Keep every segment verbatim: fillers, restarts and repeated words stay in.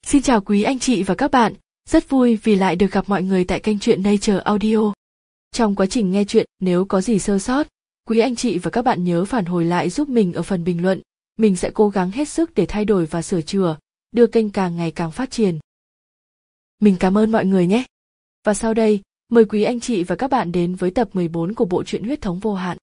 Xin chào quý anh chị và các bạn, rất vui vì lại được gặp mọi người tại kênh truyện Nature Audio. Trong quá trình nghe truyện, nếu có gì sơ sót, quý anh chị và các bạn nhớ phản hồi lại giúp mình ở phần bình luận, mình sẽ cố gắng hết sức để thay đổi và sửa chữa, đưa kênh càng ngày càng phát triển. Mình cảm ơn mọi người nhé. Và sau đây, mời quý anh chị và các bạn đến với tập mười bốn của bộ truyện Huyết thống vô hạn.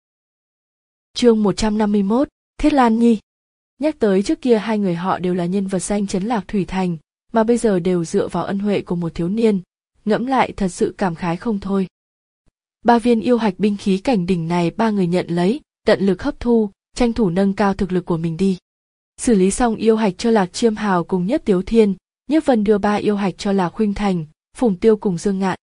Chương một trăm năm mươi mốt, Thiết Lan Nhi. Nhắc tới trước kia hai người họ đều là nhân vật danh chấn Lạc Thủy Thành, mà bây giờ đều dựa vào ân huệ của một thiếu niên, ngẫm lại thật sự cảm khái không thôi. Ba viên yêu hạch binh khí cảnh đỉnh này ba người nhận lấy, tận lực hấp thu, tranh thủ nâng cao thực lực của mình đi. Xử lý xong yêu hạch cho Lạc Chiêm Hào cùng Nhất Tiếu Thiên, Nhất Vân đưa ba yêu hạch cho Lạc Khuynh Thành, Phùng Tiêu cùng Dương Ngạn.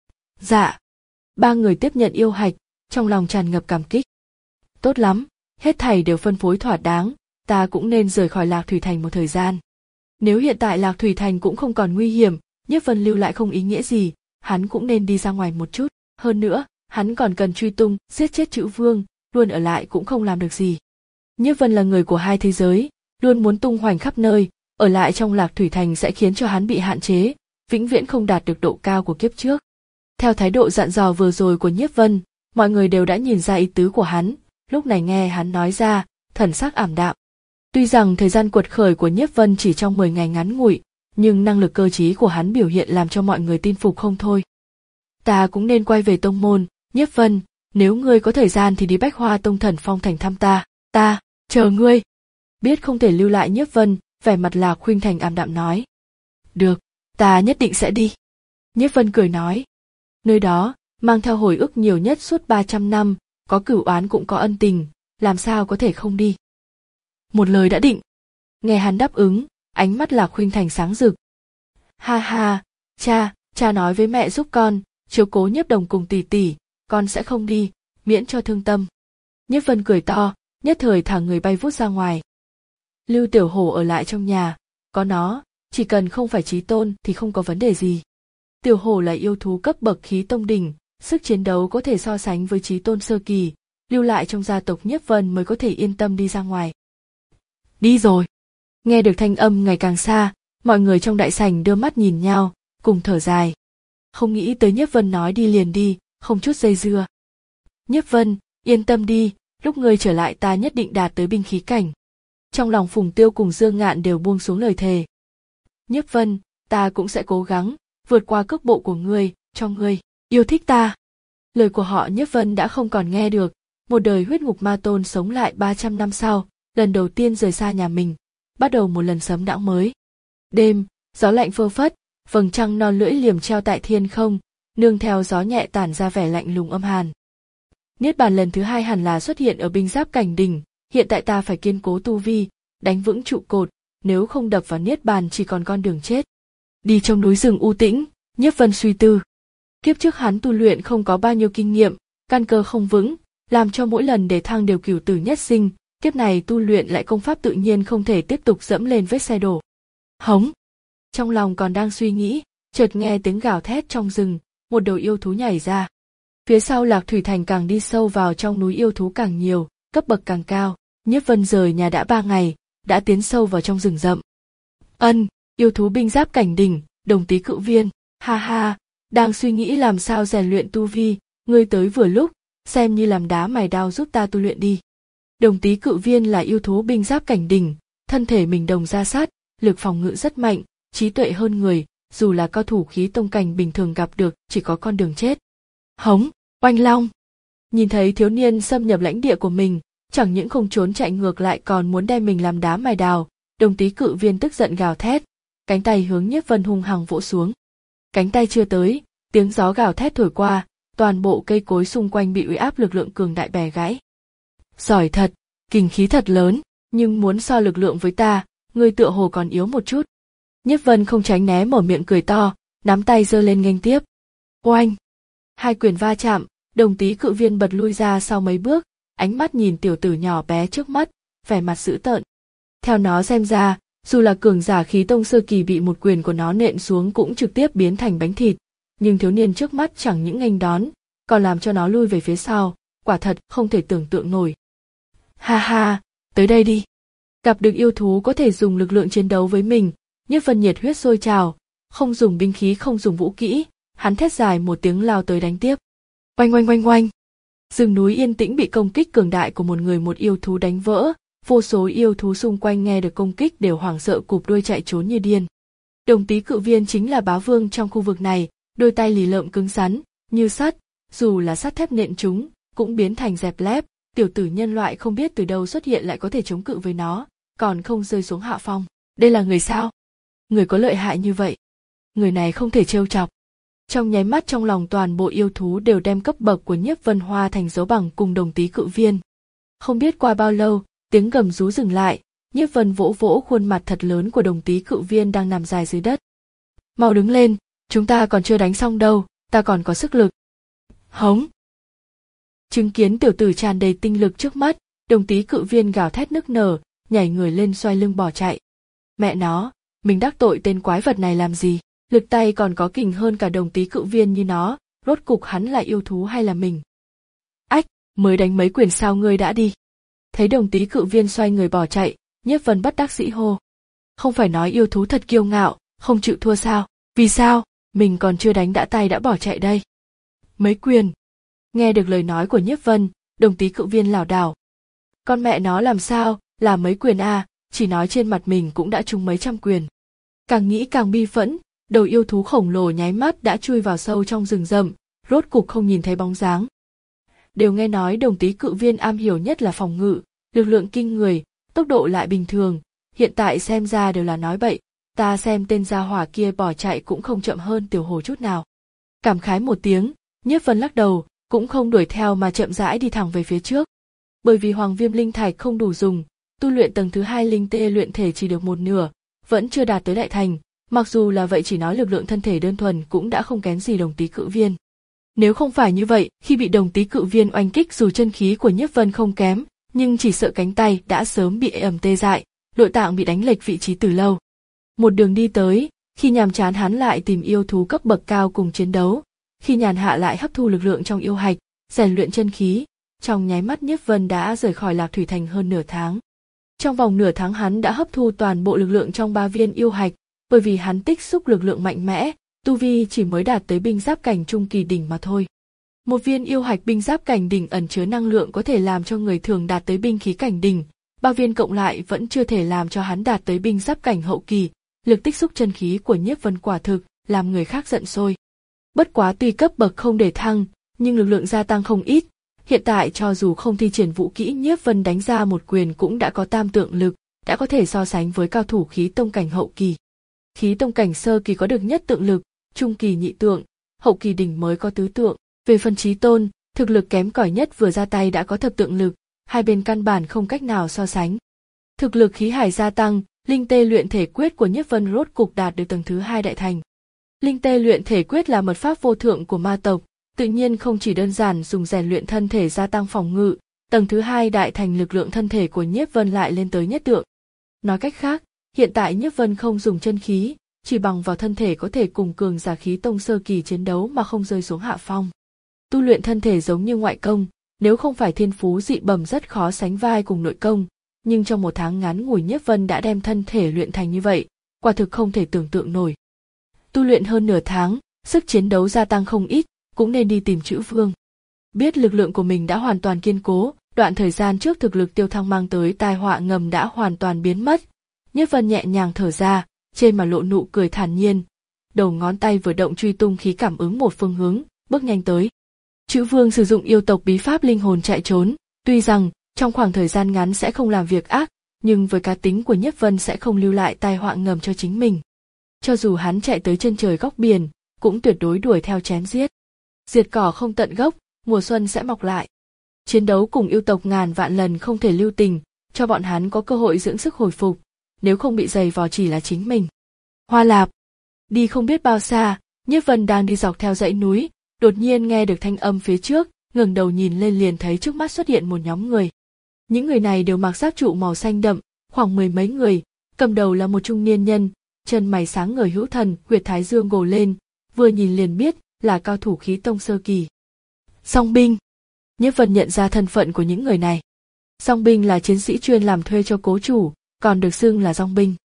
Dạ. Ba người tiếp nhận yêu hạch, trong lòng tràn ngập cảm kích. Tốt lắm, hết thảy đều phân phối thỏa đáng, ta cũng nên rời khỏi Lạc Thủy Thành một thời gian. Nếu hiện tại Lạc Thủy Thành cũng không còn nguy hiểm, Nhất Vân lưu lại không ý nghĩa gì, hắn cũng nên đi ra ngoài một chút. Hơn nữa, hắn còn cần truy tung, giết chết Chữ Vương, luôn ở lại cũng không làm được gì. Nhất Vân là người của hai thế giới, luôn muốn tung hoành khắp nơi, ở lại trong Lạc Thủy Thành sẽ khiến cho hắn bị hạn chế, vĩnh viễn không đạt được độ cao của kiếp trước. Theo thái độ dặn dò vừa rồi của Nhất Vân, mọi người đều đã nhìn ra ý tứ của hắn, lúc này nghe hắn nói ra, thần sắc ảm đạm. Tuy rằng thời gian quật khởi của Nhất Vân chỉ trong mười ngày ngắn ngủi, nhưng năng lực cơ trí của hắn biểu hiện làm cho mọi người tin phục không thôi. Ta cũng nên quay về tông môn, Nhất Vân, nếu ngươi có thời gian thì đi Bách Hoa Tông Thần Phong Thành thăm ta, ta, chờ ngươi. Biết không thể lưu lại Nhất Vân, vẻ mặt Lạc Khuynh Thành ảm đạm nói. Được, ta nhất định sẽ đi. Nhất Vân cười nói. Nơi đó, mang theo hồi ức nhiều nhất suốt ba trăm năm, có cửu oán cũng có ân tình, làm sao có thể không đi. Một lời đã định. Nghe hắn đáp ứng, ánh mắt Lạc Khuynh Thành sáng rực. Ha ha, cha, cha nói với mẹ giúp con, chiếu cố Nhiếp Đồng cùng tỷ tỷ, con sẽ không đi, miễn cho thương tâm. Nhất Vân cười to, nhất thời thả người bay vút ra ngoài. Lưu Tiểu Hổ ở lại trong nhà, có nó, chỉ cần không phải chí tôn thì không có vấn đề gì. Tiểu Hổ là yêu thú cấp bậc khí tông đỉnh, sức chiến đấu có thể so sánh với chí tôn sơ kỳ, lưu lại trong gia tộc Nhất Vân mới có thể yên tâm đi ra ngoài. Đi rồi. Nghe được thanh âm ngày càng xa, mọi người trong đại sảnh đưa mắt nhìn nhau, cùng thở dài. Không nghĩ tới Nhất Vân nói đi liền đi, không chút dây dưa. Nhất Vân, yên tâm đi, lúc ngươi trở lại ta nhất định đạt tới binh khí cảnh. Trong lòng Phùng Tiêu cùng Dương Ngạn đều buông xuống lời thề. Nhất Vân, ta cũng sẽ cố gắng, vượt qua cước bộ của ngươi, cho ngươi, yêu thích ta. Lời của họ Nhất Vân đã không còn nghe được, một đời huyết ngục ma tôn sống lại ba trăm năm sau, lần đầu tiên rời xa nhà mình, bắt đầu một lần sấm đãng mới. Đêm, gió lạnh phơ phất, vầng trăng non lưỡi liềm treo tại thiên không, nương theo gió nhẹ tản ra vẻ lạnh lùng âm hàn. Niết bàn lần thứ hai hẳn là xuất hiện ở binh giáp cảnh đỉnh, hiện tại ta phải kiên cố tu vi, đánh vững trụ cột, nếu không đập vào niết bàn chỉ còn con đường chết. Đi trong núi rừng u tĩnh, Nhất Vân suy tư. Kiếp trước hắn tu luyện không có bao nhiêu kinh nghiệm, căn cơ không vững, làm cho mỗi lần để thăng đều cửu tử nhất sinh, kiếp này tu luyện lại công pháp tự nhiên không thể tiếp tục dẫm lên vết xe đổ. Hống! Trong lòng còn đang suy nghĩ, chợt nghe tiếng gào thét trong rừng, một đầu yêu thú nhảy ra. Phía sau Lạc Thủy Thành càng đi sâu vào trong núi yêu thú càng nhiều, cấp bậc càng cao. Nhất Vân rời nhà đã ba ngày, đã tiến sâu vào trong rừng rậm. Ân, yêu thú binh giáp cảnh đỉnh, Đồng Tý Cự Viên, ha ha, đang suy nghĩ làm sao rèn luyện tu vi, ngươi tới vừa lúc, xem như làm đá mài đao giúp ta tu luyện đi. Đồng Tý Cự Viên là yêu thú binh giáp cảnh đỉnh, thân thể mình đồng ra sát, lực phòng ngự rất mạnh, trí tuệ hơn người, dù là cao thủ khí tông cảnh bình thường gặp được chỉ có con đường chết. Hống, oanh long. Nhìn thấy thiếu niên xâm nhập lãnh địa của mình, chẳng những không trốn chạy ngược lại còn muốn đem mình làm đá mài đào, Đồng Tý Cự Viên tức giận gào thét, cánh tay hướng Nhất Vân hung hăng vỗ xuống. Cánh tay chưa tới, tiếng gió gào thét thổi qua, toàn bộ cây cối xung quanh bị uy áp lực lượng cường đại bẻ gãy. Giỏi thật, kình khí thật lớn, nhưng muốn so lực lượng với ta, ngươi tựa hồ còn yếu một chút. Nhất Vân không tránh né mở miệng cười to, nắm tay giơ lên nghênh tiếp. Oanh! Hai quyền va chạm, Đồng Tý Cự Viên bật lui ra sau mấy bước, ánh mắt nhìn tiểu tử nhỏ bé trước mắt, vẻ mặt dữ tợn. Theo nó xem ra, dù là cường giả khí tông sơ kỳ bị một quyền của nó nện xuống cũng trực tiếp biến thành bánh thịt, nhưng thiếu niên trước mắt chẳng những nghênh đón, còn làm cho nó lui về phía sau, quả thật không thể tưởng tượng nổi. Ha ha, tới đây đi. Gặp được yêu thú có thể dùng lực lượng chiến đấu với mình, Nhiếp Vân nhiệt huyết sôi trào, không dùng binh khí không dùng vũ kỹ, hắn thét dài một tiếng lao tới đánh tiếp. Oanh oanh oanh oanh. Rừng núi yên tĩnh bị công kích cường đại của một người một yêu thú đánh vỡ, vô số yêu thú xung quanh nghe được công kích đều hoảng sợ cụp đuôi chạy trốn như điên. Đồng Tý Cự Viên chính là bá vương trong khu vực này, đôi tay lì lợm cứng rắn, như sắt, dù là sắt thép nện chúng, cũng biến thành dẹp lép, tiểu tử nhân loại không biết từ đâu xuất hiện lại có thể chống cự với nó, còn không rơi xuống hạ phong. Đây là người sao? Người có lợi hại như vậy. Người này không thể trêu chọc. Trong nháy mắt trong lòng toàn bộ yêu thú đều đem cấp bậc của Nhiếp Vân Hoa thành dấu bằng cùng Đồng Tý Cự Viên. Không biết qua bao lâu, tiếng gầm rú dừng lại, Nhiếp Vân vỗ vỗ khuôn mặt thật lớn của Đồng Tý Cự Viên đang nằm dài dưới đất. Mau đứng lên, chúng ta còn chưa đánh xong đâu, ta còn có sức lực. Hống. Chứng kiến tiểu tử tràn đầy tinh lực trước mắt, Đồng Tý Cự Viên gào thét nức nở, nhảy người lên xoay lưng bỏ chạy. Mẹ nó, mình đắc tội tên quái vật này làm gì? Lực tay còn có kình hơn cả Đồng Tý Cự Viên như nó, rốt cục hắn là yêu thú hay là mình? Ách, mới đánh mấy quyền sao ngươi đã đi? Thấy Đồng Tý Cự Viên xoay người bỏ chạy, Nhiếp Vân bất đắc dĩ hô. Không phải nói yêu thú thật kiêu ngạo, không chịu thua sao? Vì sao? Mình còn chưa đánh đã tay đã bỏ chạy đây. Mấy quyền. Nghe được lời nói của Nhiếp Vân, Đồng Tý Cự Viên lảo đảo. Con mẹ nó làm sao, là mấy quyền a, à, chỉ nói trên mặt mình cũng đã trúng mấy trăm quyền. Càng nghĩ càng bi phẫn, đầu yêu thú khổng lồ nháy mắt đã chui vào sâu trong rừng rậm, rốt cục không nhìn thấy bóng dáng. Đều nghe nói Đồng Tý Cự Viên am hiểu nhất là phòng ngự, lực lượng kinh người, tốc độ lại bình thường, hiện tại xem ra đều là nói bậy, ta xem tên gia hỏa kia bỏ chạy cũng không chậm hơn tiểu hồ chút nào. Cảm khái một tiếng, Nhiếp Vân lắc đầu, cũng không đuổi theo mà chậm rãi đi thẳng về phía trước. Bởi vì Hoàng Viêm Linh Thạch không đủ dùng, tu luyện tầng thứ hai linh tê luyện thể chỉ được một nửa, vẫn chưa đạt tới đại thành, mặc dù là vậy chỉ nói lực lượng thân thể đơn thuần cũng đã không kém gì Đồng Tý Cự Viên. Nếu không phải như vậy, khi bị Đồng Tý Cự Viên oanh kích dù chân khí của Nhiếp Vân không kém, nhưng chỉ sợ cánh tay đã sớm bị ẩm tê dại, nội tạng bị đánh lệch vị trí từ lâu. Một đường đi tới, khi nhàm chán hắn lại tìm yêu thú cấp bậc cao cùng chiến đấu, khi nhàn hạ lại hấp thu lực lượng trong yêu hạch, rèn luyện chân khí, trong nháy mắt Nhiếp Vân đã rời khỏi Lạc Thủy Thành hơn nửa tháng. Trong vòng nửa tháng hắn đã hấp thu toàn bộ lực lượng trong ba viên yêu hạch, bởi vì hắn tích xúc lực lượng mạnh mẽ, tu vi chỉ mới đạt tới binh giáp cảnh trung kỳ đỉnh mà thôi. Một viên yêu hạch binh giáp cảnh đỉnh ẩn chứa năng lượng có thể làm cho người thường đạt tới binh khí cảnh đỉnh, ba viên cộng lại vẫn chưa thể làm cho hắn đạt tới binh giáp cảnh hậu kỳ, lực tích xúc chân khí của Nhiếp Vân quả thực làm người khác giận sôi. Bất quá tuy cấp bậc không để thăng, nhưng lực lượng gia tăng không ít, hiện tại cho dù không thi triển vũ kỹ Nhiếp Vân đánh ra một quyền cũng đã có tam tượng lực, đã có thể so sánh với cao thủ khí tông cảnh hậu kỳ. Khí tông cảnh sơ kỳ có được nhất tượng lực, trung kỳ nhị tượng, hậu kỳ đỉnh mới có tứ tượng. Về phần chí tôn, thực lực kém cỏi nhất vừa ra tay đã có thập tượng lực, hai bên căn bản không cách nào so sánh. Thực lực khí hải gia tăng, linh tê luyện thể quyết của Nhiếp Vân rốt cục đạt được tầng thứ hai đại thành. Linh tê luyện thể quyết là mật pháp vô thượng của ma tộc, tự nhiên không chỉ đơn giản dùng rèn luyện thân thể gia tăng phòng ngự, tầng thứ hai đại thành lực lượng thân thể của Nhiếp Vân lại lên tới nhất tượng. Nói cách khác, hiện tại Nhiếp Vân không dùng chân khí, chỉ bằng vào thân thể có thể cùng cường giả khí tông sơ kỳ chiến đấu mà không rơi xuống hạ phong. Tu luyện thân thể giống như ngoại công, nếu không phải thiên phú dị bẩm rất khó sánh vai cùng nội công, nhưng trong một tháng ngắn ngủi Nhiếp Vân đã đem thân thể luyện thành như vậy, quả thực không thể tưởng tượng nổi. Tu luyện hơn nửa tháng, sức chiến đấu gia tăng không ít, cũng nên đi tìm Chữ Vương. Biết lực lượng của mình đã hoàn toàn kiên cố, đoạn thời gian trước thực lực tiêu thăng mang tới tai họa ngầm đã hoàn toàn biến mất. Nhiếp Vân nhẹ nhàng thở ra, trên mặt lộ nụ cười thản nhiên, đầu ngón tay vừa động truy tung khí cảm ứng một phương hướng, bước nhanh tới. Chữ Vương sử dụng yêu tộc bí pháp linh hồn chạy trốn, tuy rằng trong khoảng thời gian ngắn sẽ không làm việc ác, nhưng với cá tính của Nhiếp Vân sẽ không lưu lại tai họa ngầm cho chính mình. Cho dù hắn chạy tới chân trời góc biển, cũng tuyệt đối đuổi theo chém giết. Diệt cỏ không tận gốc, mùa xuân sẽ mọc lại. Chiến đấu cùng yêu tộc ngàn vạn lần không thể lưu tình, cho bọn hắn có cơ hội dưỡng sức hồi phục, nếu không bị giày vò chỉ là chính mình. Hoa Lạp. Đi không biết bao xa, Nhiếp Vân đang đi dọc theo dãy núi, đột nhiên nghe được thanh âm phía trước, ngẩng đầu nhìn lên liền thấy trước mắt xuất hiện một nhóm người. Những người này đều mặc giáp trụ màu xanh đậm, khoảng mười mấy người, cầm đầu là một trung niên nhân, chân mày sáng ngời hữu thần, huyệt thái dương gồ lên, vừa nhìn liền biết là cao thủ khí tông sơ kỳ. Song binh. Nhiếp Vân nhận ra thân phận của những người này. Song binh là chiến sĩ chuyên làm thuê cho cố chủ, còn được xưng là dong binh.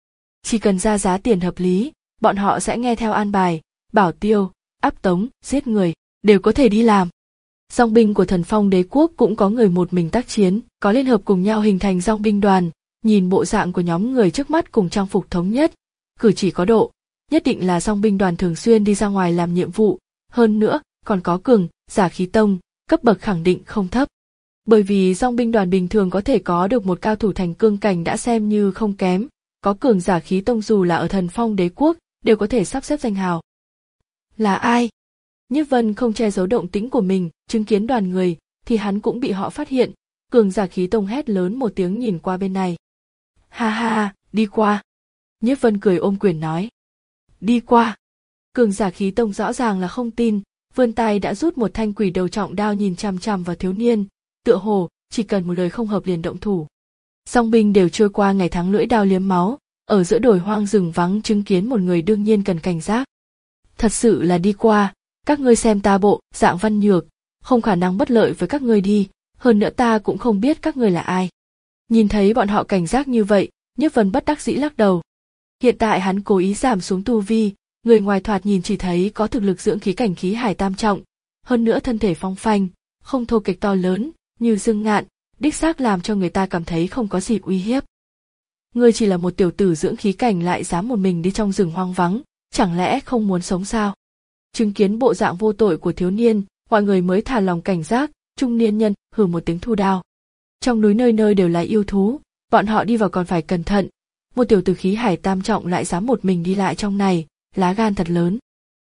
Chỉ cần ra giá tiền hợp lý, bọn họ sẽ nghe theo an bài, bảo tiêu, áp tống, giết người, đều có thể đi làm. Dòng binh của Thần Phong Đế quốc cũng có người một mình tác chiến, có liên hợp cùng nhau hình thành dòng binh đoàn, nhìn bộ dạng của nhóm người trước mắt cùng trang phục thống nhất, cử chỉ có độ, nhất định là dòng binh đoàn thường xuyên đi ra ngoài làm nhiệm vụ, hơn nữa, còn có cường, giả khí tông, cấp bậc khẳng định không thấp. Bởi vì dòng binh đoàn bình thường có thể có được một cao thủ thành cương cảnh đã xem như không kém, có cường giả khí tông dù là ở Thần Phong Đế quốc, đều có thể sắp xếp danh hào. Là ai? Nhiếp Vân không che giấu động tĩnh của mình, chứng kiến đoàn người, thì hắn cũng bị họ phát hiện, cường giả khí tông hét lớn một tiếng nhìn qua bên này. Ha ha ha, đi qua. Nhiếp Vân cười ôm quyền nói. Đi qua. Cường giả khí tông rõ ràng là không tin, vươn tay đã rút một thanh quỷ đầu trọng đao nhìn chằm chằm vào thiếu niên, tựa hồ, chỉ cần một lời không hợp liền động thủ. Song binh đều trôi qua ngày tháng lưỡi đao liếm máu, ở giữa đồi hoang rừng vắng chứng kiến một người đương nhiên cần cảnh giác. Thật sự là đi qua, các ngươi xem ta bộ, dạng văn nhược, không khả năng bất lợi với các ngươi đi, hơn nữa ta cũng không biết các ngươi là ai. Nhìn thấy bọn họ cảnh giác như vậy, Nhiếp Vân bất đắc dĩ lắc đầu. Hiện tại hắn cố ý giảm xuống tu vi, người ngoài thoạt nhìn chỉ thấy có thực lực dưỡng khí cảnh khí hải tam trọng, hơn nữa thân thể phong phanh, không thô kệch to lớn, như Dương Ngạn, đích xác làm cho người ta cảm thấy không có gì uy hiếp. Ngươi chỉ là một tiểu tử dưỡng khí cảnh lại dám một mình đi trong rừng hoang vắng, chẳng lẽ không muốn sống sao? Chứng kiến bộ dạng vô tội của thiếu niên, mọi người mới thả lòng cảnh giác, trung niên nhân hừ một tiếng thu đao. Trong núi nơi nơi đều là yêu thú, bọn họ đi vào còn phải cẩn thận. Một tiểu tử khí hải tam trọng lại dám một mình đi lại trong này, lá gan thật lớn.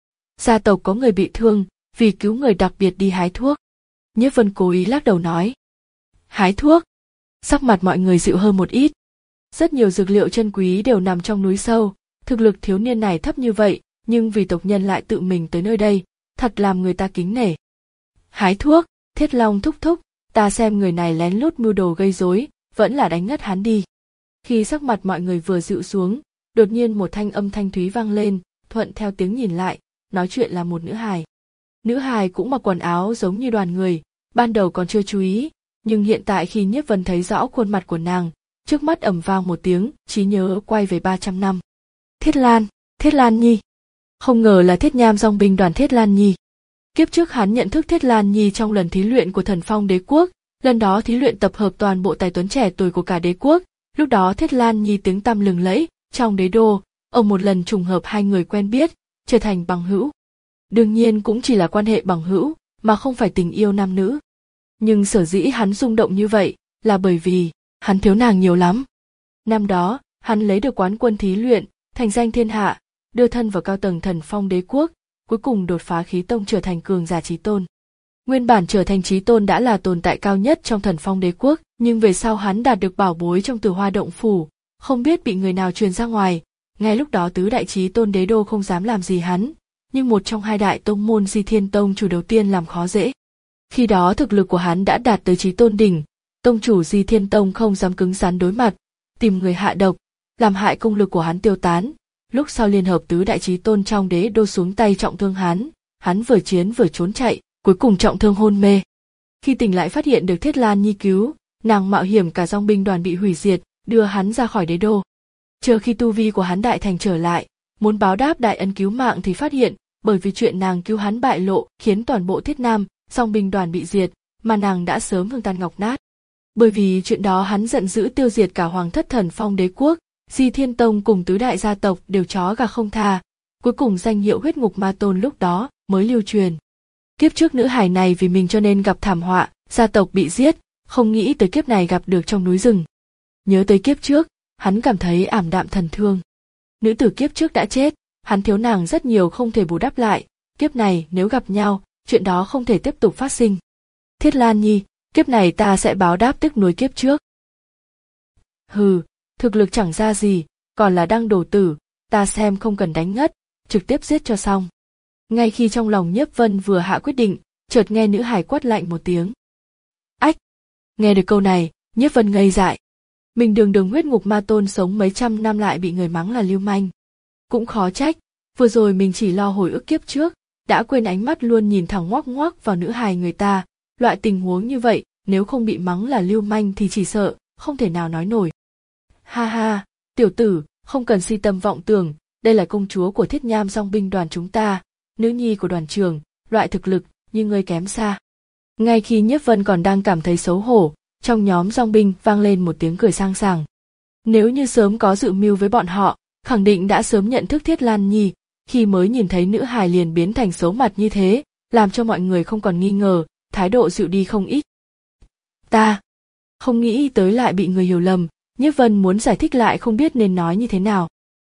Gia tộc có người bị thương, vì cứu người đặc biệt đi hái thuốc. Nhiếp Vân cố ý lắc đầu nói. Hái thuốc? Sắc mặt mọi người dịu hơn một ít. Rất nhiều dược liệu chân quý đều nằm trong núi sâu, thực lực thiếu niên này thấp như vậy, nhưng vì tộc nhân lại tự mình tới nơi đây, thật làm người ta kính nể. Hái thuốc, Thiết Long thúc thúc, ta xem người này lén lút mưu đồ gây rối, vẫn là đánh ngất hắn đi. Khi sắc mặt mọi người vừa dịu xuống, đột nhiên một thanh âm thanh thúy vang lên, thuận theo tiếng nhìn lại, nói chuyện là một nữ hài. Nữ hài cũng mặc quần áo giống như đoàn người, ban đầu còn chưa chú ý, nhưng hiện tại khi Nhiếp Vân thấy rõ khuôn mặt của nàng, trước mắt ầm vang một tiếng, trí nhớ quay về ba trăm năm. Thiết Lan, Thiết Lan Nhi. Không ngờ là Thiết Nham dòng binh đoàn Thiết Lan Nhi. Kiếp trước hắn nhận thức Thiết Lan Nhi trong lần thí luyện của Thần Phong Đế quốc, lần đó thí luyện tập hợp toàn bộ tài tuấn trẻ tuổi của cả đế quốc, lúc đó Thiết Lan Nhi tiếng tăm lừng lẫy trong đế đô, ở một lần trùng hợp hai người quen biết, trở thành bằng hữu. Đương nhiên cũng chỉ là quan hệ bằng hữu, mà không phải tình yêu nam nữ. Nhưng sở dĩ hắn rung động như vậy, là bởi vì hắn thiếu nàng nhiều lắm. Năm đó, hắn lấy được quán quân thí luyện, thành danh thiên hạ, đưa thân vào cao tầng Thần Phong Đế quốc, cuối cùng đột phá khí tông trở thành cường giả chí tôn. Nguyên bản trở thành chí tôn đã là tồn tại cao nhất trong Thần Phong Đế quốc, nhưng về sau hắn đạt được bảo bối trong Tử Hoa động phủ, không biết bị người nào truyền ra ngoài. Ngay lúc đó tứ đại chí tôn đế đô không dám làm gì hắn, nhưng một trong hai đại tông môn Di Thiên Tông chủ đầu tiên làm khó dễ. Khi đó thực lực của hắn đã đạt tới chí tôn đỉnh, tông chủ Di Thiên Tông không dám cứng rắn đối mặt, tìm người hạ độc, làm hại công lực của hắn tiêu tán. Lúc sau liên hợp tứ đại chí tôn trong đế đô xuống tay trọng thương hắn, hắn vừa chiến vừa trốn chạy, cuối cùng trọng thương hôn mê. Khi tỉnh lại phát hiện được Thiết Lan Nhi cứu, nàng mạo hiểm cả dòng binh đoàn bị hủy diệt, đưa hắn ra khỏi đế đô. Chờ khi tu vi của hắn đại thành trở lại, muốn báo đáp đại ân cứu mạng thì phát hiện, bởi vì chuyện nàng cứu hắn bại lộ khiến toàn bộ Thiết Nam, dòng binh đoàn bị diệt, mà nàng đã sớm hương tan ngọc nát. Bởi vì chuyện đó hắn giận dữ tiêu diệt cả Hoàng thất Thần Phong Đế quốc, Di Thiên Tông cùng tứ đại gia tộc đều chó gà không tha, cuối cùng danh hiệu huyết ngục ma tôn lúc đó mới lưu truyền. Kiếp trước nữ hài này vì mình cho nên gặp thảm họa, gia tộc bị giết, không nghĩ tới kiếp này gặp được trong núi rừng. Nhớ tới kiếp trước, hắn cảm thấy ảm đạm thần thương. Nữ tử kiếp trước đã chết, hắn thiếu nàng rất nhiều không thể bù đắp lại, kiếp này nếu gặp nhau, chuyện đó không thể tiếp tục phát sinh. Thiết Lan Nhi, kiếp này ta sẽ báo đáp tức nuối kiếp trước. Hừ, thực lực chẳng ra gì, còn là đăng đồ tử, ta xem không cần đánh ngất, trực tiếp giết cho xong. Ngay khi trong lòng Nhiếp Vân vừa hạ quyết định, chợt nghe nữ hài quát lạnh một tiếng. Ách! Nghe được câu này, Nhiếp Vân ngây dại. Mình đường đường huyết ngục ma tôn sống mấy trăm năm lại bị người mắng là lưu manh. Cũng khó trách, vừa rồi mình chỉ lo hồi ức kiếp trước, đã quên ánh mắt luôn nhìn thẳng ngoác ngoác vào nữ hài người ta. Loại tình huống như vậy, nếu không bị mắng là lưu manh thì chỉ sợ, không thể nào nói nổi. Ha ha, tiểu tử, không cần si tâm vọng tưởng, đây là công chúa của Thiết Nham dong binh đoàn chúng ta, nữ nhi của đoàn trưởng, loại thực lực như ngươi kém xa. Ngay khi Nhiếp Vân còn đang cảm thấy xấu hổ, trong nhóm dong binh vang lên một tiếng cười sang sảng. Nếu như sớm có dự mưu với bọn họ, khẳng định đã sớm nhận thức Thiết Lan Nhi, khi mới nhìn thấy nữ hài liền biến thành xấu mặt như thế, làm cho mọi người không còn nghi ngờ, thái độ dịu đi không ít. Ta không nghĩ tới lại bị người hiểu lầm, Nhiếp Vân muốn giải thích lại không biết nên nói như thế nào.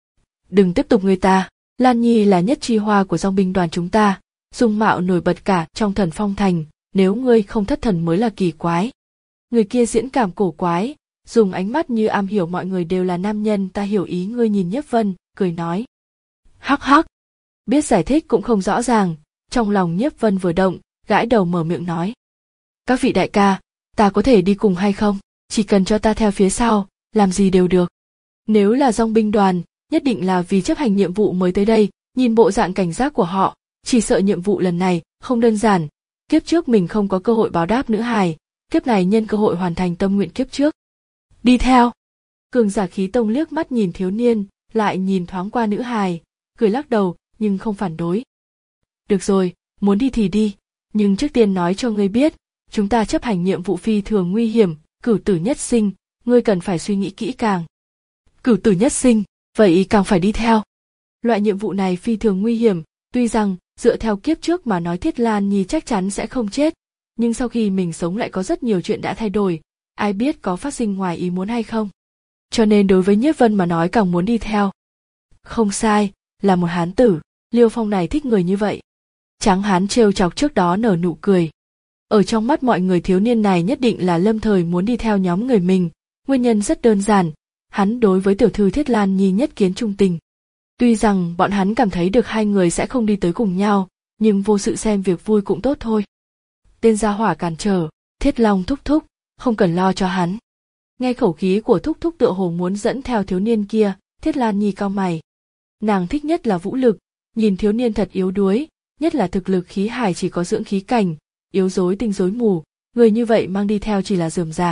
Đừng tiếp tục người ta, Lan Nhi là nhất chi hoa của dong binh đoàn chúng ta, dung mạo nổi bật cả trong Thần Phong Thành, nếu ngươi không thất thần mới là kỳ quái. Người kia diễn cảm cổ quái, dùng ánh mắt như am hiểu mọi người đều là nam nhân, ta hiểu ý ngươi, nhìn Nhiếp Vân, cười nói. Hắc hắc, biết giải thích cũng không rõ ràng, trong lòng Nhiếp Vân vừa động, gãi đầu mở miệng nói. Các vị đại ca, ta có thể đi cùng hay không? Chỉ cần cho ta theo phía sau, làm gì đều được. Nếu là dong binh đoàn, nhất định là vì chấp hành nhiệm vụ mới tới đây, nhìn bộ dạng cảnh giác của họ, chỉ sợ nhiệm vụ lần này không đơn giản. Kiếp trước mình không có cơ hội báo đáp nữ hài, kiếp này nhân cơ hội hoàn thành tâm nguyện kiếp trước. Đi theo. Cường giả khí tông liếc mắt nhìn thiếu niên, lại nhìn thoáng qua nữ hài, cười lắc đầu nhưng không phản đối. Được rồi, muốn đi thì đi, nhưng trước tiên nói cho ngươi biết, chúng ta chấp hành nhiệm vụ phi thường nguy hiểm, cửu tử nhất sinh, ngươi cần phải suy nghĩ kỹ càng. Cửu tử nhất sinh, vậy càng phải đi theo. Loại nhiệm vụ này phi thường nguy hiểm, tuy rằng dựa theo kiếp trước mà nói Thiết Lan Nhi chắc chắn sẽ không chết, nhưng sau khi mình sống lại có rất nhiều chuyện đã thay đổi, ai biết có phát sinh ngoài ý muốn hay không. Cho nên đối với Nhiếp Vân mà nói càng muốn đi theo. Không sai, là một hán tử, Liêu Phong này thích người như vậy. Tráng hán trêu chọc trước đó nở nụ cười. Ở trong mắt mọi người thiếu niên này nhất định là lâm thời muốn đi theo nhóm người mình, nguyên nhân rất đơn giản, hắn đối với tiểu thư Thiết Lan Nhi nhất kiến trung tình. Tuy rằng bọn hắn cảm thấy được hai người sẽ không đi tới cùng nhau, nhưng vô sự xem việc vui cũng tốt thôi. Tên gia hỏa cản trở, Thiết Long thúc thúc, không cần lo cho hắn. Nghe khẩu khí của thúc thúc tựa hồ muốn dẫn theo thiếu niên kia, Thiết Lan Nhi cau mày. Nàng thích nhất là vũ lực, nhìn thiếu niên thật yếu đuối, nhất là thực lực khí hải chỉ có dưỡng khí cảnh, yếu rối tinh rối mù, người như vậy mang đi theo chỉ là rườm rà.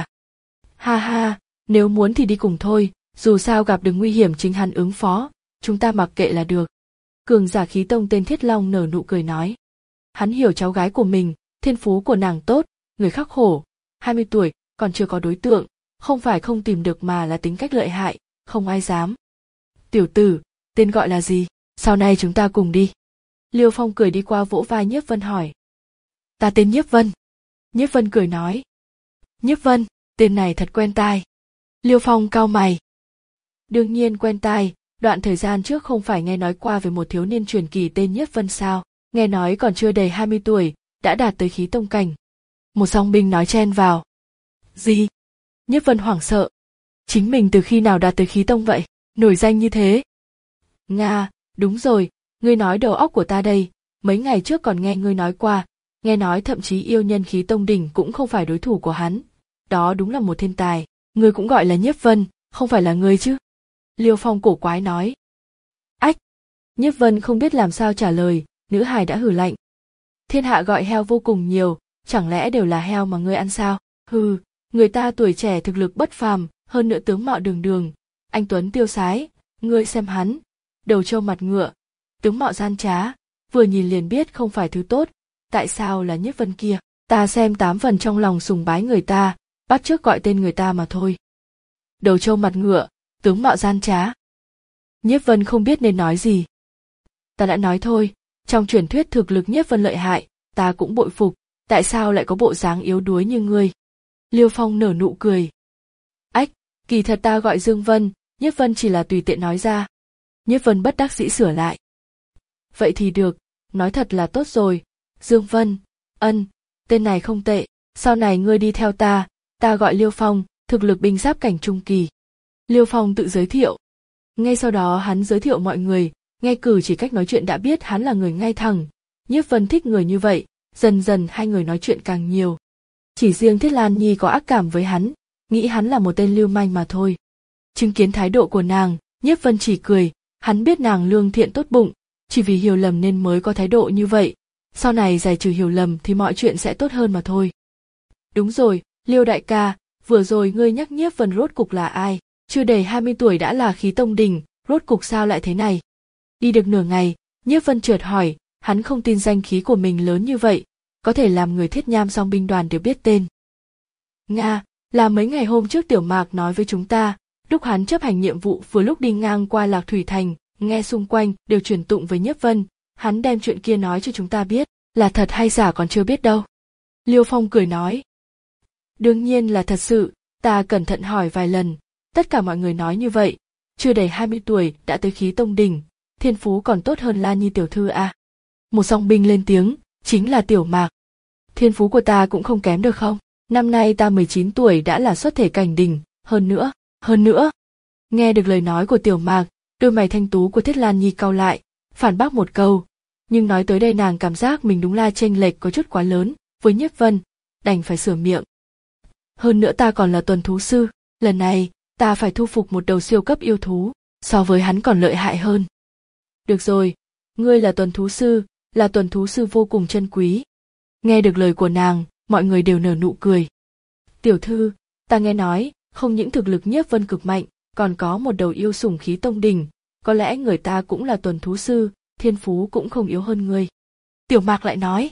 Ha ha, nếu muốn thì đi cùng thôi, dù sao gặp được nguy hiểm chính hắn ứng phó, chúng ta mặc kệ là được. Cường giả khí tông tên Thiết Long nở nụ cười nói. Hắn hiểu cháu gái của mình, thiên phú của nàng tốt, người khắc khổ, hai mươi tuổi, còn chưa có đối tượng, không phải không tìm được mà là tính cách lợi hại, không ai dám. Tiểu tử, tên gọi là gì? Sau này chúng ta cùng đi. Liêu Phong cười đi qua vỗ vai Nhiếp Vân hỏi. Ta tên Nhiếp Vân. Nhiếp Vân cười nói. Nhiếp Vân, tên này thật quen tai. Liêu Phong cau mày. Đương nhiên quen tai, đoạn thời gian trước không phải nghe nói qua về một thiếu niên truyền kỳ tên Nhiếp Vân sao, nghe nói còn chưa đầy hai mươi tuổi, đã đạt tới khí tông cảnh. Một dong binh nói chen vào. Gì? Nhiếp Vân hoảng sợ. Chính mình từ khi nào đạt tới khí tông vậy, nổi danh như thế? Nga, đúng rồi, ngươi nói đầu óc của ta đây, mấy ngày trước còn nghe ngươi nói qua, nghe nói thậm chí yêu nhân khí tông đỉnh cũng không phải đối thủ của hắn. Đó đúng là một thiên tài, ngươi cũng gọi là Nhiếp Vân, không phải là ngươi chứ? Liêu Phong cổ quái nói. Ách! Nhiếp Vân không biết làm sao trả lời, nữ hài đã hừ lạnh. Thiên hạ gọi heo vô cùng nhiều, chẳng lẽ đều là heo mà ngươi ăn sao? Hừ, người ta tuổi trẻ thực lực bất phàm, hơn nữa tướng mạo đường đường, anh tuấn tiêu sái, ngươi xem hắn, đầu trâu mặt ngựa, tướng mạo gian trá, vừa nhìn liền biết không phải thứ tốt, tại sao là Nhiếp Vân kia? Ta xem tám phần trong lòng sùng bái người ta, bắt chước gọi tên người ta mà thôi. Đầu trâu mặt ngựa, tướng mạo gian trá. Nhiếp Vân không biết nên nói gì. Ta đã nói thôi, trong truyền thuyết thực lực Nhiếp Vân lợi hại, ta cũng bội phục, tại sao lại có bộ dáng yếu đuối như ngươi? Liêu Phong nở nụ cười. Ách, kỳ thật ta gọi Dương Vân, Nhiếp Vân chỉ là tùy tiện nói ra. Nhiếp Vân bất đắc dĩ sửa lại. Vậy thì được, nói thật là tốt rồi, Dương Vân, ân, tên này không tệ, sau này ngươi đi theo ta, ta gọi Liêu Phong, thực lực binh giáp cảnh trung kỳ. Liêu Phong tự giới thiệu. Ngay sau đó hắn giới thiệu mọi người, nghe cử chỉ cách nói chuyện đã biết hắn là người ngay thẳng. Nhiếp Vân thích người như vậy, dần dần hai người nói chuyện càng nhiều. Chỉ riêng Thiết Lan Nhi có ác cảm với hắn, nghĩ hắn là một tên lưu manh mà thôi. Chứng kiến thái độ của nàng, Nhiếp Vân chỉ cười, hắn biết nàng lương thiện tốt bụng, chỉ vì hiểu lầm nên mới có thái độ như vậy. Sau này giải trừ hiểu lầm thì mọi chuyện sẽ tốt hơn mà thôi. Đúng rồi, Liêu đại ca, vừa rồi ngươi nhắc Nhiếp Vân rốt cục là ai? Chưa đầy hai mươi tuổi đã là khí tông đỉnh, rốt cục sao lại thế này? Đi được nửa ngày, Nhiếp Vân chợt hỏi, hắn không tin danh khí của mình lớn như vậy, có thể làm người Thiết Nham Dong binh đoàn đều biết tên. Nga, là mấy ngày hôm trước Tiểu Mạc nói với chúng ta, lúc hắn chấp hành nhiệm vụ vừa lúc đi ngang qua Lạc Thủy Thành, nghe xung quanh đều truyền tụng với Nhiếp Vân, hắn đem chuyện kia nói cho chúng ta biết, là thật hay giả còn chưa biết đâu. Liêu Phong cười nói. Đương nhiên là thật sự, ta cẩn thận hỏi vài lần, tất cả mọi người nói như vậy, chưa đầy hai mươi tuổi đã tới khí tông đỉnh, thiên phú còn tốt hơn Lan Nhi tiểu thư à. Một dòng binh lên tiếng, chính là Tiểu Mạc. Thiên phú của ta cũng không kém được không? Năm nay ta mười chín tuổi đã là xuất thể cảnh đỉnh, hơn nữa, hơn nữa. Nghe được lời nói của Tiểu Mạc, đôi mày thanh tú của Thiết Lan Nhi cau lại, phản bác một câu, nhưng nói tới đây nàng cảm giác mình đúng là chênh lệch có chút quá lớn với Nhiếp Vân, đành phải sửa miệng. Hơn nữa ta còn là tuần thú sư, lần này ta phải thu phục một đầu siêu cấp yêu thú, so với hắn còn lợi hại hơn. Được rồi, ngươi là tuần thú sư, là tuần thú sư vô cùng chân quý. Nghe được lời của nàng, mọi người đều nở nụ cười. Tiểu thư, ta nghe nói, không những thực lực Nhiếp Vân cực mạnh, còn có một đầu yêu sủng khí tông đỉnh, có lẽ người ta cũng là tuần thú sư, thiên phú cũng không yếu hơn ngươi. Tiểu Mạc lại nói.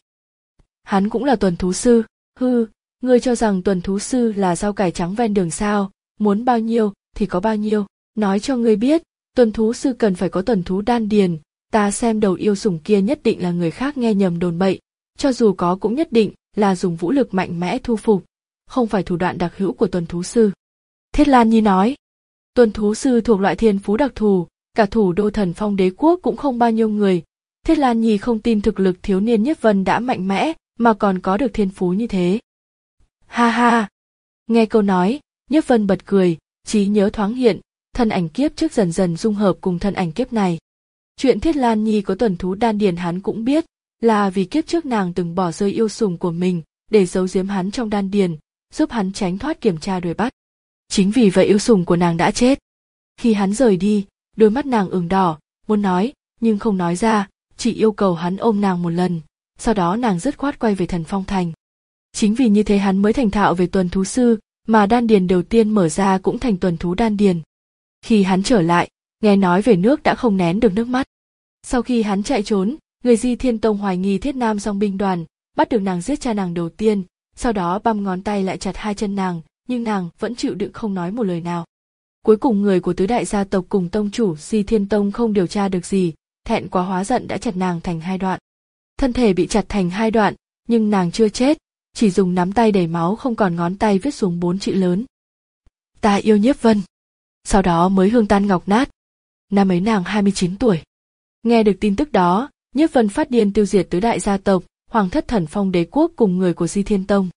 Hắn cũng là tuần thú sư, hư, ngươi cho rằng tuần thú sư là rau cải trắng ven đường sao, muốn bao nhiêu thì có bao nhiêu, nói cho ngươi biết, tuần thú sư cần phải có tuần thú đan điền, ta xem đầu yêu sủng kia nhất định là người khác nghe nhầm đồn bậy, cho dù có cũng nhất định là dùng vũ lực mạnh mẽ thu phục, không phải thủ đoạn đặc hữu của tuần thú sư. Thiết Lan Nhi nói, tuần thú sư thuộc loại thiên phú đặc thù, cả thủ đô Thần Phong Đế quốc cũng không bao nhiêu người. Thiết Lan Nhi không tin thực lực thiếu niên Nhiếp Vân đã mạnh mẽ, mà còn có được thiên phú như thế. Ha ha! Nghe câu nói, Nhiếp Vân bật cười, trí nhớ thoáng hiện, thân ảnh kiếp trước dần dần dung hợp cùng thân ảnh kiếp này. Chuyện Thiết Lan Nhi có tuần thú đan điền hắn cũng biết, là vì kiếp trước nàng từng bỏ rơi yêu sủng của mình, để giấu giếm hắn trong đan điền, giúp hắn tránh thoát kiểm tra đuổi bắt. Chính vì vậy yêu sủng của nàng đã chết. Khi hắn rời đi, đôi mắt nàng ửng đỏ, muốn nói, nhưng không nói ra, chỉ yêu cầu hắn ôm nàng một lần, sau đó nàng dứt khoát quay về Thần Phong Thành. Chính vì như thế hắn mới thành thạo về tuần thú sư, mà đan điền đầu tiên mở ra cũng thành tuần thú đan điền. Khi hắn trở lại, nghe nói về nước đã không nén được nước mắt. Sau khi hắn chạy trốn, người Di Thiên Tông hoài nghi Thiết Nam Dong binh đoàn, bắt được nàng giết cha nàng đầu tiên, sau đó băm ngón tay lại chặt hai chân nàng, nhưng nàng vẫn chịu đựng không nói một lời nào. Cuối cùng người của tứ đại gia tộc cùng tông chủ Di Thiên Tông không điều tra được gì, thẹn quá hóa giận đã chặt nàng thành hai đoạn. Thân thể bị chặt thành hai đoạn, nhưng nàng chưa chết, chỉ dùng nắm tay đầy máu không còn ngón tay viết xuống bốn chữ lớn. Ta yêu Nhiếp Vân. Sau đó mới hương tan ngọc nát. Năm ấy nàng hai mươi chín tuổi. Nghe được tin tức đó, Nhiếp Vân phát điên tiêu diệt tứ đại gia tộc, Hoàng thất Thần Phong Đế quốc cùng người của Di Thiên Tông.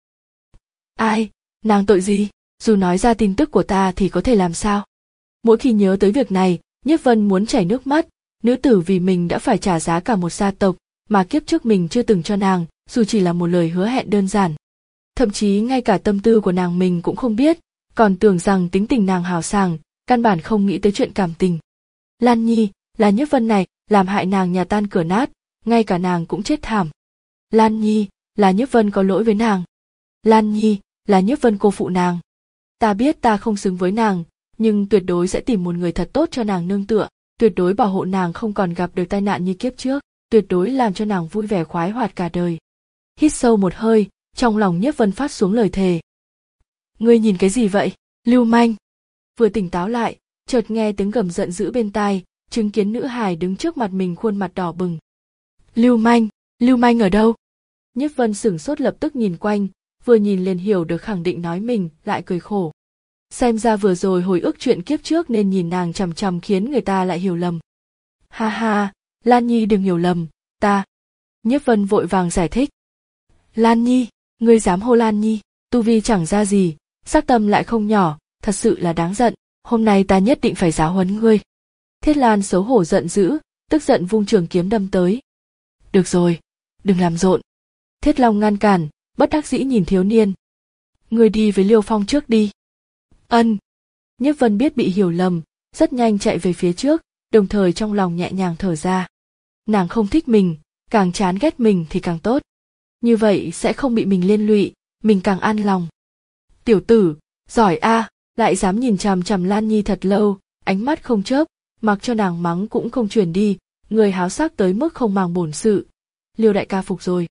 Ai, nàng tội gì? Dù nói ra tin tức của ta thì có thể làm sao? Mỗi khi nhớ tới việc này, Nhiếp Vân muốn chảy nước mắt, nữ tử vì mình đã phải trả giá cả một gia tộc, mà kiếp trước mình chưa từng cho nàng, dù chỉ là một lời hứa hẹn đơn giản. Thậm chí ngay cả tâm tư của nàng mình cũng không biết, còn tưởng rằng tính tình nàng hào sảng, căn bản không nghĩ tới chuyện cảm tình. Lan Nhi, là Nhiếp Vân này, làm hại nàng nhà tan cửa nát, ngay cả nàng cũng chết thảm. Lan Nhi, là Nhiếp Vân có lỗi với nàng. Lan Nhi, là Nhiếp Vân cô phụ nàng. Ta biết ta không xứng với nàng, nhưng tuyệt đối sẽ tìm một người thật tốt cho nàng nương tựa, tuyệt đối bảo hộ nàng không còn gặp được tai nạn như kiếp trước, tuyệt đối làm cho nàng vui vẻ khoái hoạt cả đời. Hít sâu một hơi, trong lòng Nhiếp Vân phát xuống lời thề. Ngươi nhìn cái gì vậy, lưu manh? Vừa tỉnh táo lại, chợt nghe tiếng gầm giận dữ bên tai, chứng kiến nữ hài đứng trước mặt mình khuôn mặt đỏ bừng. Lưu manh, lưu manh ở đâu? Nhiếp Vân sửng sốt lập tức nhìn quanh, vừa nhìn liền hiểu được khẳng định nói mình, lại cười khổ. Xem ra vừa rồi hồi ức chuyện kiếp trước nên nhìn nàng chằm chằm khiến người ta lại hiểu lầm. Ha ha, Lan Nhi đừng hiểu lầm, ta. Nhiếp Vân vội vàng giải thích. Lan Nhi, ngươi dám hô Lan Nhi, tu vi chẳng ra gì, sắc tâm lại không nhỏ, thật sự là đáng giận, hôm nay ta nhất định phải giáo huấn ngươi. Thiết Lan xấu hổ giận dữ, tức giận vung trường kiếm đâm tới. Được rồi, đừng làm rộn. Thiết Long ngăn cản, bất đắc dĩ nhìn thiếu niên. Ngươi đi với Liêu Phong trước đi. Ân. Nhiếp Vân biết bị hiểu lầm, rất nhanh chạy về phía trước, đồng thời trong lòng nhẹ nhàng thở ra. Nàng không thích mình, càng chán ghét mình thì càng tốt. Như vậy sẽ không bị mình liên lụy, mình càng an lòng. Tiểu tử, giỏi a, lại dám nhìn chằm chằm Lan Nhi thật lâu, ánh mắt không chớp, mặc cho nàng mắng cũng không chuyển đi, người háo sắc tới mức không màng bổn sự. Liêu đại ca phục rồi.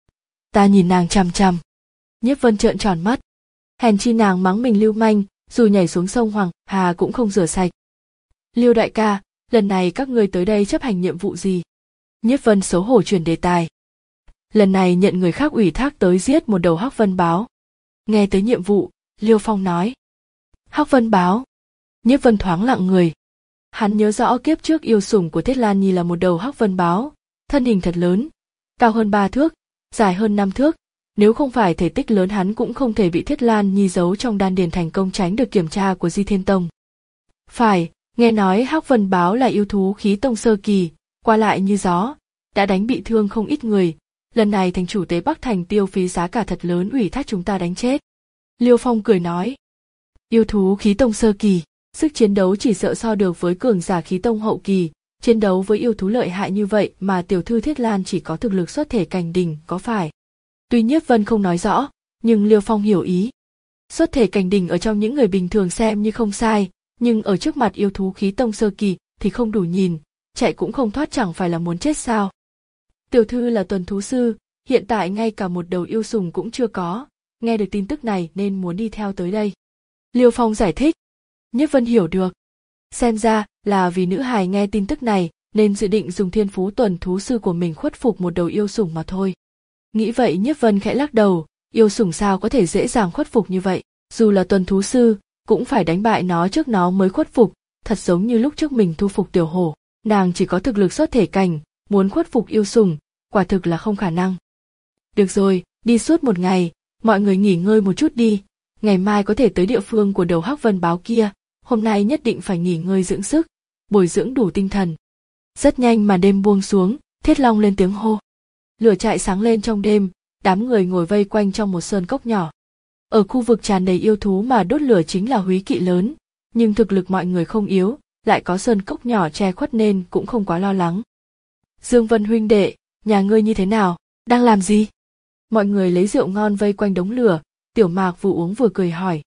Ta nhìn nàng chằm chằm. Nhiếp Vân trợn tròn mắt. Hèn chi nàng mắng mình lưu manh, dù nhảy xuống sông Hoàng Hà cũng không rửa sạch. Liêu đại ca, lần này các ngươi tới đây chấp hành nhiệm vụ gì? Nhiếp Vân xấu hổ chuyển đề tài. Lần này nhận người khác ủy thác tới giết một đầu Hắc Vân báo. Nghe tới nhiệm vụ, Liêu Phong nói. Hắc Vân báo. Nhiếp Vân thoáng lặng người. Hắn nhớ rõ kiếp trước yêu sủng của Thiết Lan Nhi là một đầu Hắc Vân báo, thân hình thật lớn, cao hơn ba thước, dài hơn năm thước. Nếu không phải thể tích lớn hắn cũng không thể bị Thiết Lan Nhi giấu trong đan điền thành công tránh được kiểm tra của Di Thiên Tông. Phải, nghe nói Hắc Vân báo là yêu thú khí tông sơ kỳ, qua lại như gió, đã đánh bị thương không ít người. Lần này thành chủ Tế Bắc Thành tiêu phí giá cả thật lớn ủy thác chúng ta đánh chết. Liêu Phong cười nói. Yêu thú khí tông sơ kỳ, sức chiến đấu chỉ sợ so được với cường giả khí tông hậu kỳ, chiến đấu với yêu thú lợi hại như vậy mà tiểu thư Thiết Lan chỉ có thực lực xuất thể cảnh đỉnh, có phải? Tuy Nhiếp Vân không nói rõ, nhưng Liêu Phong hiểu ý. Xuất thể cảnh đỉnh ở trong những người bình thường xem như không sai, nhưng ở trước mặt yêu thú khí tông sơ kỳ thì không đủ nhìn, chạy cũng không thoát chẳng phải là muốn chết sao? Tiểu thư là tuần thú sư, hiện tại ngay cả một đầu yêu sủng cũng chưa có, nghe được tin tức này nên muốn đi theo tới đây. Liêu Phong giải thích. Nhiếp Vân hiểu được. Xem ra là vì nữ hài nghe tin tức này nên dự định dùng thiên phú tuần thú sư của mình khuất phục một đầu yêu sủng mà thôi. Nghĩ vậy Nhiếp Vân khẽ lắc đầu, yêu sủng sao có thể dễ dàng khuất phục như vậy, dù là tuần thú sư cũng phải đánh bại nó trước nó mới khuất phục, thật giống như lúc trước mình thu phục tiểu hổ, nàng chỉ có thực lực xuất thể cảnh, muốn khuất phục yêu sủng, quả thực là không khả năng. Được rồi, đi suốt một ngày, mọi người nghỉ ngơi một chút đi, ngày mai có thể tới địa phương của đầu Hắc Vân báo kia, hôm nay nhất định phải nghỉ ngơi dưỡng sức, bồi dưỡng đủ tinh thần. Rất nhanh mà đêm buông xuống, Thiết Long lên tiếng hô. Lửa trại sáng lên trong đêm, đám người ngồi vây quanh trong một sơn cốc nhỏ. Ở khu vực tràn đầy yêu thú mà đốt lửa chính là húy kỵ lớn, nhưng thực lực mọi người không yếu, lại có sơn cốc nhỏ che khuất nên cũng không quá lo lắng. Dương Vân huynh đệ, nhà ngươi như thế nào, đang làm gì? Mọi người lấy rượu ngon vây quanh đống lửa, Tiểu Mạc vừa uống vừa cười hỏi.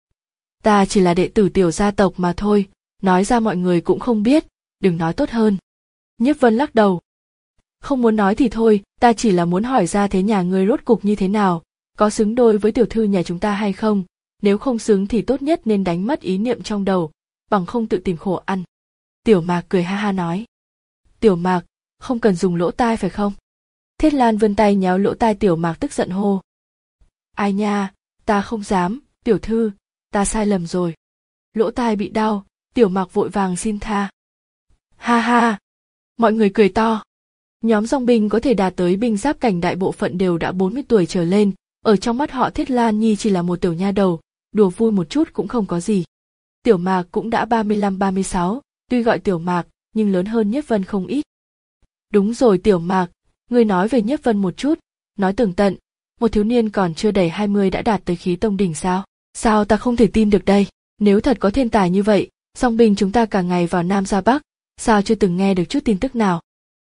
Ta chỉ là đệ tử tiểu gia tộc mà thôi, nói ra mọi người cũng không biết, đừng nói tốt hơn. Nhiếp Vân lắc đầu. Không muốn nói thì thôi, ta chỉ là muốn hỏi ra thế nhà ngươi rốt cục như thế nào, có xứng đôi với tiểu thư nhà chúng ta hay không, nếu không xứng thì tốt nhất nên đánh mất ý niệm trong đầu, bằng không tự tìm khổ ăn. Tiểu Mạc cười ha ha nói. Tiểu Mạc, không cần dùng lỗ tai phải không? Thiết Lan vươn tay nhéo lỗ tai Tiểu Mạc tức giận hô. Ai nha, ta không dám, tiểu thư, ta sai lầm rồi. Lỗ tai bị đau, Tiểu Mạc vội vàng xin tha. Ha ha, mọi người cười to. Nhóm dòng binh có thể đạt tới binh giáp cảnh đại bộ phận đều đã bốn mươi tuổi trở lên, ở trong mắt họ Thiết Lan Nhi chỉ là một tiểu nha đầu, đùa vui một chút cũng không có gì. Tiểu Mạc cũng đã ba mươi lăm ba mươi sáu, tuy gọi Tiểu Mạc, nhưng lớn hơn Nhiếp Vân không ít. Đúng rồi Tiểu Mạc, ngươi nói về Nhiếp Vân một chút, nói tường tận, một thiếu niên còn chưa đầy hai mươi đã đạt tới khí tông đỉnh sao? Sao ta không thể tin được đây, nếu thật có thiên tài như vậy, dòng binh chúng ta cả ngày vào Nam ra Bắc, sao chưa từng nghe được chút tin tức nào?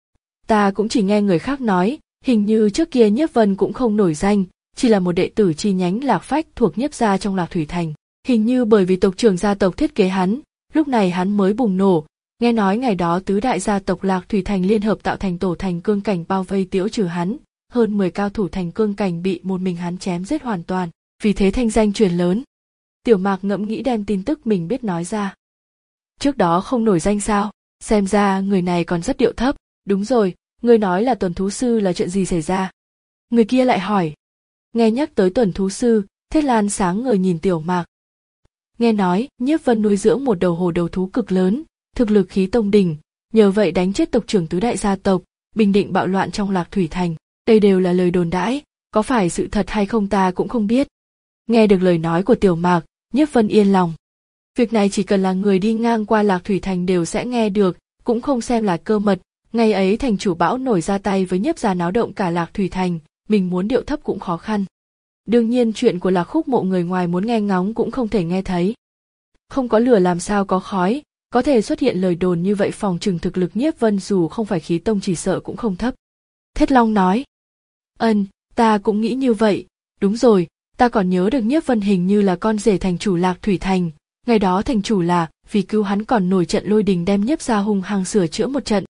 Ta cũng chỉ nghe người khác nói, hình như trước kia Nhiếp Vân cũng không nổi danh, chỉ là một đệ tử chi nhánh Lạc Phách thuộc Nhiếp gia trong Lạc Thủy Thành. Hình như bởi vì tộc trưởng gia tộc thiết kế hắn, lúc này hắn mới bùng nổ. Nghe nói ngày đó tứ đại gia tộc Lạc Thủy Thành liên hợp tạo thành tổ thành cương cảnh bao vây tiễu trừ hắn, hơn mười cao thủ thành cương cảnh bị một mình hắn chém giết hoàn toàn, vì thế thanh danh truyền lớn. Tiểu Mạc ngẫm nghĩ đem tin tức mình biết nói ra. Trước đó không nổi danh sao, xem ra người này còn rất điệu thấp. Đúng rồi, người nói là tuần thú sư là chuyện gì xảy ra? Người kia lại hỏi. Nghe nhắc tới tuần thú sư, Thiết Lan sáng ngời nhìn Tiểu Mạc. Nghe nói, Nhiếp Vân nuôi dưỡng một đầu hổ đầu thú cực lớn, thực lực khí tông đỉnh, nhờ vậy đánh chết tộc trưởng tứ đại gia tộc, bình định bạo loạn trong Lạc Thủy Thành. Đây đều là lời đồn đãi, có phải sự thật hay không ta cũng không biết. Nghe được lời nói của Tiểu Mạc, Nhiếp Vân yên lòng. Việc này chỉ cần là người đi ngang qua Lạc Thủy Thành đều sẽ nghe được, cũng không xem là cơ mật. Ngày ấy thành chủ Bão nổi ra tay với Nhiếp gia náo động cả Lạc Thủy Thành, mình muốn điệu thấp cũng khó khăn. Đương nhiên chuyện của Lạc Khúc Mộ người ngoài muốn nghe ngóng cũng không thể nghe thấy. Không có lửa làm sao có khói, có thể xuất hiện lời đồn như vậy phòng trừng thực lực Nhiếp Vân dù không phải khí tông chỉ sợ cũng không thấp. Thiết Long nói. Ân, ta cũng nghĩ như vậy, đúng rồi, ta còn nhớ được Nhiếp Vân hình như là con rể thành chủ Lạc Thủy Thành, Ngày đó thành chủ là vì cứu hắn còn nổi trận lôi đình đem Nhiếp gia hung hăng sửa chữa một trận.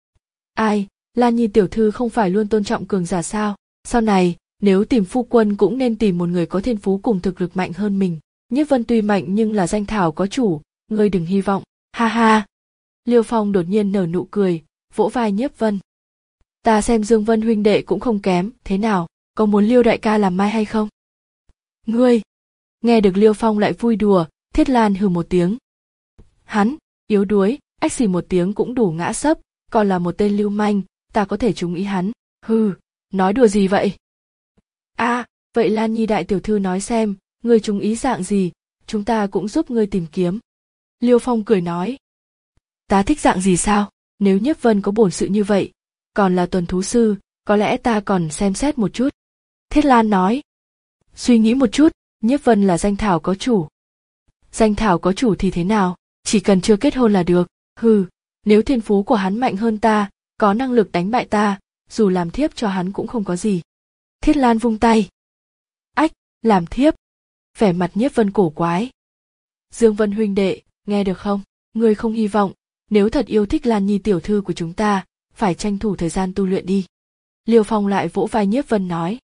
Ai, Lan Nhi tiểu thư không phải luôn tôn trọng cường giả sao? Sau này, nếu tìm phu quân cũng nên tìm một người có thiên phú cùng thực lực mạnh hơn mình. Nhiếp Vân tuy mạnh nhưng là danh thảo có chủ, ngươi đừng hy vọng. Ha ha. Liêu Phong đột nhiên nở nụ cười, vỗ vai Nhiếp Vân. Ta xem Dương Vân huynh đệ cũng không kém, thế nào, có muốn Liêu đại ca làm mai hay không? Ngươi. Nghe được Liêu Phong lại vui đùa, Thiết Lan hừ một tiếng. Hắn, yếu đuối, ách xì một tiếng cũng đủ ngã sấp, còn là một tên lưu manh, ta có thể trúng ý hắn. Hừ, nói đùa gì vậy? A, à, vậy Lan Nhi đại tiểu thư nói xem, ngươi trúng ý dạng gì, chúng ta cũng giúp ngươi tìm kiếm. Liêu Phong cười nói. Ta thích dạng gì sao? Nếu Nhiếp Vân có bổn sự như vậy, còn là tuần thú sư, có lẽ ta còn xem xét một chút. Thiết Lan nói. Suy nghĩ một chút, Nhiếp Vân là danh thảo có chủ. Danh thảo có chủ thì thế nào, chỉ cần chưa kết hôn là được. Hừ, nếu thiên phú của hắn mạnh hơn ta, có năng lực đánh bại ta, dù làm thiếp cho hắn cũng không có gì. Thiết Lan vung tay. Ách, làm thiếp. Vẻ mặt Nhiếp Vân cổ quái. Dương Vân huynh đệ, nghe được không? Ngươi không hy vọng, nếu thật yêu thích Lan Nhi tiểu thư của chúng ta, phải tranh thủ thời gian tu luyện đi. Liêu Phong lại vỗ vai Nhiếp Vân nói.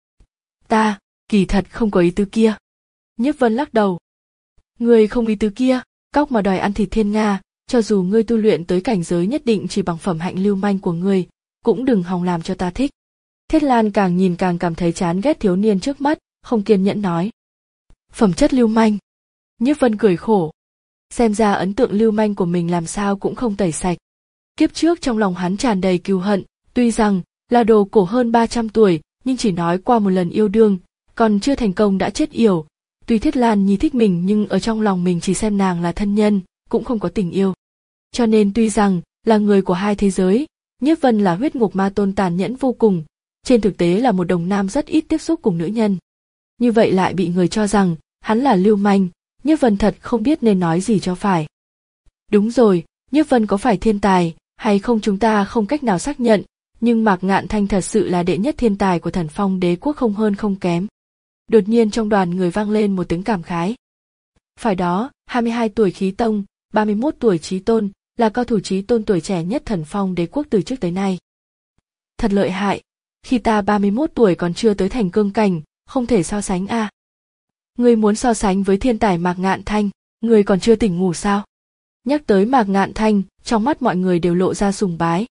Ta, kỳ thật không có ý tứ kia. Nhiếp Vân lắc đầu. Ngươi không ý tứ kia, cóc mà đòi ăn thịt thiên nga, cho dù ngươi tu luyện tới cảnh giới nhất định chỉ bằng phẩm hạnh lưu manh của ngươi, cũng đừng hòng làm cho ta thích. Thiết Lan càng nhìn càng cảm thấy chán ghét thiếu niên trước mắt, không kiên nhẫn nói. Phẩm chất lưu manh. Nhiếp Vân cười khổ. Xem ra ấn tượng lưu manh của mình làm sao cũng không tẩy sạch. Kiếp trước trong lòng hắn tràn đầy cừu hận, tuy rằng là đồ cổ hơn ba trăm tuổi, nhưng chỉ nói qua một lần yêu đương, còn chưa thành công đã chết yểu. Tuy Thiết Lan Nhi thích mình nhưng ở trong lòng mình chỉ xem nàng là thân nhân, cũng không có tình yêu. Cho nên tuy rằng là người của hai thế giới, Nhiếp Vân là huyết ngục ma tôn tàn nhẫn vô cùng, trên thực tế là một đồng nam rất ít tiếp xúc cùng nữ nhân. Như vậy lại bị người cho rằng hắn là lưu manh, Nhiếp Vân thật không biết nên nói gì cho phải. Đúng rồi, Nhiếp Vân có phải thiên tài hay không chúng ta không cách nào xác nhận, nhưng Mạc Ngạn Thanh thật sự là đệ nhất thiên tài của Thần Phong Đế quốc không hơn không kém. Đột nhiên trong đoàn người vang lên một tiếng cảm khái. Phải đó, hai mươi hai tuổi khí tông, ba mươi mốt tuổi chí tôn, là cao thủ chí tôn tuổi trẻ nhất Thần Phong Đế quốc từ trước tới nay. Thật lợi hại, khi ta ba mươi mốt tuổi còn chưa tới thành cương cảnh, không thể so sánh a. À. Ngươi muốn so sánh với thiên tài Mạc Ngạn Thanh, ngươi còn chưa tỉnh ngủ sao? Nhắc tới Mạc Ngạn Thanh, trong mắt mọi người đều lộ ra sùng bái.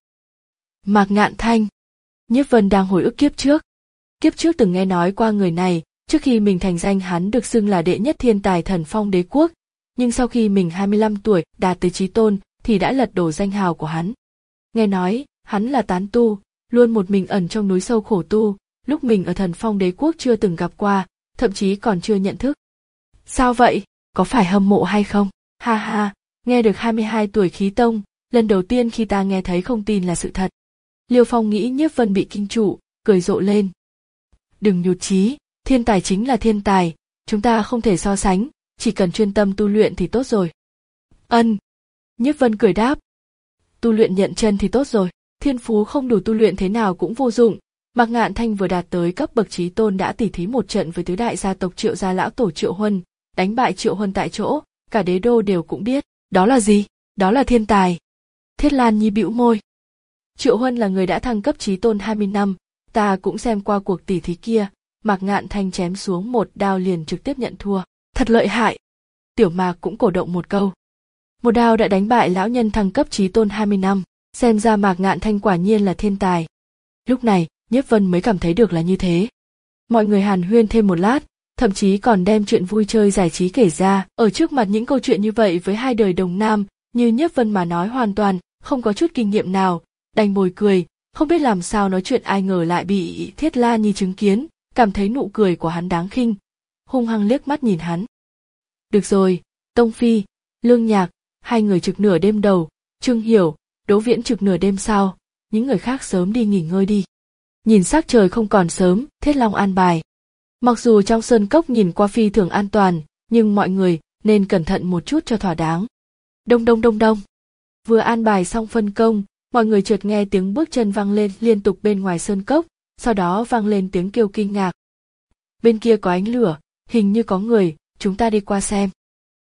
Mạc Ngạn Thanh. Nhiếp Vân đang hồi ức kiếp trước. Kiếp trước từng nghe nói qua người này, trước khi mình thành danh hắn được xưng là đệ nhất thiên tài Thần Phong Đế quốc, nhưng sau khi mình hai mươi lăm tuổi đạt tới chí tôn thì đã lật đổ danh hào của hắn. Nghe nói, hắn là tán tu, luôn một mình ẩn trong núi sâu khổ tu, lúc mình ở Thần Phong Đế quốc chưa từng gặp qua, thậm chí còn chưa nhận thức. Sao vậy, có phải hâm mộ hay không? Ha ha, nghe được hai mươi hai tuổi khí tông, lần đầu tiên khi ta nghe thấy không tin là sự thật. Liêu Phong nghĩ Nhiếp Vân bị kinh trụ, cười rộ lên. Đừng nhụt chí, thiên tài chính là thiên tài, chúng ta không thể so sánh, chỉ cần chuyên tâm tu luyện thì tốt rồi. Ân. Nhiếp Vân cười đáp. Tu luyện nhận chân thì tốt rồi, thiên phú không đủ tu luyện thế nào cũng vô dụng. Mạc Ngạn Thanh vừa đạt tới cấp bậc chí tôn đã tỉ thí một trận với tứ đại gia tộc Triệu gia lão tổ Triệu Huân, đánh bại Triệu Huân tại chỗ, cả đế đô đều cũng biết, đó là gì? Đó là thiên tài. Thiết Lan Nhi bĩu môi. Triệu Huân là người đã thăng cấp chí tôn hai mươi năm, ta cũng xem qua cuộc tỉ thí kia, Mạc Ngạn Thanh chém xuống một đao liền trực tiếp nhận thua, thật lợi hại. Tiểu Mạc cũng cổ động một câu. Một đao đã đánh bại lão nhân thăng cấp chí tôn hai mươi năm, xem ra Mạc Ngạn Thanh quả nhiên là thiên tài. Lúc này, Nhiếp Vân mới cảm thấy được là như thế. Mọi người hàn huyên thêm một lát, thậm chí còn đem chuyện vui chơi giải trí kể ra. Ở trước mặt những câu chuyện như vậy với hai đời đồng nam, như Nhiếp Vân mà nói hoàn toàn không có chút kinh nghiệm nào, đành bồi cười, không biết làm sao nói chuyện ai ngờ lại bị Thiết Lan Nhi chứng kiến, cảm thấy nụ cười của hắn đáng khinh, hung hăng liếc mắt nhìn hắn. Được rồi, Tông Phi, Lương Nhạc, hai người trực nửa đêm đầu, Trương Hiểu, Đỗ Viễn trực nửa đêm sau, những người khác sớm đi nghỉ ngơi đi. Nhìn sắc trời không còn sớm, Thiết Long an bài. Mặc dù trong sơn cốc nhìn qua phi thường an toàn, nhưng mọi người nên cẩn thận một chút cho thỏa đáng. Đông đông đông đông. Vừa an bài xong phân công, mọi người chợt nghe tiếng bước chân vang lên liên tục bên ngoài sơn cốc, sau đó vang lên tiếng kêu kinh ngạc. Bên kia có ánh lửa, hình như có người, chúng ta đi qua xem.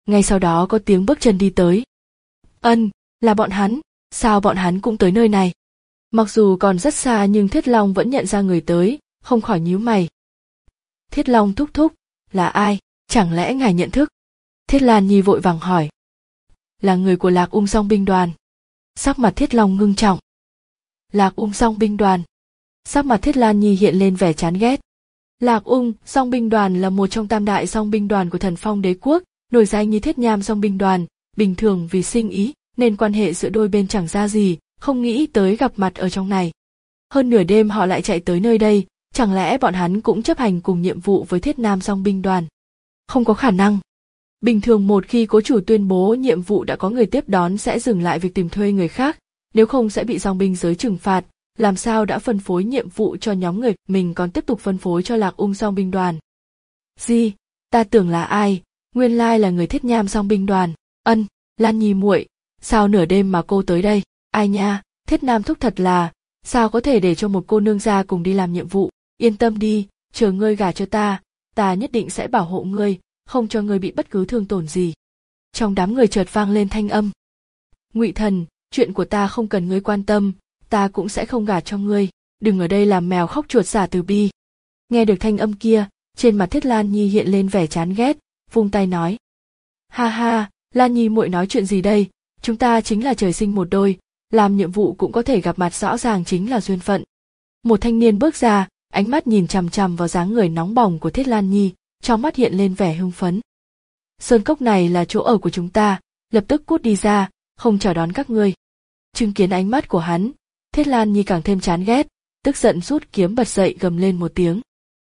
ngay sau đó có tiếng bước chân đi tới. Ân, là bọn hắn, sao bọn hắn cũng tới nơi này? Mặc dù còn rất xa nhưng Thiết Long vẫn nhận ra người tới, không khỏi nhíu mày. Thiết Long thúc thúc, là ai, chẳng lẽ ngài nhận thức? Thiết Lan Nhi vội vàng hỏi. Là người của Lạc Ung Song binh đoàn. Sắc mặt Thiết Long ngưng trọng. Lạc Ung Song binh đoàn. Sắc mặt Thiết Lan Nhi hiện lên vẻ chán ghét. Lạc Ung Song binh đoàn là một trong tam đại song binh đoàn của Thần Phong đế quốc, nổi danh như Thiết Nham Song binh đoàn, bình thường vì sinh ý nên quan hệ giữa đôi bên chẳng ra gì, không nghĩ tới gặp mặt ở trong này. Hơn nửa đêm họ lại chạy tới nơi đây, chẳng lẽ bọn hắn cũng chấp hành cùng nhiệm vụ với Thiết Nam Song binh đoàn? Không có khả năng. Bình thường một khi cố chủ tuyên bố nhiệm vụ đã có người tiếp đón sẽ dừng lại việc tìm thuê người khác, nếu không sẽ bị dòng binh giới trừng phạt, làm sao đã phân phối nhiệm vụ cho nhóm người mình còn tiếp tục phân phối cho Lạc Ung Song binh đoàn. Gì? Ta tưởng là ai, nguyên lai là người Thiết Nham Song binh đoàn. Ân, Lan Nhi muội, sao nửa đêm mà cô tới đây? Ai nha, Thiết Nam thúc thật là, sao có thể để cho một cô nương ra cùng đi làm nhiệm vụ? Yên tâm đi, chờ ngươi gả cho ta, ta nhất định sẽ bảo hộ ngươi, không cho ngươi bị bất cứ thương tổn gì. Trong đám người chợt vang lên thanh âm. Ngụy Thần, chuyện của ta không cần ngươi quan tâm, ta cũng sẽ không gả cho ngươi, đừng ở đây làm mèo khóc chuột xả từ bi. Nghe được thanh âm kia, trên mặt Thiết Lan Nhi hiện lên vẻ chán ghét, vung tay nói. Ha ha, Lan Nhi muội nói chuyện gì đây, chúng ta chính là trời sinh một đôi, làm nhiệm vụ cũng có thể gặp mặt, rõ ràng chính là duyên phận. Một thanh niên bước ra, ánh mắt nhìn chằm chằm vào dáng người nóng bỏng của Thiết Lan Nhi, trong mắt hiện lên vẻ hưng phấn. Sơn cốc này là chỗ ở của chúng ta, lập tức cút đi ra, không chào đón các ngươi. Chứng kiến ánh mắt của hắn, Thiết Lan Nhi càng thêm chán ghét, tức giận rút kiếm bật dậy gầm lên một tiếng.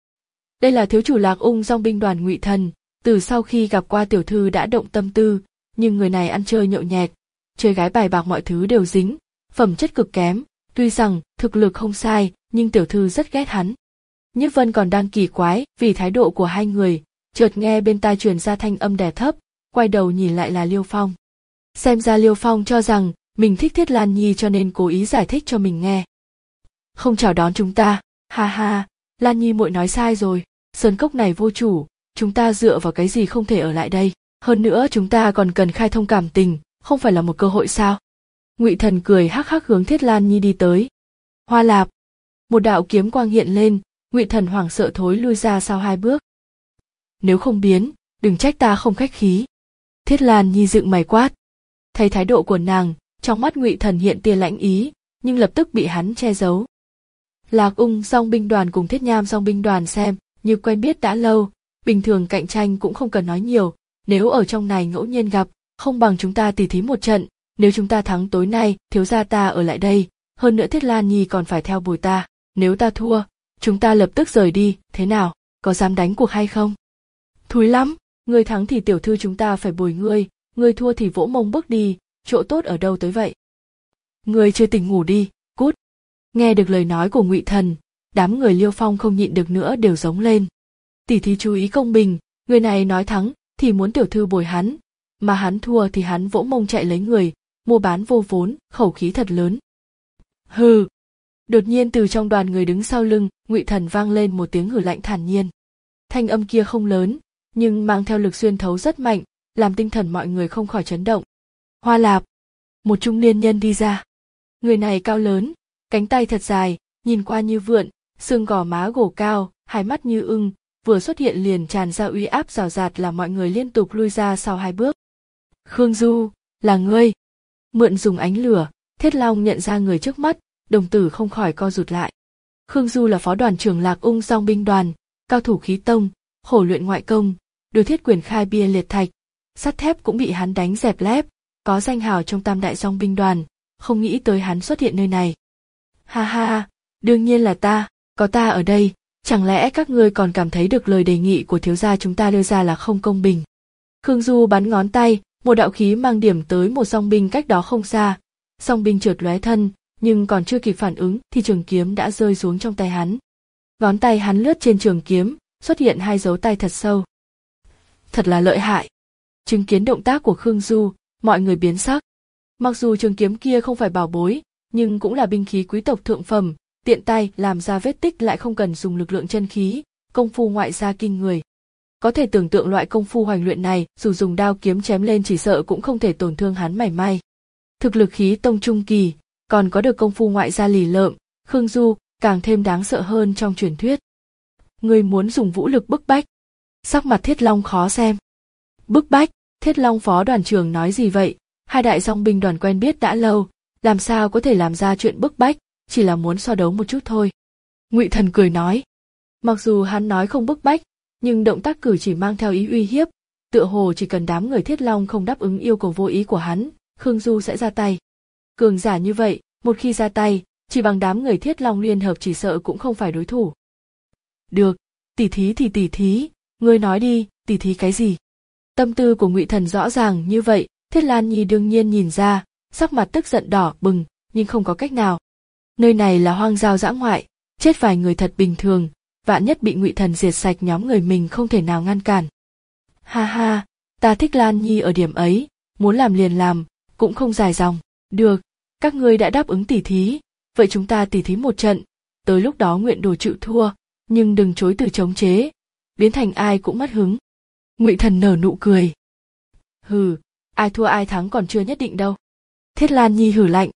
Đây là thiếu chủ Lạc Ung Song binh đoàn Ngụy Thần, từ sau khi gặp qua tiểu thư đã động tâm tư, nhưng người này ăn chơi nhậu nhẹt, chơi gái bài bạc mọi thứ đều dính, phẩm chất cực kém, tuy rằng thực lực không sai, nhưng tiểu thư rất ghét hắn. Nhiếp Vân còn đang kỳ quái vì thái độ của hai người, chợt nghe bên tai truyền ra thanh âm đè thấp, quay đầu nhìn lại là Liêu Phong. Xem ra Liêu Phong cho rằng mình thích Thiết Lan Nhi cho nên cố ý giải thích cho mình nghe. Không chào đón chúng ta, ha ha, Lan Nhi muội nói sai rồi, sơn cốc này vô chủ, chúng ta dựa vào cái gì không thể ở lại đây, hơn nữa chúng ta còn cần khai thông cảm tình, không phải là một cơ hội sao? Ngụy Thần cười hắc hắc hướng Thiết Lan Nhi đi tới. Hoa Lạp, một đạo kiếm quang hiện lên, Ngụy Thần hoảng sợ thối lui ra sau hai bước. Nếu không biến, đừng trách ta không khách khí. Thiết Lan Nhi dựng mày quát. Thấy thái độ của nàng, trong mắt Ngụy Thần hiện tia lãnh ý, nhưng lập tức bị hắn che giấu. Lạc Ung Song binh đoàn cùng Thiết Nham Song binh đoàn xem như quen biết đã lâu, bình thường cạnh tranh cũng không cần nói nhiều, nếu ở trong này ngẫu nhiên gặp, không bằng chúng ta tỉ thí một trận, nếu chúng ta thắng tối nay, thiếu gia ta ở lại đây, hơn nữa Thiết Lan Nhi còn phải theo bồi ta, nếu ta thua, chúng ta lập tức rời đi, thế nào, có dám đánh cuộc hay không? Thúi lắm, ngươi thắng thì tiểu thư chúng ta phải bồi ngươi, ngươi thua thì vỗ mông bước đi, chỗ tốt ở đâu tới vậy? Ngươi chưa tỉnh ngủ đi, cút. Nghe được lời nói của Ngụy Thần, đám người Liêu Phong không nhịn được nữa đều giống lên. Tỷ thí chú ý công bình, người này nói thắng thì muốn tiểu thư bồi hắn, mà hắn thua thì hắn vỗ mông chạy lấy người, mua bán vô vốn, khẩu khí thật lớn. Hừ. Đột nhiên từ trong đoàn người đứng sau lưng, Ngụy Thần vang lên một tiếng hử lạnh thản nhiên. Thanh âm kia không lớn, nhưng mang theo lực xuyên thấu rất mạnh, làm tinh thần mọi người không khỏi chấn động. Hoa Lạp, một trung niên nhân đi ra. Người này cao lớn, cánh tay thật dài, nhìn qua như vượn, xương gò má gồ cao, hai mắt như ưng, vừa xuất hiện liền tràn ra uy áp rào rạt làm mọi người liên tục lui ra sau hai bước. Khương Du, là ngươi. Mượn dùng ánh lửa, Thiết Long nhận ra người trước mắt, đồng tử không khỏi co rụt lại. Khương Du là phó đoàn trưởng Lạc Ung Song binh đoàn, cao thủ khí tông, khổ luyện ngoại công, đối thiết quyền khai bia liệt thạch, sắt thép cũng bị hắn đánh dẹp lép, có danh hào trong tam đại song binh đoàn, không nghĩ tới hắn xuất hiện nơi này. Ha ha, đương nhiên là ta, có ta ở đây, chẳng lẽ các ngươi còn cảm thấy được lời đề nghị của thiếu gia chúng ta đưa ra là không công bình? Khương Du bắn ngón tay, một đạo khí mang điểm tới một song binh cách đó không xa, song binh chợt lóe thân, nhưng còn chưa kịp phản ứng thì trường kiếm đã rơi xuống trong tay hắn. Ngón tay hắn lướt trên trường kiếm, xuất hiện hai dấu tay thật sâu. Thật là lợi hại. Chứng kiến động tác của Khương Du, mọi người biến sắc. Mặc dù trường kiếm kia không phải bảo bối, nhưng cũng là binh khí quý tộc thượng phẩm, tiện tay làm ra vết tích lại không cần dùng lực lượng chân khí, công phu ngoại gia kinh người. Có thể tưởng tượng loại công phu hoành luyện này, dù dùng đao kiếm chém lên chỉ sợ cũng không thể tổn thương hắn mảy may. Thực lực khí tông trung kỳ, còn có được công phu ngoại gia lì lợm, Khương Du càng thêm đáng sợ hơn trong truyền thuyết. Ngươi muốn dùng vũ lực bức bách? Sắc mặt Thiết Long khó xem. Bức bách? Thiết Long phó đoàn trưởng nói gì vậy? Hai đại dòng binh đoàn quen biết đã lâu, làm sao có thể làm ra chuyện bức bách, chỉ là muốn so đấu một chút thôi. Ngụy Thần cười nói. Mặc dù hắn nói không bức bách, nhưng động tác cử chỉ mang theo ý uy hiếp, tựa hồ chỉ cần đám người Thiết Long không đáp ứng yêu cầu vô ý của hắn, Khương Du sẽ ra tay. Cường giả như vậy, một khi ra tay, chỉ bằng đám người Thiết Long liên hợp chỉ sợ cũng không phải đối thủ. Được, tỉ thí thì tỉ thí, ngươi nói đi, tỉ thí cái gì? Tâm tư của Ngụy Thần rõ ràng như vậy, Thiết Lan Nhi đương nhiên nhìn ra, sắc mặt tức giận đỏ bừng, nhưng không có cách nào. Nơi này là hoang giao dã ngoại, chết vài người thật bình thường, vạn nhất bị Ngụy Thần diệt sạch nhóm người mình không thể nào ngăn cản. Ha ha, ta thích Lan Nhi ở điểm ấy, muốn làm liền làm, cũng không dài dòng. Được, các ngươi đã đáp ứng tỉ thí, vậy chúng ta tỉ thí một trận, tới lúc đó nguyện đồ chịu thua, nhưng đừng chối từ chống chế, biến thành ai cũng mất hứng. Ngụy Thần nở nụ cười. Hừ, ai thua ai thắng còn chưa nhất định đâu. Thiết Lan Nhi hử lạnh.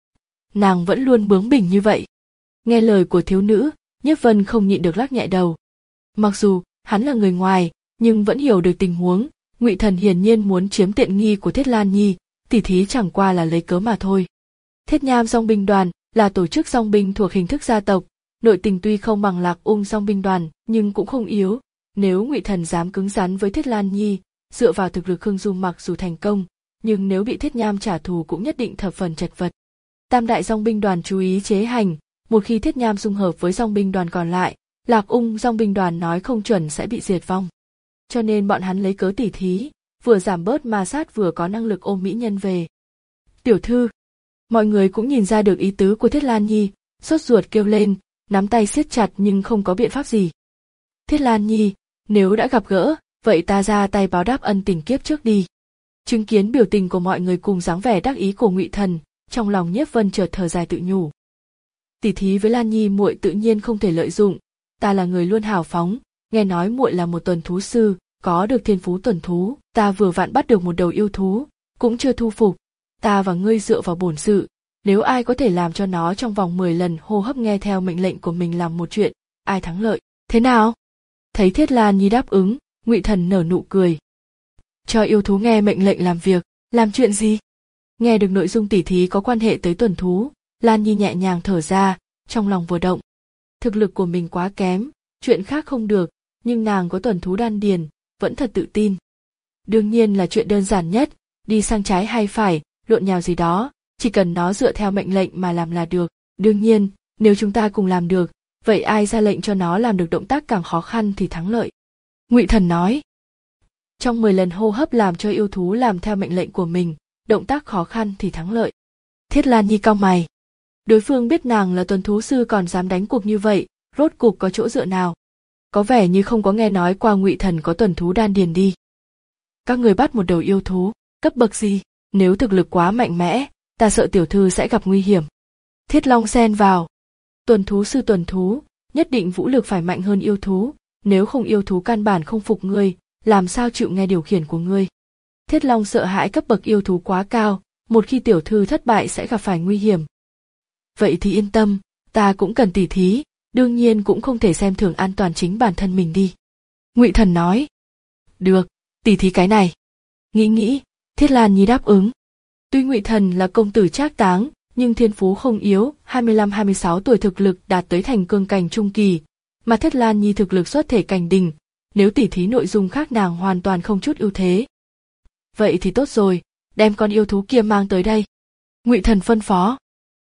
Nàng vẫn luôn bướng bỉnh như vậy. Nghe lời của thiếu nữ, Nhiếp Vân không nhịn được lắc nhẹ đầu. Mặc dù hắn là người ngoài, nhưng vẫn hiểu được tình huống. Ngụy Thần hiển nhiên muốn chiếm tiện nghi của Thiết Lan Nhi, tỉ thí chẳng qua là lấy cớ mà thôi. Thiết Nham Dòng binh đoàn là tổ chức dòng binh thuộc hình thức gia tộc, nội tình tuy không bằng Lạc Ung Dòng binh đoàn, nhưng cũng không yếu. Nếu Ngụy Thần dám cứng rắn với Thiết Lan Nhi, dựa vào thực lực Khương Du mặc dù thành công, nhưng nếu bị Thiết Nham trả thù cũng nhất định thập phần chật vật. Tam đại dòng binh đoàn chú ý chế hành, một khi Thiết Nham dung hợp với dòng binh đoàn còn lại, Lạc Ung dòng binh đoàn nói không chuẩn sẽ bị diệt vong. Cho nên bọn hắn lấy cớ tỉ thí, vừa giảm bớt ma sát vừa có năng lực ôm mỹ nhân về. Tiểu thư, mọi người cũng nhìn ra được ý tứ của Thiết Lan Nhi, sốt ruột kêu lên, nắm tay siết chặt nhưng không có biện pháp gì. Thiết Lan Nhi, nếu đã gặp gỡ, vậy ta ra tay báo đáp ân tình kiếp trước đi. Chứng kiến biểu tình của mọi người cùng dáng vẻ đắc ý của Ngụy Thần, trong lòng Nhiếp Vân chợt thở dài tự nhủ. Tỉ thí với Lan Nhi muội tự nhiên không thể lợi dụng, ta là người luôn hào phóng, nghe nói muội là một tuần thú sư, có được thiên phú tuần thú, ta vừa vặn bắt được một đầu yêu thú, cũng chưa thu phục, ta và ngươi dựa vào bổn sự, nếu ai có thể làm cho nó trong vòng mười lần hô hấp nghe theo mệnh lệnh của mình làm một chuyện, ai thắng lợi, thế nào? Thấy Thiết Lan Nhi đáp ứng, Ngụy Thần nở nụ cười. Cho yêu thú nghe mệnh lệnh làm việc, làm chuyện gì? Nghe được nội dung tỉ thí có quan hệ tới tuần thú, Lan Nhi nhẹ nhàng thở ra, trong lòng vừa động. Thực lực của mình quá kém, chuyện khác không được, nhưng nàng có tuần thú đan điền, vẫn thật tự tin. Đương nhiên là chuyện đơn giản nhất, đi sang trái hay phải, lộn nhào gì đó, chỉ cần nó dựa theo mệnh lệnh mà làm là được. Đương nhiên, nếu chúng ta cùng làm được, vậy ai ra lệnh cho nó làm được động tác càng khó khăn thì thắng lợi. Ngụy Thần nói. Trong mười lần hô hấp làm cho yêu thú làm theo mệnh lệnh của mình, động tác khó khăn thì thắng lợi. Thiết Lan Nhi cau mày. Đối phương biết nàng là tuần thú sư còn dám đánh cuộc như vậy, rốt cuộc có chỗ dựa nào? Có vẻ như không có nghe nói qua Ngụy Thần có tuần thú đan điền đi. Các người bắt một đầu yêu thú, cấp bậc gì? Nếu thực lực quá mạnh mẽ, ta sợ tiểu thư sẽ gặp nguy hiểm. Thiết Long xen vào. Tuần thú sư tuần thú, nhất định vũ lực phải mạnh hơn yêu thú, nếu không yêu thú căn bản không phục ngươi, làm sao chịu nghe điều khiển của ngươi. Thiết Long sợ hãi cấp bậc yêu thú quá cao, một khi tiểu thư thất bại sẽ gặp phải nguy hiểm. Vậy thì yên tâm, ta cũng cần tỉ thí, đương nhiên cũng không thể xem thường an toàn chính bản thân mình đi. Ngụy Thần nói. Được, tỉ thí cái này. Nghĩ nghĩ, Thiết Lan Nhi đáp ứng. Tuy Ngụy Thần là công tử trác táng, nhưng thiên phú không yếu, hai mươi lăm hai mươi sáu tuổi thực lực đạt tới thành cương cảnh trung kỳ, mà Thiết Lan Nhi thực lực xuất thể cảnh đỉnh, nếu tỉ thí nội dung khác nàng hoàn toàn không chút ưu thế. Vậy thì tốt rồi, đem con yêu thú kia mang tới đây. Ngụy Thần phân phó.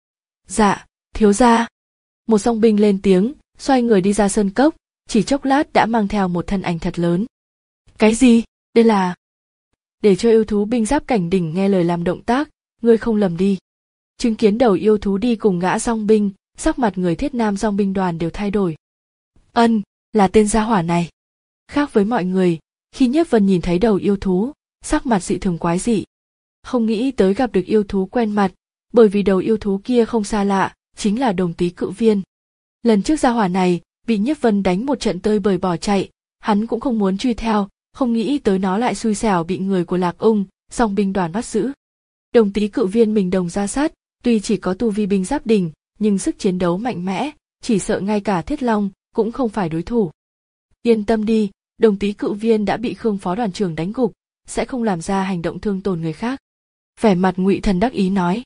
Dạ, thiếu gia. Một dòng binh lên tiếng, xoay người đi ra sơn cốc, chỉ chốc lát đã mang theo một thân ảnh thật lớn. Cái gì? Đây là... Để cho yêu thú binh giáp cảnh đỉnh nghe lời làm động tác, ngươi không lầm đi. Chứng kiến đầu yêu thú đi cùng gã dòng binh, sắc mặt người Thiết Nam dòng binh đoàn đều thay đổi. Ân, là tên gia hỏa này. Khác với mọi người, khi Nhiếp Vân nhìn thấy đầu yêu thú, sắc mặt dị thường quái dị. Không nghĩ tới gặp được yêu thú quen mặt, bởi vì đầu yêu thú kia không xa lạ, chính là Đồng Tý Cự Viên. Lần trước gia hỏa này bị Nhiếp Vân đánh một trận tơi bời bỏ chạy, hắn cũng không muốn truy theo, không nghĩ tới nó lại xui xẻo bị người của Lạc Ung, dòng binh đoàn bắt giữ. Đồng Tý Cự Viên mình đồng ra sát, tuy chỉ có tu vi binh giáp đỉnh, nhưng sức chiến đấu mạnh mẽ, chỉ sợ ngay cả Thiết Long cũng không phải đối thủ. Yên tâm đi, Đồng Tý Cự Viên đã bị Khương phó đoàn trưởng đánh gục, sẽ không làm ra hành động thương tổn người khác. Vẻ mặt Ngụy Thần đắc ý nói.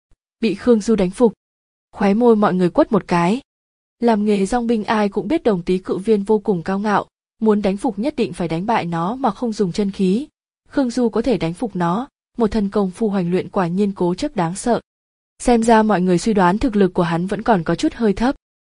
Bị Khương Du đánh phục. Khóe môi mọi người quất một cái. Làm nghề dong binh ai cũng biết Đồng Tý Cự Viên vô cùng cao ngạo, muốn đánh phục nhất định phải đánh bại nó mà không dùng chân khí. Khương Du có thể đánh phục nó, một thân công phu hoành luyện quả nhiên cố chấp đáng sợ. Xem ra mọi người suy đoán thực lực của hắn vẫn còn có chút hơi thấp.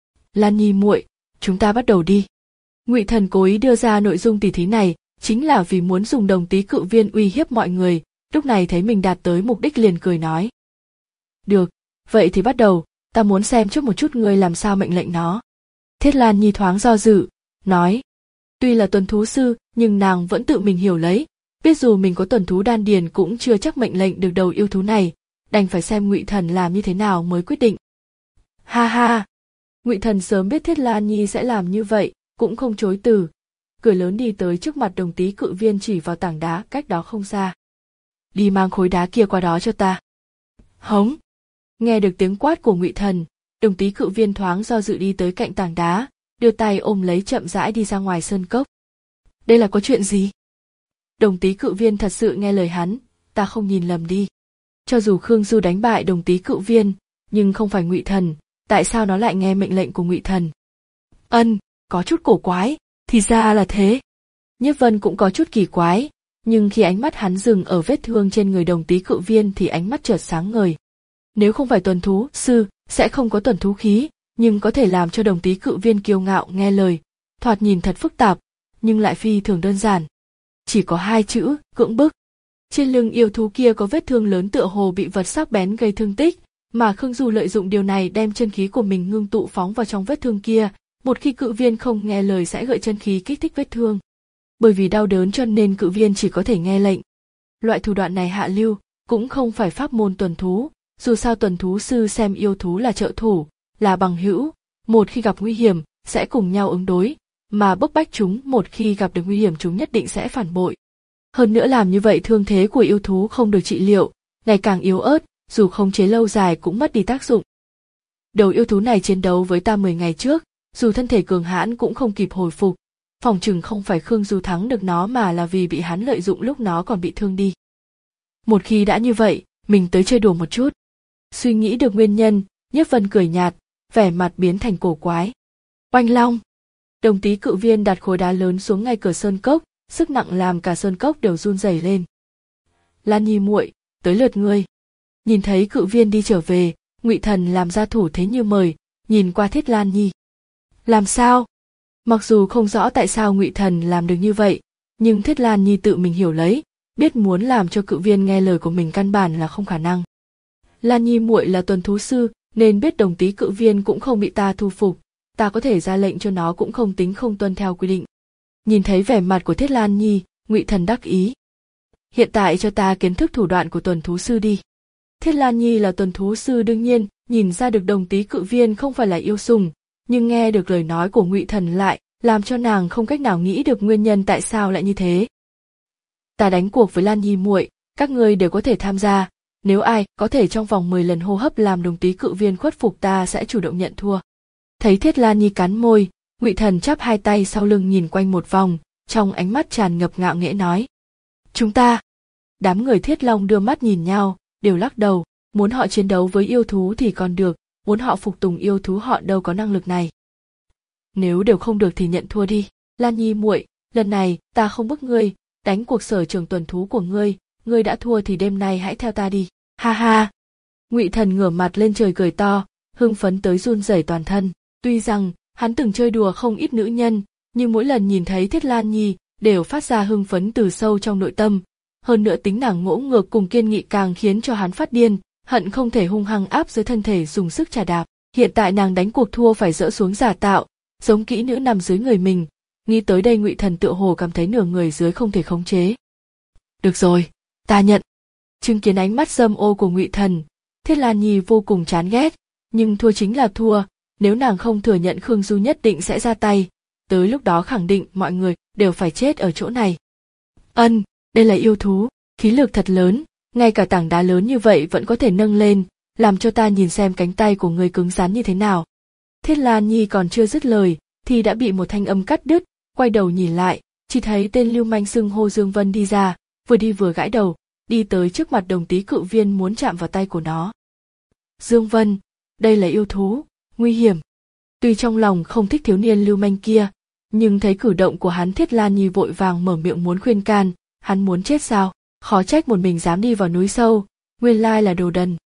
Lan Nhi muội, chúng ta bắt đầu đi. Ngụy Thần cố ý đưa ra nội dung tỉ thí này, chính là vì muốn dùng Đồng Tý Cự Viên uy hiếp mọi người, lúc này thấy mình đạt tới mục đích liền cười nói. Được, vậy thì bắt đầu, ta muốn xem trước một chút ngươi làm sao mệnh lệnh nó. Thiết Lan Nhi thoáng do dự, nói. Tuy là tuần thú sư, nhưng nàng vẫn tự mình hiểu lấy, biết dù mình có tuần thú đan điền cũng chưa chắc mệnh lệnh được đầu yêu thú này, đành phải xem Ngụy Thần làm như thế nào mới quyết định. Ha ha! Ngụy Thần sớm biết Thiết Lan Nhi sẽ làm như vậy, cũng không chối từ, cười lớn đi tới trước mặt Đồng Tý Cự Viên chỉ vào tảng đá cách đó không xa. Đi mang khối đá kia qua đó cho ta. Hống! Nghe được tiếng quát của Ngụy Thần, Đồng Tý Cự Viên thoáng do dự đi tới cạnh tảng đá, đưa tay ôm lấy chậm rãi đi ra ngoài sơn cốc. Đây là có chuyện gì? Đồng Tý Cự Viên thật sự nghe lời hắn, ta không nhìn lầm đi. Cho dù Khương Du đánh bại Đồng Tý Cự Viên, nhưng không phải Ngụy Thần, tại sao nó lại nghe mệnh lệnh của Ngụy Thần? Ân, có chút cổ quái, thì ra là thế. Nhiếp Vân cũng có chút kỳ quái, nhưng khi ánh mắt hắn dừng ở vết thương trên người Đồng Tý Cự Viên thì ánh mắt chợt sáng ngời. Nếu không phải tuần thú sư, sẽ không có tuần thú khí, nhưng có thể làm cho Đồng Tý Cự Viên kiêu ngạo nghe lời, thoạt nhìn thật phức tạp, nhưng lại phi thường đơn giản. Chỉ có hai chữ, cưỡng bức. Trên lưng yêu thú kia có vết thương lớn tựa hồ bị vật sắc bén gây thương tích, mà Khương Du lợi dụng điều này đem chân khí của mình ngưng tụ phóng vào trong vết thương kia, một khi Cự Viên không nghe lời sẽ gợi chân khí kích thích vết thương. Bởi vì đau đớn cho nên Cự Viên chỉ có thể nghe lệnh. Loại thủ đoạn này hạ lưu, cũng không phải pháp môn tuần thú, dù sao tuần thú sư xem yêu thú là trợ thủ, là bằng hữu, một khi gặp nguy hiểm, sẽ cùng nhau ứng đối, mà bức bách chúng một khi gặp được nguy hiểm chúng nhất định sẽ phản bội. Hơn nữa làm như vậy thương thế của yêu thú không được trị liệu, ngày càng yếu ớt, dù khống chế lâu dài cũng mất đi tác dụng. Đầu yêu thú này chiến đấu với ta mười ngày trước, dù thân thể cường hãn cũng không kịp hồi phục, phòng chừng không phải Khương Du thắng được nó mà là vì bị hắn lợi dụng lúc nó còn bị thương đi. Một khi đã như vậy, mình tới chơi đùa một chút. Suy nghĩ được nguyên nhân, Nhiếp Vân cười nhạt, vẻ mặt biến thành cổ quái. Oanh long! Đồng Tý Cự Viên đặt khối đá lớn xuống ngay cửa sơn cốc, sức nặng làm cả sơn cốc đều run rẩy lên. Lan Nhi muội, tới lượt ngươi. Nhìn thấy Cự Viên đi trở về, Ngụy Thần làm ra thủ thế như mời, nhìn qua Thiết Lan Nhi. Làm sao? Mặc dù không rõ tại sao Ngụy Thần làm được như vậy, nhưng Thiết Lan Nhi tự mình hiểu lấy, biết muốn làm cho Cự Viên nghe lời của mình căn bản là không khả năng. Lan Nhi muội là tuần thú sư, nên biết Đồng Tý Cự Viên cũng không bị ta thu phục, ta có thể ra lệnh cho nó cũng không tính không tuân theo quy định. Nhìn thấy vẻ mặt của Thiết Lan Nhi, Ngụy Thần đắc ý. Hiện tại cho ta kiến thức thủ đoạn của tuần thú sư đi. Thiết Lan Nhi là tuần thú sư đương nhiên, nhìn ra được Đồng Tý Cự Viên không phải là yêu sùng, nhưng nghe được lời nói của Ngụy Thần lại, làm cho nàng không cách nào nghĩ được nguyên nhân tại sao lại như thế. Ta đánh cuộc với Lan Nhi muội, các ngươi đều có thể tham gia, nếu ai có thể trong vòng mười lần hô hấp làm Đồng Tý Cự Viên khuất phục ta sẽ chủ động nhận thua. Thấy Thiết Lan Nhi cắn môi, Ngụy Thần chắp hai tay sau lưng nhìn quanh một vòng, trong ánh mắt tràn ngập ngạo nghễ nói. Chúng ta! Đám người Thiết Long đưa mắt nhìn nhau, đều lắc đầu, muốn họ chiến đấu với yêu thú thì còn được, muốn họ phục tùng yêu thú họ đâu có năng lực này. Nếu đều không được thì nhận thua đi. Lan Nhi muội, lần này ta không bức ngươi, đánh cuộc sở trường tuần thú của ngươi, ngươi đã thua thì đêm nay hãy theo ta đi. Ha ha! Ngụy Thần ngửa mặt lên trời cười to, hưng phấn tới run rẩy toàn thân. Tuy rằng hắn từng chơi đùa không ít nữ nhân, nhưng mỗi lần nhìn thấy Thiết Lan Nhi đều phát ra hưng phấn từ sâu trong nội tâm. Hơn nữa tính nàng ngỗ ngược cùng kiên nghị càng khiến cho hắn phát điên, hận không thể hung hăng áp dưới thân thể dùng sức trà đạp. Hiện tại nàng đánh cuộc thua phải dỡ xuống giả tạo, giống kỹ nữ nằm dưới người mình. Nghĩ tới đây Ngụy Thần tựa hồ cảm thấy nửa người dưới không thể khống chế. Được rồi, ta nhận. Chứng kiến ánh mắt dâm ô của Ngụy Thần, Thiết Lan Nhi vô cùng chán ghét, nhưng thua chính là thua, nếu nàng không thừa nhận Khương Du nhất định sẽ ra tay, tới lúc đó khẳng định mọi người đều phải chết ở chỗ này. Ân, đây là yêu thú, khí lực thật lớn, ngay cả tảng đá lớn như vậy vẫn có thể nâng lên, làm cho ta nhìn xem cánh tay của người cứng rắn như thế nào. Thiết Lan Nhi còn chưa dứt lời, thì đã bị một thanh âm cắt đứt, quay đầu nhìn lại, chỉ thấy tên lưu manh xưng hô Dương Vân đi ra, vừa đi vừa gãi đầu, đi tới trước mặt Đồng Tý Cự Viên muốn chạm vào tay của nó. Dương Vân, đây là yêu thú, nguy hiểm. Tuy trong lòng không thích thiếu niên lưu manh kia, nhưng thấy cử động của hắn, Thiết Lan Nhi vội vàng mở miệng muốn khuyên can, hắn muốn chết sao, khó trách một mình dám đi vào núi sâu, nguyên lai là đồ đần.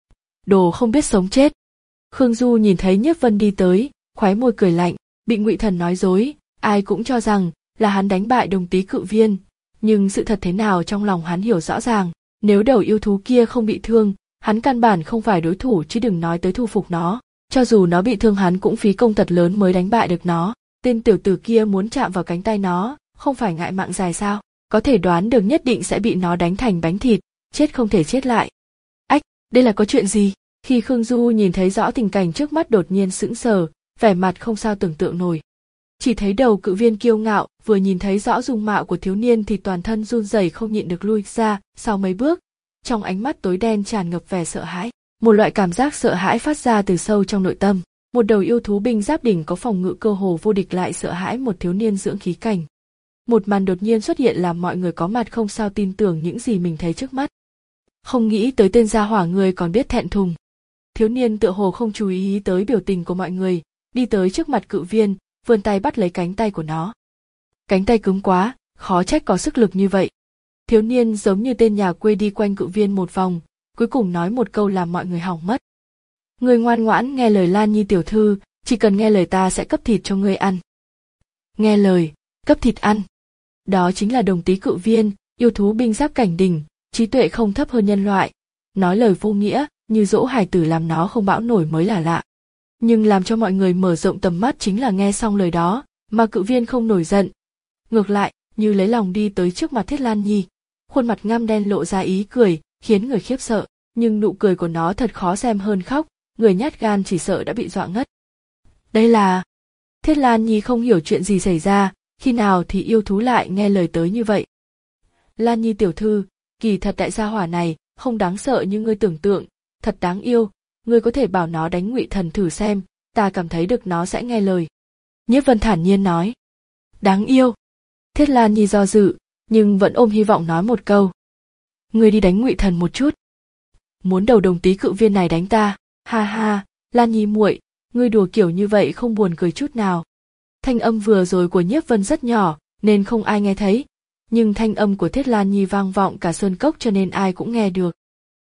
Đồ không biết sống chết. Khương Du nhìn thấy Nhiếp Vân đi tới, khóe môi cười lạnh, bị Ngụy Thần nói dối, ai cũng cho rằng là hắn đánh bại Đồng Tý Cự Viên, nhưng sự thật thế nào trong lòng hắn hiểu rõ ràng, nếu đầu yêu thú kia không bị thương, hắn căn bản không phải đối thủ chứ đừng nói tới thu phục nó, cho dù nó bị thương hắn cũng phí công thật lớn mới đánh bại được nó. Tên tiểu tử kia muốn chạm vào cánh tay nó, không phải ngại mạng dài sao, có thể đoán được nhất định sẽ bị nó đánh thành bánh thịt, chết không thể chết lại. Ách, đây là có chuyện gì? Khi Khương Du nhìn thấy rõ tình cảnh trước mắt đột nhiên sững sờ, vẻ mặt không sao tưởng tượng nổi. Chỉ thấy đầu cự viên kiêu ngạo, vừa nhìn thấy rõ dung mạo của thiếu niên thì toàn thân run rẩy không nhịn được lui ra, sau mấy bước, trong ánh mắt tối đen tràn ngập vẻ sợ hãi, một loại cảm giác sợ hãi phát ra từ sâu trong nội tâm. Một đầu yêu thú binh giáp đỉnh có phòng ngự cơ hồ vô địch lại sợ hãi một thiếu niên dưỡng khí cảnh. Một màn đột nhiên xuất hiện làm mọi người có mặt không sao tin tưởng những gì mình thấy trước mắt. Không nghĩ tới tên gia hỏa người còn biết thẹn thùng. Thiếu niên tựa hồ không chú ý tới biểu tình của mọi người, đi tới trước mặt cự viên, vươn tay bắt lấy cánh tay của nó. Cánh tay cứng quá, khó trách có sức lực như vậy. Thiếu niên giống như tên nhà quê đi quanh cự viên một vòng, cuối cùng nói một câu làm mọi người hỏng mất. Người ngoan ngoãn nghe lời Lan Nhi tiểu thư, chỉ cần nghe lời ta sẽ cấp thịt cho ngươi ăn. Nghe lời, cấp thịt ăn. Đó chính là Đồng Tý Cự Viên, yêu thú binh giáp cảnh đỉnh, trí tuệ không thấp hơn nhân loại. Nói lời vô nghĩa, như dỗ hài tử làm nó không bão nổi mới là lạ. Nhưng làm cho mọi người mở rộng tầm mắt chính là nghe xong lời đó, mà cự viên không nổi giận. Ngược lại, như lấy lòng đi tới trước mặt Thiết Lan Nhi, khuôn mặt ngăm đen lộ ra ý cười, khiến người khiếp sợ, nhưng nụ cười của nó thật khó xem hơn khóc. Người nhát gan chỉ sợ đã bị dọa ngất. Đây là... Thiết Lan Nhi không hiểu chuyện gì xảy ra, khi nào thì yêu thú lại nghe lời tới như vậy. Lan Nhi tiểu thư, kỳ thật đại gia hỏa này không đáng sợ như ngươi tưởng tượng, thật đáng yêu, ngươi có thể bảo nó đánh Ngụy Thần thử xem, ta cảm thấy được nó sẽ nghe lời. Nhiếp Vân thản nhiên nói. Đáng yêu. Thiết Lan Nhi do dự, nhưng vẫn ôm hy vọng nói một câu. Ngươi đi đánh Ngụy Thần một chút. Muốn đầu Đồng Tý Cự Viên này đánh ta. Ha ha, Lan Nhi muội, ngươi đùa kiểu như vậy không buồn cười chút nào. Thanh âm vừa rồi của Nhiếp Vân rất nhỏ, nên không ai nghe thấy, nhưng thanh âm của Thiết Lan Nhi vang vọng cả sơn cốc cho nên ai cũng nghe được.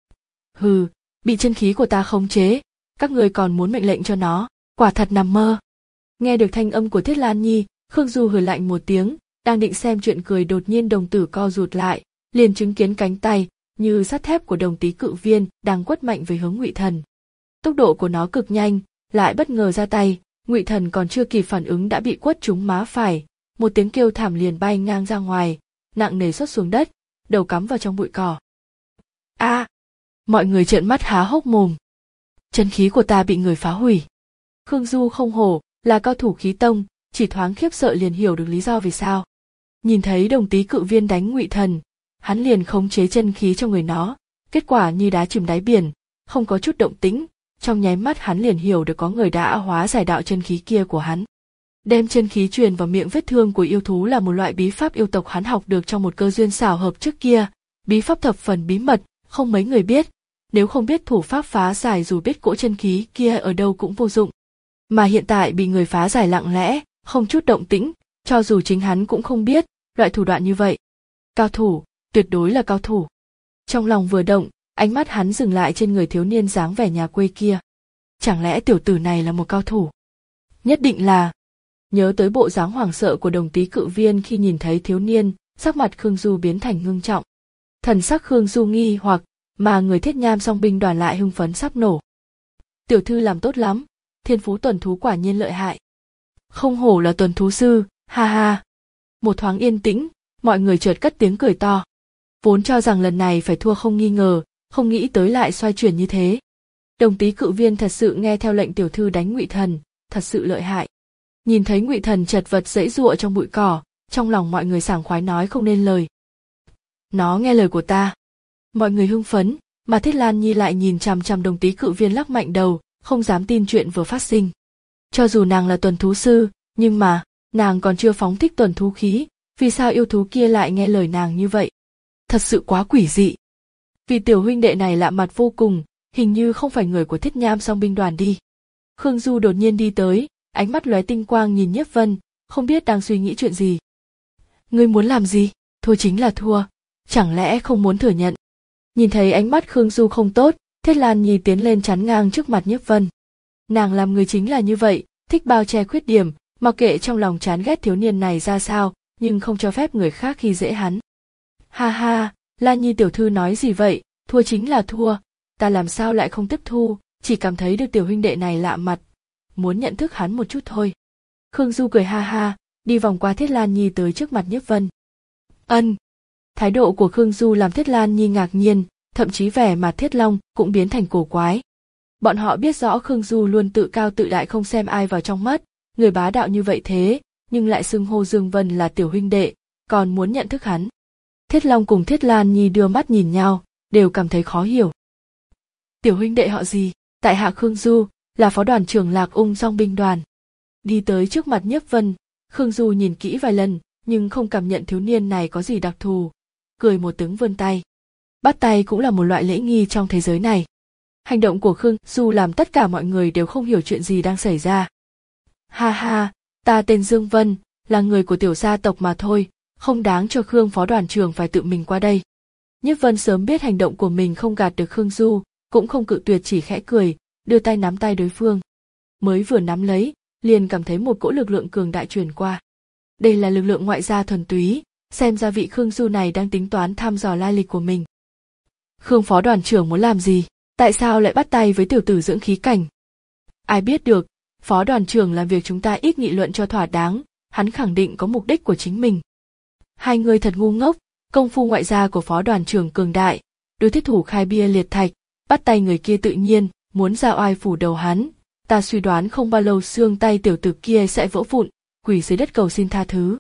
Hừ, bị chân khí của ta khống chế, các người còn muốn mệnh lệnh cho nó, quả thật nằm mơ. Nghe được thanh âm của Thiết Lan Nhi, Khương Du hừ lạnh một tiếng, đang định xem chuyện cười đột nhiên đồng tử co rụt lại, liền chứng kiến cánh tay như sắt thép của Đồng Tý Cự Viên đang quất mạnh về hướng Ngụy Thần. Tốc độ của nó cực nhanh, lại bất ngờ ra tay, Ngụy Thần còn chưa kịp phản ứng đã bị quất trúng má phải, một tiếng kêu thảm liền bay ngang ra ngoài, nặng nề xốt xuống đất, đầu cắm vào trong bụi cỏ. A! À, mọi người trợn mắt há hốc mồm. Chân khí của ta bị người phá hủy. Khương Du không hổ, là cao thủ khí tông, chỉ thoáng khiếp sợ liền hiểu được lý do vì sao. Nhìn thấy Đồng Tý Cự Viên đánh Ngụy Thần, hắn liền khống chế chân khí trong người nó, kết quả như đá chìm đáy biển, không có chút động tĩnh. Trong nháy mắt hắn liền hiểu được có người đã hóa giải đạo chân khí kia của hắn. Đem chân khí truyền vào miệng vết thương của yêu thú là một loại bí pháp yêu tộc hắn học được trong một cơ duyên xảo hợp trước kia, bí pháp thập phần bí mật, không mấy người biết, nếu không biết thủ pháp phá giải dù biết cỗ chân khí kia ở đâu cũng vô dụng. Mà hiện tại bị người phá giải lặng lẽ, không chút động tĩnh, cho dù chính hắn cũng không biết, loại thủ đoạn như vậy. Cao thủ, tuyệt đối là cao thủ. Trong lòng vừa động, ánh mắt hắn dừng lại trên người thiếu niên dáng vẻ nhà quê kia. Chẳng lẽ tiểu tử này là một cao thủ? Nhất định là. Nhớ tới bộ dáng hoảng sợ của Đồng Tý Cự Viên khi nhìn thấy thiếu niên, sắc mặt Khương Du biến thành ngưng trọng. Thần sắc Khương Du nghi hoặc, mà người Thiết Nham song binh đoàn lại hưng phấn sắp nổ. Tiểu thư làm tốt lắm, thiên phú tuần thú quả nhiên lợi hại. Không hổ là tuần thú sư, ha ha. Một thoáng yên tĩnh, mọi người chợt cất tiếng cười to. Vốn cho rằng lần này phải thua không nghi ngờ, không nghĩ tới lại xoay chuyển như thế. Đồng Tý Cự Viên thật sự nghe theo lệnh tiểu thư đánh Ngụy Thần, thật sự lợi hại. Nhìn thấy Ngụy Thần chật vật giãy giụa trong bụi cỏ, trong lòng mọi người sảng khoái nói không nên lời. Nó nghe lời của ta. Mọi người hưng phấn, mà Thiết Lan Nhi lại nhìn chằm chằm Đồng Tý Cự Viên lắc mạnh đầu, không dám tin chuyện vừa phát sinh. Cho dù nàng là tuần thú sư, nhưng mà, nàng còn chưa phóng thích tuần thú khí, vì sao yêu thú kia lại nghe lời nàng như vậy? Thật sự quá quỷ dị. Vì tiểu huynh đệ này lạ mặt vô cùng, hình như không phải người của Thiết Nham Song binh đoàn đi. Khương Du đột nhiên đi tới, ánh mắt lóe tinh quang nhìn Nhiếp Vân, không biết đang suy nghĩ chuyện gì. Ngươi muốn làm gì? Thua chính là thua, chẳng lẽ không muốn thừa nhận? Nhìn thấy ánh mắt Khương Du không tốt, Thiết Lan Nhi tiến lên chắn ngang trước mặt Nhiếp Vân. Nàng làm người chính là như vậy, thích bao che khuyết điểm, mặc kệ trong lòng chán ghét thiếu niên này ra sao, nhưng không cho phép người khác khi dễ hắn. Ha ha, Lan Nhi tiểu thư nói gì vậy, thua chính là thua, ta làm sao lại không tiếp thu, chỉ cảm thấy được tiểu huynh đệ này lạ mặt, muốn nhận thức hắn một chút thôi. Khương Du cười ha ha, đi vòng qua Thiết Lan Nhi tới trước mặt Nhiếp Vân. Ân. Thái độ của Khương Du làm Thiết Lan Nhi ngạc nhiên, thậm chí vẻ mặt Thiết Long cũng biến thành cổ quái. Bọn họ biết rõ Khương Du luôn tự cao tự đại không xem ai vào trong mắt, người bá đạo như vậy thế, nhưng lại xưng hô Dương Vân là tiểu huynh đệ, còn muốn nhận thức hắn. Thiết Long cùng Thiết Lan Nhi đưa mắt nhìn nhau, đều cảm thấy khó hiểu. Tiểu huynh đệ họ gì? Tại hạ Khương Du, là phó đoàn trưởng Lạc Ung Song binh đoàn. Đi tới trước mặt Nhiếp Vân, Khương Du nhìn kỹ vài lần, nhưng không cảm nhận thiếu niên này có gì đặc thù, cười một tiếng vươn tay. Bắt tay cũng là một loại lễ nghi trong thế giới này. Hành động của Khương Du làm tất cả mọi người đều không hiểu chuyện gì đang xảy ra. Ha ha, ta tên Dương Vân, là người của tiểu gia tộc mà thôi, không đáng cho Khương phó đoàn trưởng phải tự mình qua đây. Nhiếp Vân sớm biết hành động của mình không gạt được Khương Du, cũng không cự tuyệt, chỉ khẽ cười, đưa tay nắm tay đối phương. Mới vừa nắm lấy, liền cảm thấy một cỗ lực lượng cường đại truyền qua. Đây là lực lượng ngoại gia thuần túy, xem ra vị Khương Du này đang tính toán thăm dò lai lịch của mình. Khương phó đoàn trưởng muốn làm gì? Tại sao lại bắt tay với tiểu tử dưỡng khí cảnh? Ai biết được, phó đoàn trưởng làm việc chúng ta ít nghị luận cho thỏa đáng, hắn khẳng định có mục đích của chính mình. Hai người thật ngu ngốc, công phu ngoại gia của phó đoàn trưởng cường đại, đối thiết thủ khai bia liệt thạch, bắt tay người kia tự nhiên muốn ra oai phủ đầu hắn, ta suy đoán không bao lâu xương tay tiểu tử kia sẽ vỡ vụn, quỳ dưới đất cầu xin tha thứ.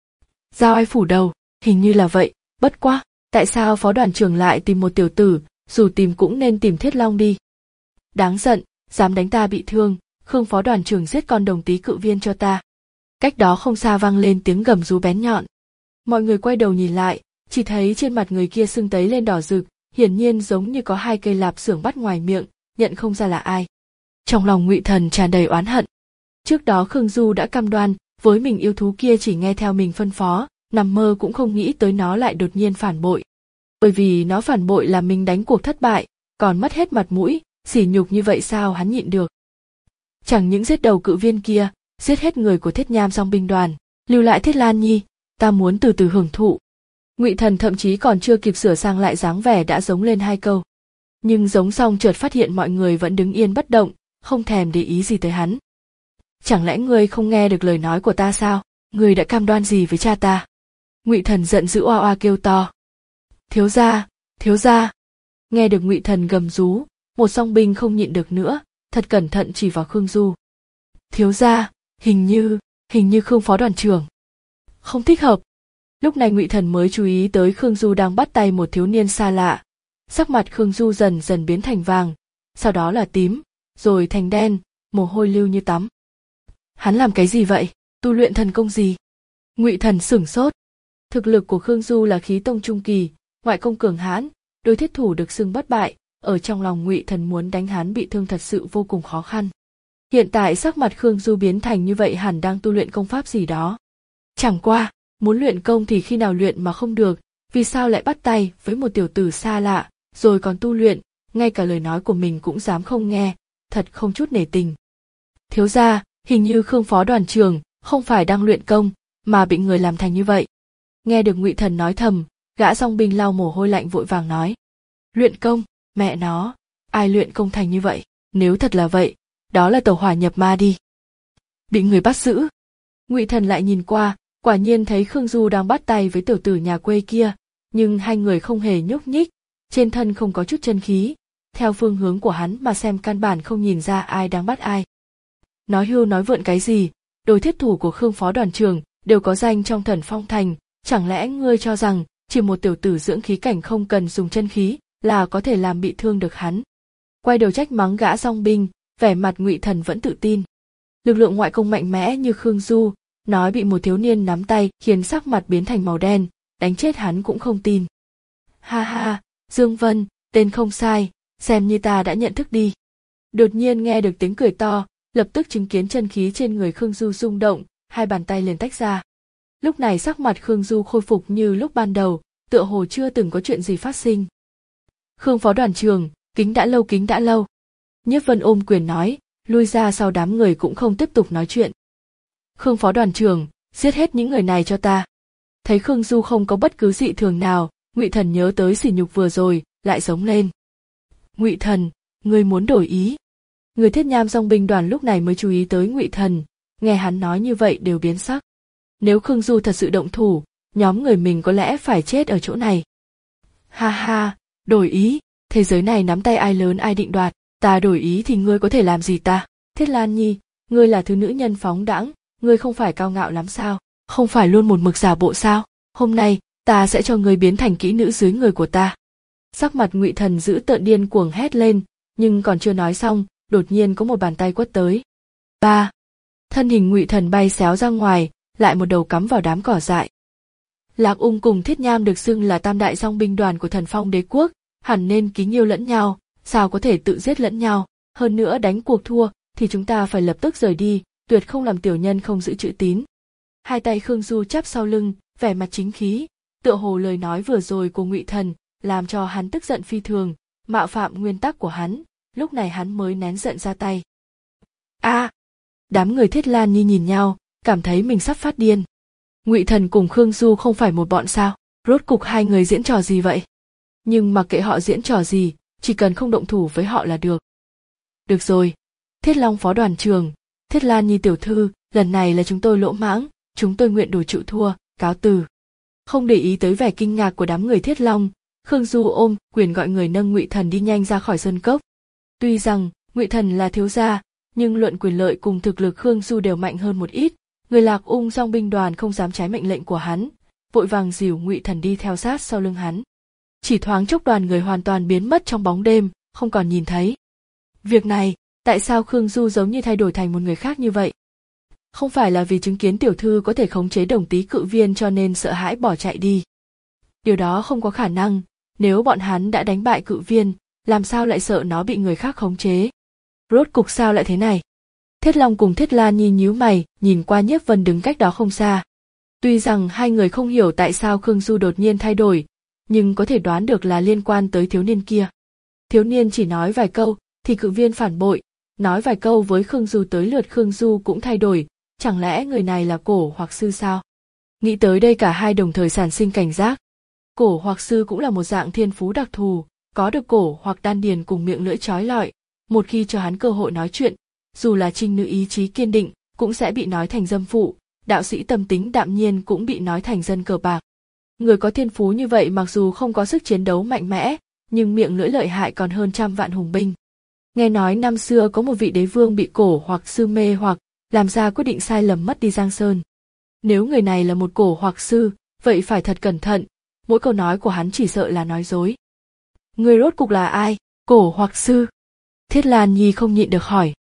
Ra oai phủ đầu, hình như là vậy, bất quá, tại sao phó đoàn trưởng lại tìm một tiểu tử, dù tìm cũng nên tìm Thiết Long đi. Đáng giận, dám đánh ta bị thương, Khương phó đoàn trưởng giết con Đồng Tý Cự Viên cho ta. Cách đó không xa vang lên tiếng gầm rú bén nhọn. Mọi người quay đầu nhìn lại, chỉ thấy trên mặt người kia sưng tấy lên đỏ rực, hiển nhiên giống như có hai cây lạp xưởng bắt ngoài miệng, nhận không ra là ai. Trong lòng Ngụy Thần tràn đầy oán hận. Trước đó Khương Du đã cam đoan với mình yêu thú kia chỉ nghe theo mình phân phó, nằm mơ cũng không nghĩ tới nó lại đột nhiên phản bội. Bởi vì nó phản bội là mình đánh cuộc thất bại, còn mất hết mặt mũi, sỉ nhục như vậy sao hắn nhịn được. Chẳng những giết đầu cự viên kia, giết hết người của Thiết Nham Song binh đoàn, lưu lại Thiết Lan Nhi, ta muốn từ từ hưởng thụ. Ngụy Thần thậm chí còn chưa kịp sửa sang lại dáng vẻ đã giống lên hai câu. Nhưng giống xong chợt phát hiện mọi người vẫn đứng yên bất động, không thèm để ý gì tới hắn. Chẳng lẽ ngươi không nghe được lời nói của ta sao? Ngươi đã cam đoan gì với cha ta? Ngụy Thần giận dữ oa oa kêu to. Thiếu gia, thiếu gia. Nghe được Ngụy Thần gầm rú, một song binh không nhịn được nữa, thật cẩn thận chỉ vào Khương Du. Thiếu gia, hình như, hình như Khương phó đoàn trưởng. Không thích hợp. Lúc này Ngụy Thần mới chú ý tới Khương Du đang bắt tay một thiếu niên xa lạ. Sắc mặt Khương Du dần dần biến thành vàng, sau đó là tím, rồi thành đen, mồ hôi lưu như tắm. Hắn làm cái gì vậy? Tu luyện thần công gì? Ngụy Thần sửng sốt. Thực lực của Khương Du là khí tông trung kỳ, ngoại công cường hãn, đôi thiết thủ được xưng bất bại, ở trong lòng Ngụy Thần muốn đánh hắn bị thương thật sự vô cùng khó khăn. Hiện tại sắc mặt Khương Du biến thành như vậy hẳn đang tu luyện công pháp gì đó. Chẳng qua, muốn luyện công thì khi nào luyện mà không được, vì sao lại bắt tay với một tiểu tử xa lạ, rồi còn tu luyện, ngay cả lời nói của mình cũng dám không nghe, thật không chút nể tình. Thiếu gia, hình như Khương phó đoàn trưởng không phải đang luyện công, mà bị người làm thành như vậy. Nghe được Ngụy Thần nói thầm, gã song binh lau mồ hôi lạnh vội vàng nói. Luyện công, mẹ nó, ai luyện công thành như vậy, nếu thật là vậy, đó là tẩu hỏa nhập ma đi. Bị người bắt giữ. Ngụy Thần lại nhìn qua, quả nhiên thấy Khương Du đang bắt tay với tiểu tử nhà quê kia, nhưng hai người không hề nhúc nhích, trên thân không có chút chân khí, theo phương hướng của hắn mà xem căn bản không nhìn ra ai đang bắt ai. Nói hưu nói vượn cái gì, đôi thiết thủ của Khương phó đoàn trưởng đều có danh trong Thần Phong Thành, chẳng lẽ ngươi cho rằng chỉ một tiểu tử dưỡng khí cảnh không cần dùng chân khí là có thể làm bị thương được hắn? Quay đầu trách mắng gã dong binh, vẻ mặt Ngụy Thần vẫn tự tin. Lực lượng ngoại công mạnh mẽ như Khương Du, nói bị một thiếu niên nắm tay khiến sắc mặt biến thành màu đen, đánh chết hắn cũng không tin. Ha ha, Dương Vân, tên không sai, xem như ta đã nhận thức đi. Đột nhiên nghe được tiếng cười to, lập tức chứng kiến chân khí trên người Khương Du rung động, hai bàn tay liền tách ra. Lúc này sắc mặt Khương Du khôi phục như lúc ban đầu, tựa hồ chưa từng có chuyện gì phát sinh. Khương phó đoàn trưởng, kính đã lâu kính đã lâu. Nhiếp Vân ôm quyền nói, lui ra sau đám người cũng không tiếp tục nói chuyện. Khương phó đoàn trưởng, giết hết những người này cho ta. Thấy Khương Du không có bất cứ dị thường nào, Ngụy Thần nhớ tới sỉ nhục vừa rồi, lại giống lên. Ngụy Thần, ngươi muốn đổi ý? Người Thiết Nham dòng binh đoàn lúc này mới chú ý tới Ngụy Thần, nghe hắn nói như vậy đều biến sắc. Nếu Khương Du thật sự động thủ, nhóm người mình có lẽ phải chết ở chỗ này. Ha ha, đổi ý, thế giới này nắm tay ai lớn ai định đoạt, ta đổi ý thì ngươi có thể làm gì ta? Thiết Lan Nhi, ngươi là thứ nữ nhân phóng đãng, ngươi không phải cao ngạo lắm sao? Không phải luôn một mực giả bộ sao? Hôm nay, ta sẽ cho ngươi biến thành kỹ nữ dưới người của ta. Sắc mặt Ngụy Thần giữ tợn điên cuồng hét lên, nhưng còn chưa nói xong, đột nhiên có một bàn tay quất tới. Ba, thân hình Ngụy Thần bay xéo ra ngoài, lại một đầu cắm vào đám cỏ dại. Lạc Ung cùng Thiết Nham được xưng là tam đại dòng binh đoàn của Thần Phong Đế quốc, hẳn nên kính yêu lẫn nhau, sao có thể tự giết lẫn nhau? Hơn nữa đánh cuộc thua thì chúng ta phải lập tức rời đi, tuyệt không làm tiểu nhân không giữ chữ tín. Hai tay Khương Du chắp sau lưng, vẻ mặt chính khí, tựa hồ lời nói vừa rồi của Ngụy Thần làm cho hắn tức giận phi thường, mạo phạm nguyên tắc của hắn, lúc này hắn mới nén giận ra tay. A! À, đám người Thiết Lan Nhi nhìn nhau, cảm thấy mình sắp phát điên. Ngụy Thần cùng Khương Du không phải một bọn sao? Rốt cục hai người diễn trò gì vậy? Nhưng mặc kệ họ diễn trò gì, chỉ cần không động thủ với họ là được. Được rồi, Thiết Long phó đoàn trưởng, Thiết Lan Nhi tiểu thư, lần này là chúng tôi lỗ mãng, chúng tôi nguyện đổi chịu thua, cáo từ. Không để ý tới vẻ kinh ngạc của đám người Thiết Long, Khương Du ôm quyền gọi người nâng Ngụy Thần đi nhanh ra khỏi sơn cốc. Tuy rằng Ngụy Thần là thiếu gia, nhưng luận quyền lợi cùng thực lực Khương Du đều mạnh hơn một ít. Người Lạc Ung dòng binh đoàn không dám trái mệnh lệnh của hắn, vội vàng dìu Ngụy Thần đi theo sát sau lưng hắn. Chỉ thoáng chốc đoàn người hoàn toàn biến mất trong bóng đêm, không còn nhìn thấy. Việc này, tại sao Khương Du giống như thay đổi thành một người khác như vậy? Không phải là vì chứng kiến tiểu thư có thể khống chế Đồng Tý cự viên cho nên sợ hãi bỏ chạy đi. Điều đó không có khả năng, nếu bọn hắn đã đánh bại cự viên, làm sao lại sợ nó bị người khác khống chế? Rốt cục sao lại thế này? Thiết Long cùng Thiết Lan Nhi nhíu mày, nhìn qua Nhiếp Vân đứng cách đó không xa. Tuy rằng hai người không hiểu tại sao Khương Du đột nhiên thay đổi, nhưng có thể đoán được là liên quan tới thiếu niên kia. Thiếu niên chỉ nói vài câu, thì cự viên phản bội, nói vài câu với Khương Du tới lượt Khương Du cũng thay đổi, chẳng lẽ người này là cổ hoặc sư sao? Nghĩ tới đây cả hai đồng thời sản sinh cảnh giác. Cổ hoặc sư cũng là một dạng thiên phú đặc thù, có được cổ hoặc đan điền cùng miệng lưỡi chói lọi, một khi cho hắn cơ hội nói chuyện, dù là trinh nữ ý chí kiên định, cũng sẽ bị nói thành dâm phụ, đạo sĩ tâm tính đạm nhiên cũng bị nói thành dân cờ bạc. Người có thiên phú như vậy mặc dù không có sức chiến đấu mạnh mẽ, nhưng miệng lưỡi lợi hại còn hơn trăm vạn hùng binh. Nghe nói năm xưa có một vị đế vương bị cổ hoặc sư mê hoặc làm ra quyết định sai lầm mất đi Giang Sơn. Nếu người này là một cổ hoặc sư, vậy phải thật cẩn thận, mỗi câu nói của hắn chỉ sợ là nói dối. Người rốt cục là ai, cổ hoặc sư? Thiết Lan Nhi không nhịn được hỏi.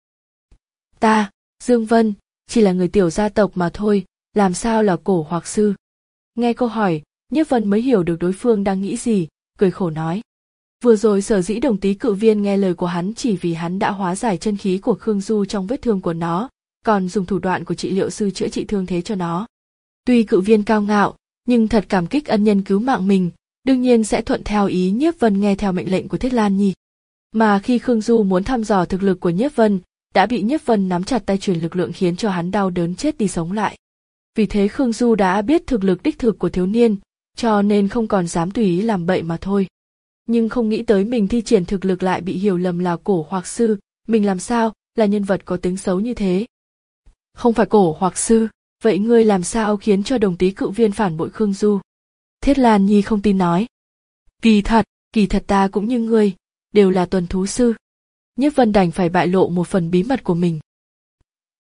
Ta, Dương Vân, chỉ là người tiểu gia tộc mà thôi, làm sao là cổ hoặc sư? Nghe câu hỏi, Nhiếp Vân mới hiểu được đối phương đang nghĩ gì, cười khổ nói. Vừa rồi sở dĩ Đồng Tý cự viên nghe lời của hắn chỉ vì hắn đã hóa giải chân khí của Khương Du trong vết thương của nó, còn dùng thủ đoạn của trị liệu sư chữa trị thương thế cho nó. Tuy cự viên cao ngạo, nhưng thật cảm kích ân nhân cứu mạng mình, đương nhiên sẽ thuận theo ý Nhiếp Vân nghe theo mệnh lệnh của Thiết Lan Nhi. Mà khi Khương Du muốn thăm dò thực lực của Nhiếp Vân, đã bị Nhiếp Vân nắm chặt tay truyền lực lượng khiến cho hắn đau đớn chết đi sống lại. Vì thế Khương Du đã biết thực lực đích thực của thiếu niên, cho nên không còn dám tùy ý làm bậy mà thôi. Nhưng không nghĩ tới mình thi triển thực lực lại bị hiểu lầm là cổ hoặc sư, mình làm sao là nhân vật có tiếng xấu như thế. Không phải cổ hoặc sư, vậy ngươi làm sao khiến cho Đồng Tý cự viên phản bội Khương Du? Thiết Lan Nhi không tin nói. Kỳ thật, kỳ thật ta cũng như ngươi, đều là tuần thú sư. Nhiếp Vân đành phải bại lộ một phần bí mật của mình.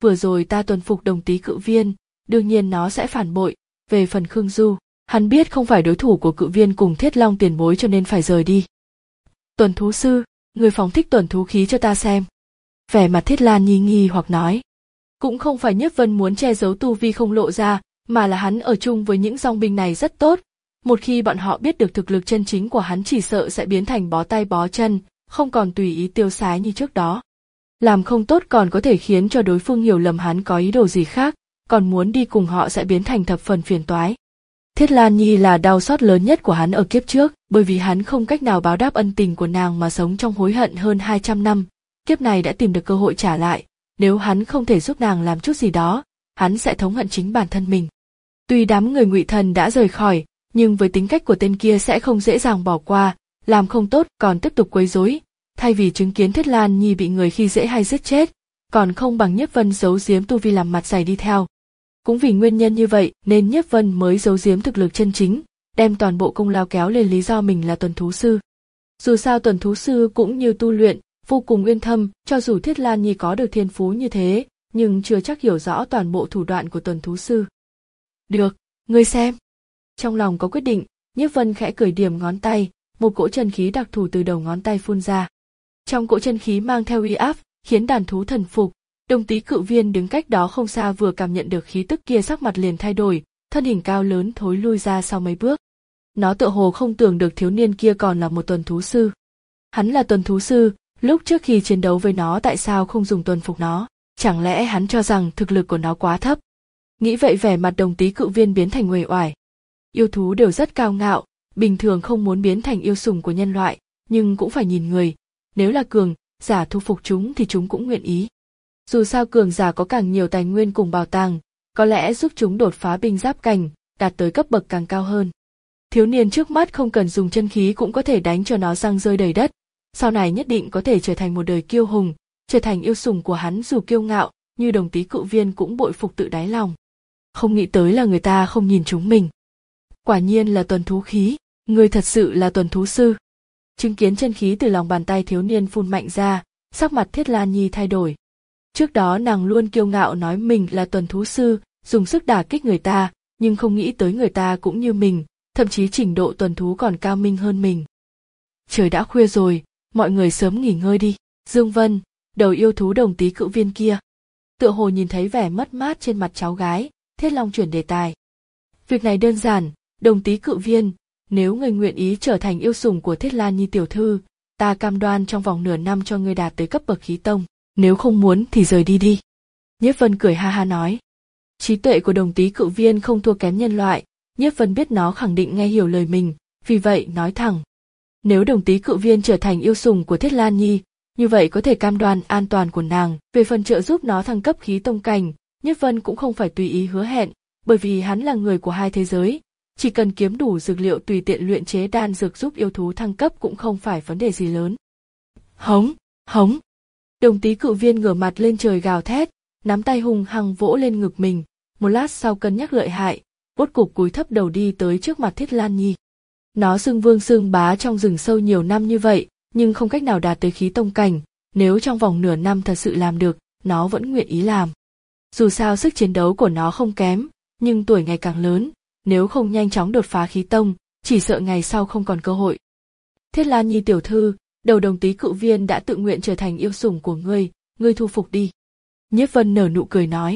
vừa rồi ta tuần phục Đồng Tý Cự Viên, đương nhiên nó sẽ phản bội. Về phần Khương Du, hắn biết không phải đối thủ của Cự Viên cùng Thiết Long tiền bối cho nên phải rời đi. Tuần thú sư, người phóng thích tuần thú khí cho ta xem. Vẻ mặt Thiết Lan Nhi nghi hoặc nói. Cũng không phải Nhiếp Vân muốn che giấu tu vi không lộ ra, mà là hắn ở chung với những dòng binh này rất tốt. Một khi bọn họ biết được thực lực chân chính của hắn chỉ sợ sẽ biến thành bó tay bó chân, không còn tùy ý tiêu sái như trước đó. Làm không tốt còn có thể khiến cho đối phương hiểu lầm hắn có ý đồ gì khác, còn muốn đi cùng họ sẽ biến thành thập phần phiền toái. Thiết Lan Nhi là đau xót lớn nhất của hắn ở kiếp trước, bởi vì hắn không cách nào báo đáp ân tình của nàng mà sống trong hối hận hơn hai trăm năm, kiếp này đã tìm được cơ hội trả lại, nếu hắn không thể giúp nàng làm chút gì đó, hắn sẽ thống hận chính bản thân mình. Tuy đám người Ngụy Thần đã rời khỏi, nhưng với tính cách của tên kia sẽ không dễ dàng bỏ qua, làm không tốt còn tiếp tục quấy rối, thay vì chứng kiến Thiết Lan Nhi bị người khi dễ hay giết chết, còn không bằng Nhiếp Vân giấu giếm tu vi làm mặt dày đi theo. Cũng vì nguyên nhân như vậy nên Nhiếp Vân mới giấu giếm thực lực chân chính, đem toàn bộ công lao kéo lên lý do mình là tuần thú sư. Dù sao tuần thú sư cũng như tu luyện, vô cùng uyên thâm, cho dù Thiết Lan Nhi có được thiên phú như thế, nhưng chưa chắc hiểu rõ toàn bộ thủ đoạn của tuần thú sư. Được, ngươi xem. Trong lòng có quyết định, Nhiếp Vân khẽ cười điểm ngón tay, một cỗ chân khí đặc thù từ đầu ngón tay phun ra. Trong cỗ chân khí mang theo uy áp, khiến đàn thú thần phục. Đồng Tý Cự Viên đứng cách đó không xa vừa cảm nhận được khí tức kia sắc mặt liền thay đổi, thân hình cao lớn thối lui ra sau mấy bước. Nó tựa hồ không tưởng được thiếu niên kia còn là một tuần thú sư. Hắn là tuần thú sư, lúc trước khi chiến đấu với nó tại sao không dùng tuần phục nó, chẳng lẽ hắn cho rằng thực lực của nó quá thấp. Nghĩ vậy vẻ mặt Đồng Tý Cự Viên biến thành uể oải. Yêu thú đều rất cao ngạo, bình thường không muốn biến thành yêu sủng của nhân loại, nhưng cũng phải nhìn người, nếu là cường giả thu phục chúng thì chúng cũng nguyện ý. Dù sao cường giả có càng nhiều tài nguyên cùng bảo tàng, có lẽ giúp chúng đột phá binh giáp cảnh, đạt tới cấp bậc càng cao hơn. Thiếu niên trước mắt không cần dùng chân khí cũng có thể đánh cho nó răng rơi đầy đất, sau này nhất định có thể trở thành một đời kiêu hùng, trở thành yêu sủng của hắn dù kiêu ngạo, như Đồng Tý Cự Viên cũng bội phục tự đáy lòng. Không nghĩ tới là người ta không nhìn chúng mình. Quả nhiên là tuần thú khí, người thật sự là tuần thú sư. Chứng kiến chân khí từ lòng bàn tay thiếu niên phun mạnh ra, sắc mặt Thiết Lan Nhi thay đổi. Trước đó nàng luôn kiêu ngạo nói mình là tuần thú sư, dùng sức đả kích người ta, nhưng không nghĩ tới người ta cũng như mình, thậm chí trình độ tuần thú còn cao minh hơn mình. Trời đã khuya rồi, mọi người sớm nghỉ ngơi đi. Dương Vân, đầu yêu thú Đồng Tý Cự Viên kia, tựa hồ nhìn thấy vẻ mất mát trên mặt cháu gái, Thiết Long chuyển đề tài. Việc này đơn giản, Đồng Tý Cự Viên, nếu người nguyện ý trở thành yêu sủng của Thiết Lan Nhi tiểu thư, ta cam đoan trong vòng nửa năm cho ngươi đạt tới cấp bậc khí tông, nếu không muốn thì rời đi đi. Nhiếp Vân cười ha ha nói. Trí tuệ của Đồng Tý Cự Viên không thua kém nhân loại, Nhiếp Vân biết nó khẳng định nghe hiểu lời mình, vì vậy nói thẳng. Nếu Đồng Tý Cự Viên trở thành yêu sủng của Thiết Lan Nhi, như vậy có thể cam đoan an toàn của nàng. Về phần trợ giúp nó thăng cấp khí tông cảnh, Nhiếp Vân cũng không phải tùy ý hứa hẹn, bởi vì hắn là người của hai thế giới, chỉ cần kiếm đủ dược liệu tùy tiện luyện chế đan dược giúp yêu thú thăng cấp cũng không phải vấn đề gì lớn. Hống, hống. Đồng Tý Cự Viên ngửa mặt lên trời gào thét, nắm tay hung hăng vỗ lên ngực mình, một lát sau cân nhắc lợi hại, rốt cục cúi thấp đầu đi tới trước mặt Thiết Lan Nhi. Nó xưng vương xưng bá trong rừng sâu nhiều năm như vậy, nhưng không cách nào đạt tới khí tông cảnh, nếu trong vòng nửa năm thật sự làm được, nó vẫn nguyện ý làm. Dù sao sức chiến đấu của nó không kém, nhưng tuổi ngày càng lớn, nếu không nhanh chóng đột phá khí tông, chỉ sợ ngày sau không còn cơ hội. Thiết Lan Nhi tiểu thư, đầu Đồng Tý Cự Viên đã tự nguyện trở thành yêu sủng của ngươi, ngươi thu phục đi. Nhiếp Vân nở nụ cười nói.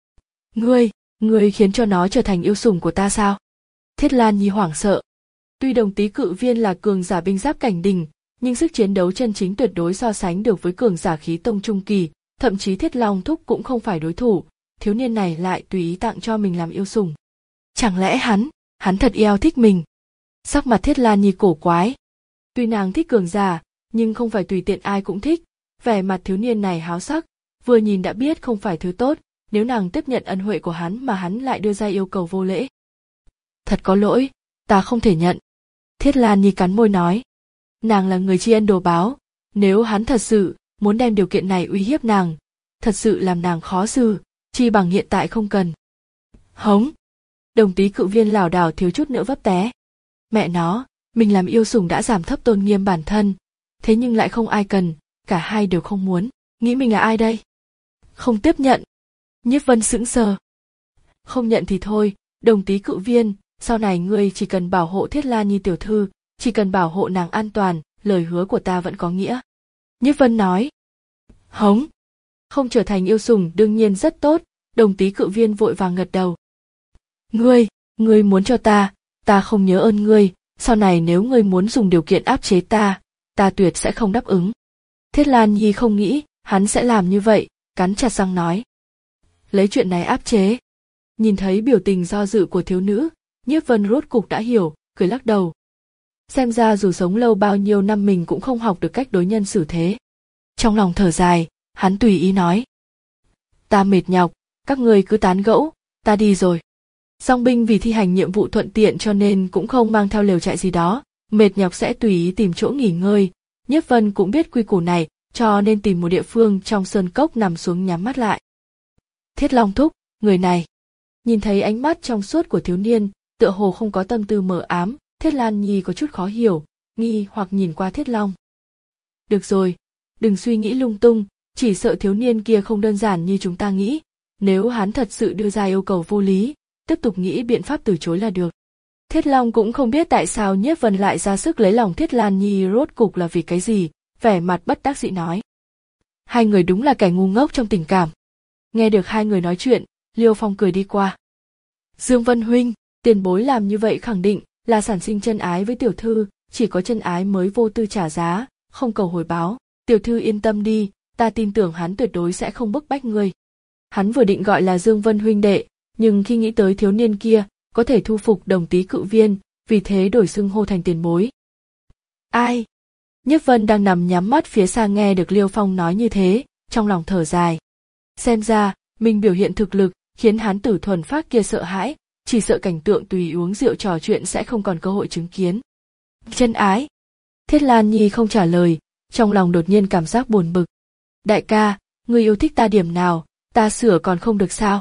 Ngươi, ngươi khiến cho nó trở thành yêu sủng của ta sao? Thiết Lan Nhi hoảng sợ. Tuy Đồng Tý Cự Viên là cường giả binh giáp cảnh đỉnh, nhưng sức chiến đấu chân chính tuyệt đối so sánh được với cường giả khí tông trung kỳ, thậm chí Thiết Long Thúc cũng không phải đối thủ, thiếu niên này lại tùy ý tặng cho mình làm yêu sủng. Chẳng lẽ hắn, hắn thật yêu thích mình? Sắc mặt Thiết Lan Nhi cổ quái. Tuy nàng thích cường giả, nhưng không phải tùy tiện ai cũng thích, vẻ mặt thiếu niên này háo sắc, vừa nhìn đã biết không phải thứ tốt, nếu nàng tiếp nhận ân huệ của hắn mà hắn lại đưa ra yêu cầu vô lễ. Thật có lỗi, ta không thể nhận. Thiết Lan Nhi cắn môi nói. Nàng là người tri ân đồ báo, nếu hắn thật sự muốn đem điều kiện này uy hiếp nàng, thật sự làm nàng khó xử, chi bằng hiện tại không cần. Hống! Đồng Tý Cự Viên lảo đảo thiếu chút nữa vấp té. Mẹ nó, mình làm yêu sủng đã giảm thấp tôn nghiêm bản thân, thế nhưng lại không ai cần, cả hai đều không muốn, nghĩ mình là ai đây? Không tiếp nhận, Nhiếp Vân sững sờ. Không nhận thì thôi, Đồng Tý Cự Viên, sau này ngươi chỉ cần bảo hộ Thiết Lan Nhi tiểu thư, chỉ cần bảo hộ nàng an toàn, lời hứa của ta vẫn có nghĩa. Nhiếp Vân nói. Hống. Không trở thành yêu sủng đương nhiên rất tốt, Đồng Tý Cự Viên vội vàng gật đầu. Ngươi, ngươi muốn cho ta, ta không nhớ ơn ngươi, sau này nếu ngươi muốn dùng điều kiện áp chế ta, ta tuyệt sẽ không đáp ứng. Thiết Lan Nhi không nghĩ hắn sẽ làm như vậy, cắn chặt răng nói. Lấy chuyện này áp chế. Nhìn thấy biểu tình do dự của thiếu nữ, Nhiếp Vân rốt cục đã hiểu, cười lắc đầu. Xem ra dù sống lâu bao nhiêu năm mình cũng không học được cách đối nhân xử thế. Trong lòng thở dài, hắn tùy ý nói. Ta mệt nhọc, các ngươi cứ tán gẫu, ta đi rồi. Song binh vì thi hành nhiệm vụ thuận tiện cho nên cũng không mang theo lều trại gì đó, mệt nhọc sẽ tùy ý tìm chỗ nghỉ ngơi. Nhiếp Vân cũng biết quy củ này, cho nên tìm một địa phương trong sơn cốc nằm xuống nhắm mắt lại. Thiết Long thúc, người này. Nhìn thấy ánh mắt trong suốt của thiếu niên, tựa hồ không có tâm tư mờ ám, Thiết Lan Nhi có chút khó hiểu, nghi hoặc nhìn qua Thiết Long. Được rồi, đừng suy nghĩ lung tung, chỉ sợ thiếu niên kia không đơn giản như chúng ta nghĩ, nếu hắn thật sự đưa ra yêu cầu vô lý, tiếp tục nghĩ biện pháp từ chối là được. Thiết Long cũng không biết tại sao Nhiếp Vân lại ra sức lấy lòng Thiết Lan Nhi rốt cục là vì cái gì, vẻ mặt bất đắc dĩ nói. Hai người đúng là kẻ ngu ngốc trong tình cảm. Nghe được hai người nói chuyện, Liêu Phong cười đi qua. Dương Vân huynh, tiền bối làm như vậy khẳng định là sản sinh chân ái với tiểu thư, chỉ có chân ái mới vô tư trả giá, không cầu hồi báo. Tiểu thư yên tâm đi, ta tin tưởng hắn tuyệt đối sẽ không bức bách ngươi. Hắn vừa định gọi là Dương Vân huynh đệ, nhưng khi nghĩ tới thiếu niên kia có thể thu phục Đồng Tý Cự Viên, vì thế đổi xưng hô thành tiền bối. Ai? Nhiếp Vân đang nằm nhắm mắt phía xa nghe được Liêu Phong nói như thế, trong lòng thở dài. Xem ra, mình biểu hiện thực lực, khiến hắn tử thuần phác kia sợ hãi, chỉ sợ cảnh tượng tùy uống rượu trò chuyện sẽ không còn cơ hội chứng kiến. Chân ái. Thiết Lan Nhi không trả lời, trong lòng đột nhiên cảm giác buồn bực. Đại ca, ngươi yêu thích ta điểm nào, ta sửa còn không được sao?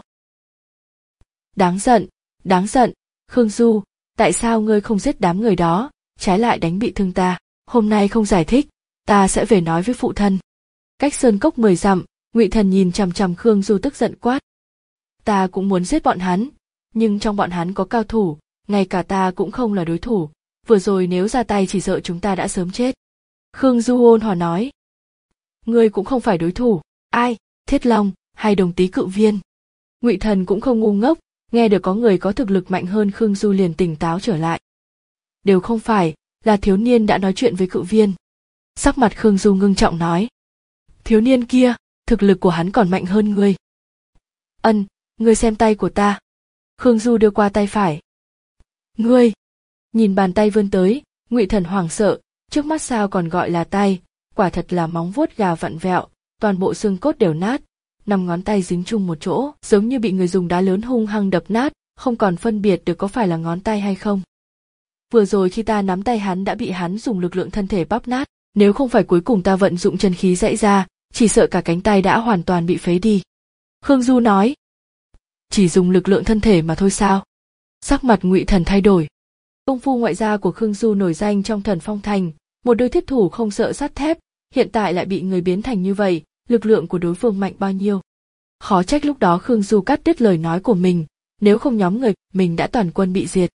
Đáng giận, đáng giận, Khương Du, tại sao ngươi không giết đám người đó, trái lại đánh bị thương ta? Hôm nay không giải thích, ta sẽ về nói với phụ thân. Cách sơn cốc mười dặm, Ngụy Thần nhìn chằm chằm Khương Du tức giận quát. Ta cũng muốn giết bọn hắn, nhưng trong bọn hắn có cao thủ, ngay cả ta cũng không là đối thủ, vừa rồi nếu ra tay chỉ sợ chúng ta đã sớm chết. Khương Du ôn hòa nói. Ngươi cũng không phải đối thủ, ai, Thiết Long, hay Đồng Tý Cự Viên? Ngụy Thần cũng không ngu ngốc, nghe được có người có thực lực mạnh hơn Khương Du liền tỉnh táo trở lại. Đều không phải, là thiếu niên đã nói chuyện với Cự Viên. Sắc mặt Khương Du ngưng trọng nói. Thiếu niên kia, thực lực của hắn còn mạnh hơn ngươi. Ân, ngươi xem tay của ta. Khương Du đưa qua tay phải. Ngươi! Nhìn bàn tay vươn tới, Ngụy Thần hoảng sợ, trước mắt sao còn gọi là tay, quả thật là móng vuốt gà vặn vẹo, toàn bộ xương cốt đều nát, năm ngón tay dính chung một chỗ, giống như bị người dùng đá lớn hung hăng đập nát, không còn phân biệt được có phải là ngón tay hay không. Vừa rồi khi ta nắm tay hắn đã bị hắn dùng lực lượng thân thể bóp nát, nếu không phải cuối cùng ta vận dụng chân khí dãy ra, chỉ sợ cả cánh tay đã hoàn toàn bị phế đi. Khương Du nói. Chỉ dùng lực lượng thân thể mà thôi sao? Sắc mặt Ngụy Thần thay đổi. Công phu ngoại gia của Khương Du nổi danh trong Thần Phong Thành, một đôi thiết thủ không sợ sắt thép, hiện tại lại bị người biến thành như vậy, lực lượng của đối phương mạnh bao nhiêu. Khó trách lúc đó Khương Du cắt đứt lời nói của mình, nếu không nhóm người mình đã toàn quân bị diệt.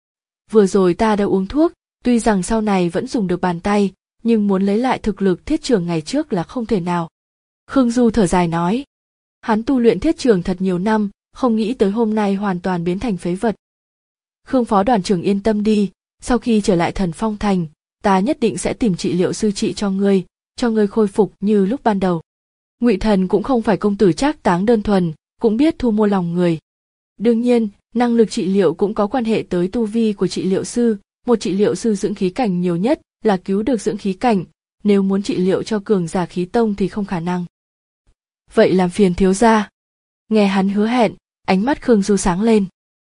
Vừa rồi ta đã uống thuốc, tuy rằng sau này vẫn dùng được bàn tay, nhưng muốn lấy lại thực lực thiết trường ngày trước là không thể nào. Khương Du thở dài nói. Hắn tu luyện thiết trường thật nhiều năm, không nghĩ tới hôm nay hoàn toàn biến thành phế vật. Khương phó đoàn trưởng yên tâm đi, sau khi trở lại Thần Phong Thành, ta nhất định sẽ tìm trị liệu sư trị cho ngươi, cho ngươi khôi phục như lúc ban đầu. Ngụy Thần cũng không phải công tử trác táng đơn thuần, cũng biết thu mua lòng người. Đương nhiên, năng lực trị liệu cũng có quan hệ tới tu vi của trị liệu sư, một trị liệu sư dưỡng khí cảnh nhiều nhất là cứu được dưỡng khí cảnh, nếu muốn trị liệu cho cường giả khí tông thì không khả năng. Vậy làm phiền thiếu gia. Nghe hắn hứa hẹn, ánh mắt Khương Du sáng lên.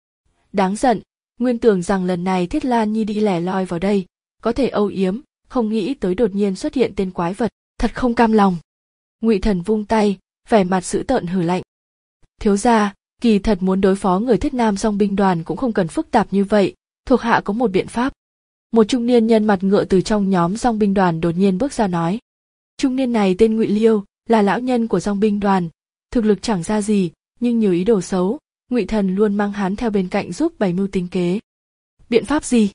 Đáng giận, nguyên tưởng rằng lần này Thiết Lan Nhi đi lẻ loi vào đây, có thể âu yếm, không nghĩ tới đột nhiên xuất hiện tên quái vật, thật không cam lòng. Ngụy Thần vung tay, vẻ mặt dữ tợn hừ lạnh. Thiếu gia, kỳ thật muốn đối phó người Thiết Nam Dong binh đoàn cũng không cần phức tạp như vậy, thuộc hạ có một biện pháp. Một trung niên nhân mặt ngựa từ trong nhóm Dong binh đoàn đột nhiên bước ra nói. Trung niên này tên Ngụy Liêu, là lão nhân của Dong binh đoàn, thực lực chẳng ra gì, nhưng nhiều ý đồ xấu, Ngụy Thần luôn mang hắn theo bên cạnh giúp bày mưu tính kế. Biện pháp gì?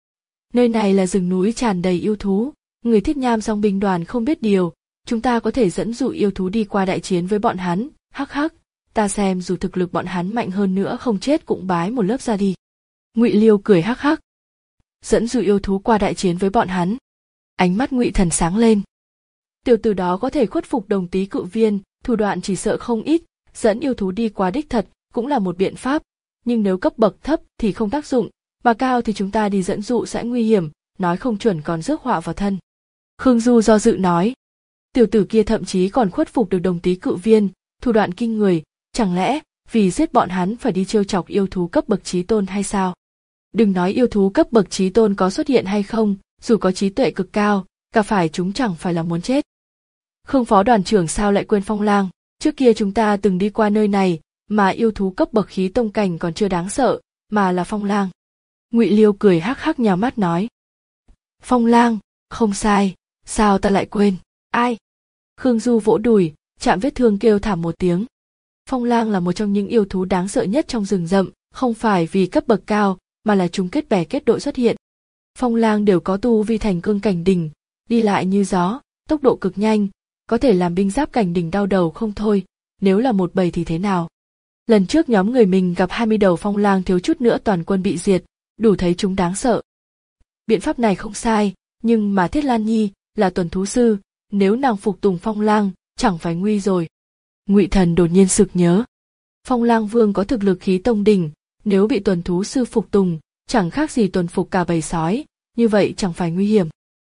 Nơi này là rừng núi tràn đầy yêu thú, người Thiết Nham Dong binh đoàn không biết điều, chúng ta có thể dẫn dụ yêu thú đi qua đại chiến với bọn hắn, hắc hắc, ta xem dù thực lực bọn hắn mạnh hơn nữa không chết cũng bái một lớp ra đi. Ngụy Liêu cười hắc hắc. Dẫn dụ yêu thú qua đại chiến với bọn hắn. Ánh mắt Ngụy Thần sáng lên. Tiểu tử đó có thể khuất phục Đồng Tý Cự Viên, thủ đoạn chỉ sợ không ít, dẫn yêu thú đi qua đích thật cũng là một biện pháp, nhưng nếu cấp bậc thấp thì không tác dụng, mà cao thì chúng ta đi dẫn dụ sẽ nguy hiểm, nói không chuẩn còn rước họa vào thân. Khương Du do dự nói. Tiểu tử kia thậm chí còn khuất phục được Đồng Tý Cự Viên, thủ đoạn kinh người, chẳng lẽ vì giết bọn hắn phải đi trêu chọc yêu thú cấp bậc chí tôn hay sao? Đừng nói yêu thú cấp bậc chí tôn có xuất hiện hay không, dù có trí tuệ cực cao, cả phải chúng chẳng phải là muốn chết. Khương phó đoàn trưởng sao lại quên Phong Lang, trước kia chúng ta từng đi qua nơi này, mà yêu thú cấp bậc khí tông cảnh còn chưa đáng sợ, mà là Phong Lang. Ngụy Liêu cười hắc hắc nhào mắt nói. Phong Lang, không sai, sao ta lại quên, ai? Khương Du vỗ đùi, chạm vết thương kêu thảm một tiếng. Phong Lang là một trong những yêu thú đáng sợ nhất trong rừng rậm, không phải vì cấp bậc cao, mà là chúng kết bè kết đội xuất hiện. Phong Lang đều có tu vi thành cương cảnh đỉnh, đi lại như gió, tốc độ cực nhanh, có thể làm binh giáp cảnh đỉnh đau đầu không thôi, nếu là một bầy thì thế nào? Lần trước nhóm người mình gặp hai mươi đầu Phong Lang thiếu chút nữa toàn quân bị diệt, đủ thấy chúng đáng sợ. Biện pháp này không sai, nhưng mà Thiết Lan Nhi là tuần thú sư, nếu nàng phục tùng Phong Lang, chẳng phải nguy rồi. Ngụy Thần đột nhiên sực nhớ. Phong Lang Vương có thực lực khí tông đỉnh, nếu bị tuần thú sư phục tùng, chẳng khác gì tuần phục cả bầy sói, như vậy chẳng phải nguy hiểm.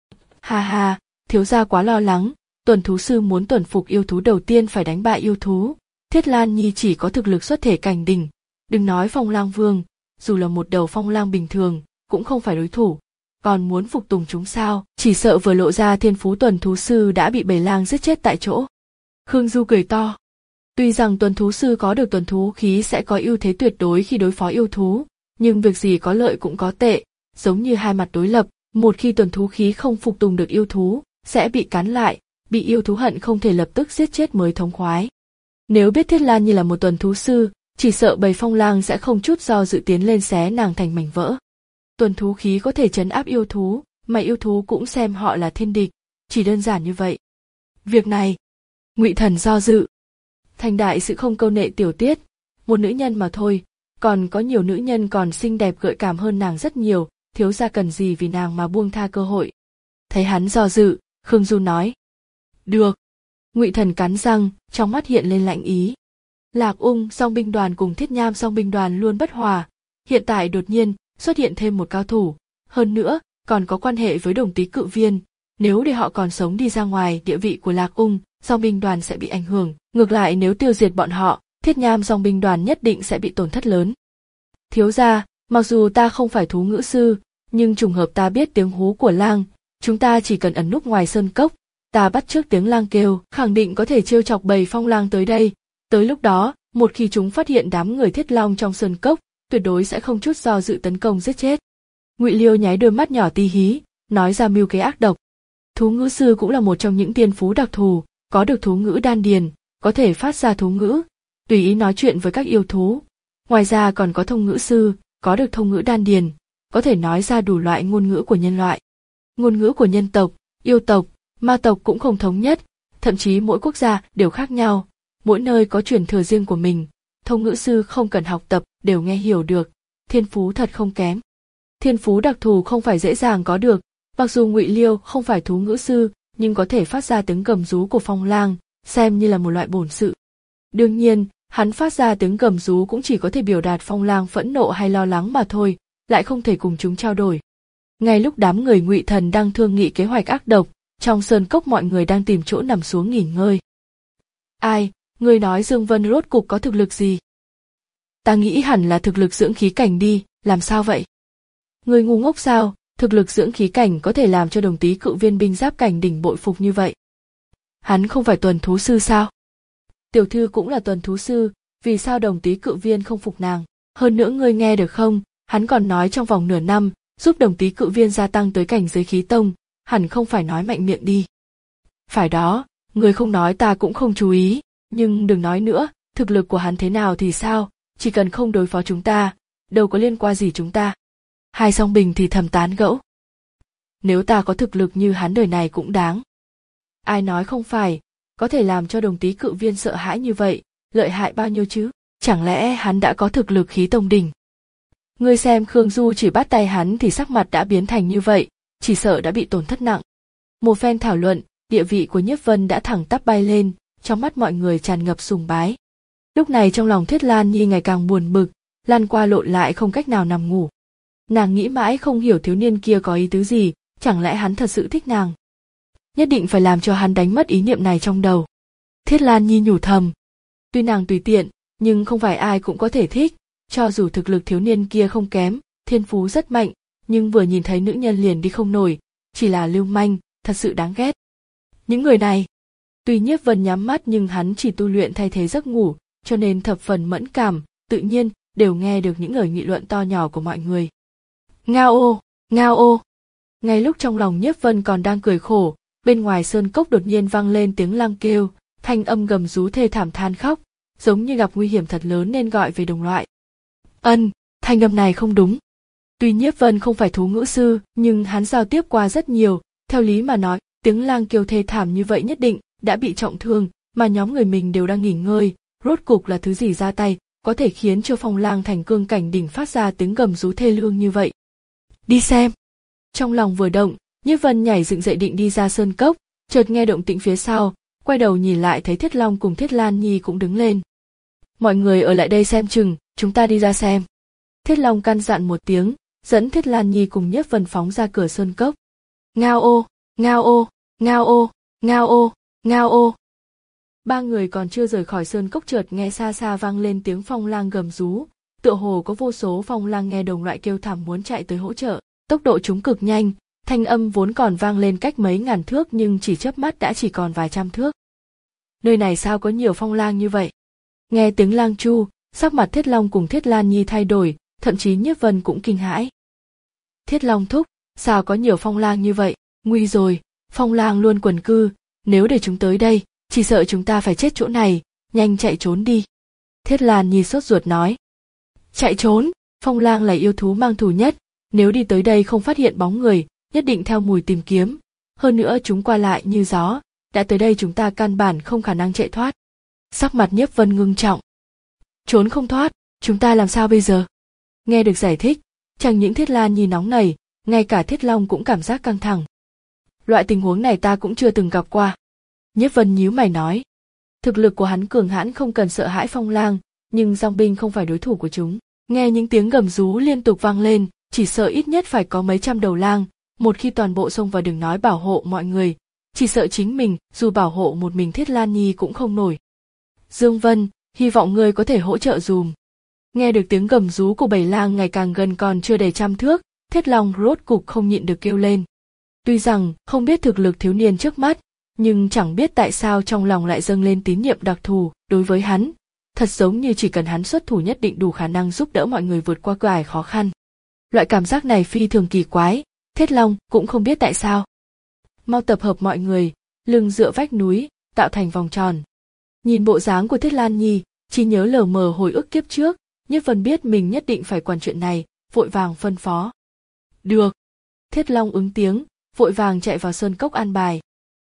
Ha ha, thiếu gia quá lo lắng, tuần thú sư muốn tuần phục yêu thú đầu tiên phải đánh bại yêu thú. Thiết Lan Nhi chỉ có thực lực xuất thể cảnh đỉnh, đừng nói Phong Lang Vương, dù là một đầu Phong Lang bình thường, cũng không phải đối thủ. Còn muốn phục tùng chúng sao, chỉ sợ vừa lộ ra thiên phú tuần thú sư đã bị bầy lang giết chết tại chỗ. Khương Du cười to. Tuy rằng tuần thú sư có được tuần thú khí sẽ có ưu thế tuyệt đối khi đối phó yêu thú, nhưng việc gì có lợi cũng có tệ, giống như hai mặt đối lập, một khi tuần thú khí không phục tùng được yêu thú, sẽ bị cắn lại, bị yêu thú hận không thể lập tức giết chết mới thống khoái. Nếu biết Thiết Lan Nhi là một tuần thú sư, chỉ sợ bầy Phong Lang sẽ không chút do dự tiến lên xé nàng thành mảnh vỡ. Tuần thú khí có thể trấn áp yêu thú, mà yêu thú cũng xem họ là thiên địch, chỉ đơn giản như vậy. Việc này, Ngụy Thần do dự. Thành đại sự không câu nệ tiểu tiết, một nữ nhân mà thôi, còn có nhiều nữ nhân còn xinh đẹp gợi cảm hơn nàng rất nhiều, thiếu gia cần gì vì nàng mà buông tha cơ hội. Thấy hắn do dự, Khương Du nói. Được. Ngụy Thần cắn răng, trong mắt hiện lên lạnh ý. Lạc Ung Song binh đoàn cùng Thiết Nham Song binh đoàn luôn bất hòa, hiện tại đột nhiên xuất hiện thêm một cao thủ, hơn nữa còn có quan hệ với Đồng Tý Cự Viên, nếu để họ còn sống đi ra ngoài, địa vị của Lạc Ung Song binh đoàn sẽ bị ảnh hưởng, ngược lại nếu tiêu diệt bọn họ, Thiết Nham Song binh đoàn nhất định sẽ bị tổn thất lớn. Thiếu gia, mặc dù ta không phải thú ngữ sư, nhưng trùng hợp ta biết tiếng hú của lang, chúng ta chỉ cần ẩn núp ngoài sơn cốc, ta bắt chước tiếng lang kêu, khẳng định có thể trêu chọc bầy Phong Lang tới đây. Tới lúc đó, một khi chúng phát hiện đám người Thiết Long trong sơn cốc, tuyệt đối sẽ không chút do dự tấn công giết chết. Ngụy Liêu nháy đôi mắt nhỏ tí hí, nói ra mưu kế ác độc. Thú ngữ sư cũng là một trong những tiên phú đặc thù, có được thú ngữ đan điền, có thể phát ra thú ngữ, tùy ý nói chuyện với các yêu thú. Ngoài ra còn có thông ngữ sư, có được thông ngữ đan điền, có thể nói ra đủ loại ngôn ngữ của nhân loại. Ngôn ngữ của nhân tộc, yêu tộc, ma tộc cũng không thống nhất, thậm chí mỗi quốc gia đều khác nhau, mỗi nơi có truyền thừa riêng của mình. Thông ngữ sư không cần học tập đều nghe hiểu được, thiên phú thật không kém. Thiên phú đặc thù không phải dễ dàng có được, mặc dù Ngụy Liêu không phải thú ngữ sư, nhưng có thể phát ra tiếng gầm rú của Phong Lang, xem như là một loại bổn sự. Đương nhiên, hắn phát ra tiếng gầm rú cũng chỉ có thể biểu đạt Phong Lang phẫn nộ hay lo lắng mà thôi, lại không thể cùng chúng trao đổi. Ngay lúc đám người Ngụy Thần đang thương nghị kế hoạch ác độc, trong sơn cốc mọi người đang tìm chỗ nằm xuống nghỉ ngơi. Ai, ngươi nói Dương Vân rốt cục có thực lực gì? Ta nghĩ hẳn là thực lực dưỡng khí cảnh đi, làm sao vậy? Ngươi ngu ngốc sao, thực lực dưỡng khí cảnh có thể làm cho Đồng Tý Cự Viên binh giáp cảnh đỉnh bội phục như vậy? Hắn không phải tuần thú sư sao? Tiểu thư cũng là tuần thú sư, vì sao Đồng Tý Cự Viên không phục nàng? Hơn nữa ngươi nghe được không, hắn còn nói trong vòng nửa năm, giúp Đồng Tý Cự Viên gia tăng tới cảnh giới khí tông, hẳn không phải nói mạnh miệng đi. Phải đó, ngươi không nói ta cũng không chú ý, nhưng đừng nói nữa, thực lực của hắn thế nào thì sao, chỉ cần không đối phó chúng ta, đâu có liên quan gì chúng ta. Hai song bình thì thầm tán gẫu. Nếu ta có thực lực như hắn đời này cũng đáng. Ai nói không phải, có thể làm cho Đồng Tý cự viên sợ hãi như vậy, lợi hại bao nhiêu chứ, chẳng lẽ hắn đã có thực lực khí tông đỉnh. Ngươi xem Khương Du chỉ bắt tay hắn thì sắc mặt đã biến thành như vậy, chỉ sợ đã bị tổn thất nặng. Một phen thảo luận, địa vị của Nhiếp Vân đã thẳng tắp bay lên, trong mắt mọi người tràn ngập sùng bái. Lúc này trong lòng Thiết Lan Nhi ngày càng buồn bực, lăn qua lộn lại không cách nào nằm ngủ. Nàng nghĩ mãi không hiểu thiếu niên kia có ý tứ gì, chẳng lẽ hắn thật sự thích nàng. Nhất định phải làm cho hắn đánh mất ý niệm này trong đầu. Thiết Lan Nhi nhủ thầm. Tuy nàng tùy tiện, nhưng không phải ai cũng có thể thích, cho dù thực lực thiếu niên kia không kém, thiên phú rất mạnh, nhưng vừa nhìn thấy nữ nhân liền đi không nổi, chỉ là lưu manh, thật sự đáng ghét. Những người này, tuy Nhiếp Vân nhắm mắt nhưng hắn chỉ tu luyện thay thế giấc ngủ, cho nên thập phần mẫn cảm, tự nhiên đều nghe được những lời nghị luận to nhỏ của mọi người. Ngao ô, ngao ô. Ngay lúc trong lòng Nhiếp Vân còn đang cười khổ, bên ngoài sơn cốc đột nhiên vang lên tiếng lang kêu, thanh âm gầm rú thê thảm than khóc, giống như gặp nguy hiểm thật lớn nên gọi về đồng loại. Ân, thanh âm này không đúng. Tuy Nhiếp Vân không phải thú ngữ sư, nhưng hắn giao tiếp qua rất nhiều, theo lý mà nói, tiếng lang kêu thê thảm như vậy nhất định đã bị trọng thương, mà nhóm người mình đều đang nghỉ ngơi, rốt cục là thứ gì ra tay, có thể khiến cho Phong Lang thành cương cảnh đỉnh phát ra tiếng gầm rú thê lương như vậy. Đi xem. Trong lòng vừa động, Nhiếp Vân nhảy dựng dậy định đi ra sơn cốc, chợt nghe động tĩnh phía sau, quay đầu nhìn lại thấy Thiết Long cùng Thiết Lan Nhi cũng đứng lên. Mọi người ở lại đây xem chừng, chúng ta đi ra xem. Thiết Long căn dặn một tiếng, dẫn Thiết Lan Nhi cùng Nhiếp Vân phóng ra cửa sơn cốc. Ngao ô, ngao ô, ngao ô, ngao ô, ngao ô. Ba người còn chưa rời khỏi sơn cốc chợt nghe xa xa vang lên tiếng phong lang gầm rú, tựa hồ có vô số phong lang nghe đồng loại kêu thảm muốn chạy tới hỗ trợ, tốc độ chúng cực nhanh, thanh âm vốn còn vang lên cách mấy ngàn thước nhưng chỉ chớp mắt đã chỉ còn vài trăm thước. Nơi này sao có nhiều phong lang như vậy? Nghe tiếng lang chu, sắc mặt Thiết Long cùng Thiết Lan Nhi thay đổi, thậm chí Nhiếp Vân cũng kinh hãi. Thiết Long thúc, sao có nhiều phong lang như vậy? Nguy rồi, phong lang luôn quần cư, nếu để chúng tới đây, chỉ sợ chúng ta phải chết chỗ này, nhanh chạy trốn đi. Thiết Lan Nhi sốt ruột nói. Chạy trốn, phong lang là yêu thú mang thù nhất, nếu đi tới đây không phát hiện bóng người, nhất định theo mùi tìm kiếm. Hơn nữa chúng qua lại như gió, đã tới đây chúng ta căn bản không khả năng chạy thoát. Sắc mặt Nhiếp Vân ngưng trọng. Trốn không thoát, chúng ta làm sao bây giờ? Nghe được giải thích, chẳng những Thiết Lan Nhi nóng nảy, ngay cả Thiết Long cũng cảm giác căng thẳng. Loại tình huống này ta cũng chưa từng gặp qua. Nhiếp Vân nhíu mày nói. Thực lực của hắn cường hãn không cần sợ hãi phong lang, nhưng dòng binh không phải đối thủ của chúng. Nghe những tiếng gầm rú liên tục vang lên, chỉ sợ ít nhất phải có mấy trăm đầu lang, một khi toàn bộ xông vào đừng nói bảo hộ mọi người, chỉ sợ chính mình, dù bảo hộ một mình Thiết Lan Nhi cũng không nổi. Dương Vân, hy vọng ngươi có thể hỗ trợ dùm. Nghe được tiếng gầm rú của bầy lang ngày càng gần còn chưa đầy trăm thước, Thiết Long rốt cục không nhịn được kêu lên. Tuy rằng không biết thực lực thiếu niên trước mắt, nhưng chẳng biết tại sao trong lòng lại dâng lên tín nhiệm đặc thù đối với hắn, thật giống như chỉ cần hắn xuất thủ nhất định đủ khả năng giúp đỡ mọi người vượt qua ải khó khăn. Loại cảm giác này phi thường kỳ quái, Thiết Long cũng không biết tại sao. Mau tập hợp mọi người, lưng dựa vách núi, tạo thành vòng tròn. Nhìn bộ dáng của Thiết Lan Nhi, chỉ nhớ lờ mờ hồi ức kiếp trước, Nhiếp Vân biết mình nhất định phải quản chuyện này, vội vàng phân phó. Được. Thiết Long ứng tiếng, vội vàng chạy vào sơn cốc an bài.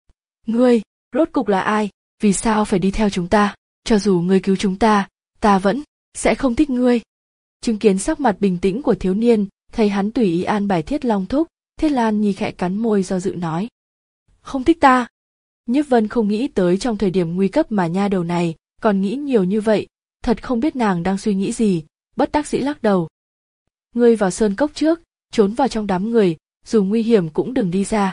Ngươi, rốt cục là ai, vì sao phải đi theo chúng ta, cho dù ngươi cứu chúng ta, ta vẫn sẽ không thích ngươi. Chứng kiến sắc mặt bình tĩnh của thiếu niên, thấy hắn tùy ý an bài Thiết Long thúc, Thiết Lan Nhi khẽ cắn môi do dự nói. Không thích ta. Nhiếp Vân không nghĩ tới trong thời điểm nguy cấp mà nha đầu này còn nghĩ nhiều như vậy, thật không biết nàng đang suy nghĩ gì, bất đắc dĩ lắc đầu. Ngươi vào sơn cốc trước, trốn vào trong đám người, dù nguy hiểm cũng đừng đi ra.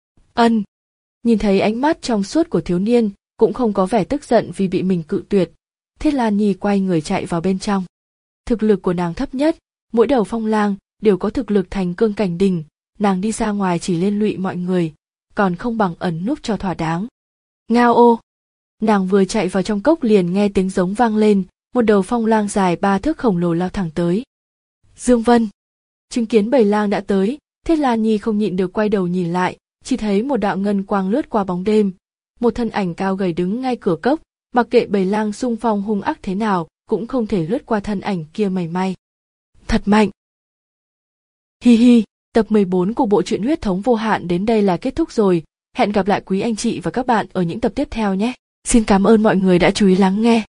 Ân. Nhìn thấy ánh mắt trong suốt của thiếu niên, cũng không có vẻ tức giận vì bị mình cự tuyệt. Thiết Lan Nhi quay người chạy vào bên trong. Thực lực của nàng thấp nhất, mỗi đầu phong lang đều có thực lực thành cương cảnh đỉnh, nàng đi ra ngoài chỉ liên lụy mọi người, còn không bằng ẩn núp cho thỏa đáng. Ngao ô! Nàng vừa chạy vào trong cốc liền nghe tiếng giống vang lên, một đầu phong lang dài ba thước khổng lồ lao thẳng tới. Dương Vân! Chứng kiến bầy lang đã tới, Thiết Lan Nhi không nhịn được quay đầu nhìn lại, chỉ thấy một đạo ngân quang lướt qua bóng đêm, một thân ảnh cao gầy đứng ngay cửa cốc, Mặc kệ bầy lang xung phong hung ác thế nào, cũng không thể lướt qua thân ảnh kia mảy may. Thật mạnh. Hi hi, tập mười bốn của bộ truyện huyết thống vô hạn đến đây là kết thúc rồi. Hẹn gặp lại quý anh chị và các bạn ở những tập tiếp theo nhé. Xin cảm ơn mọi người đã chú ý lắng nghe.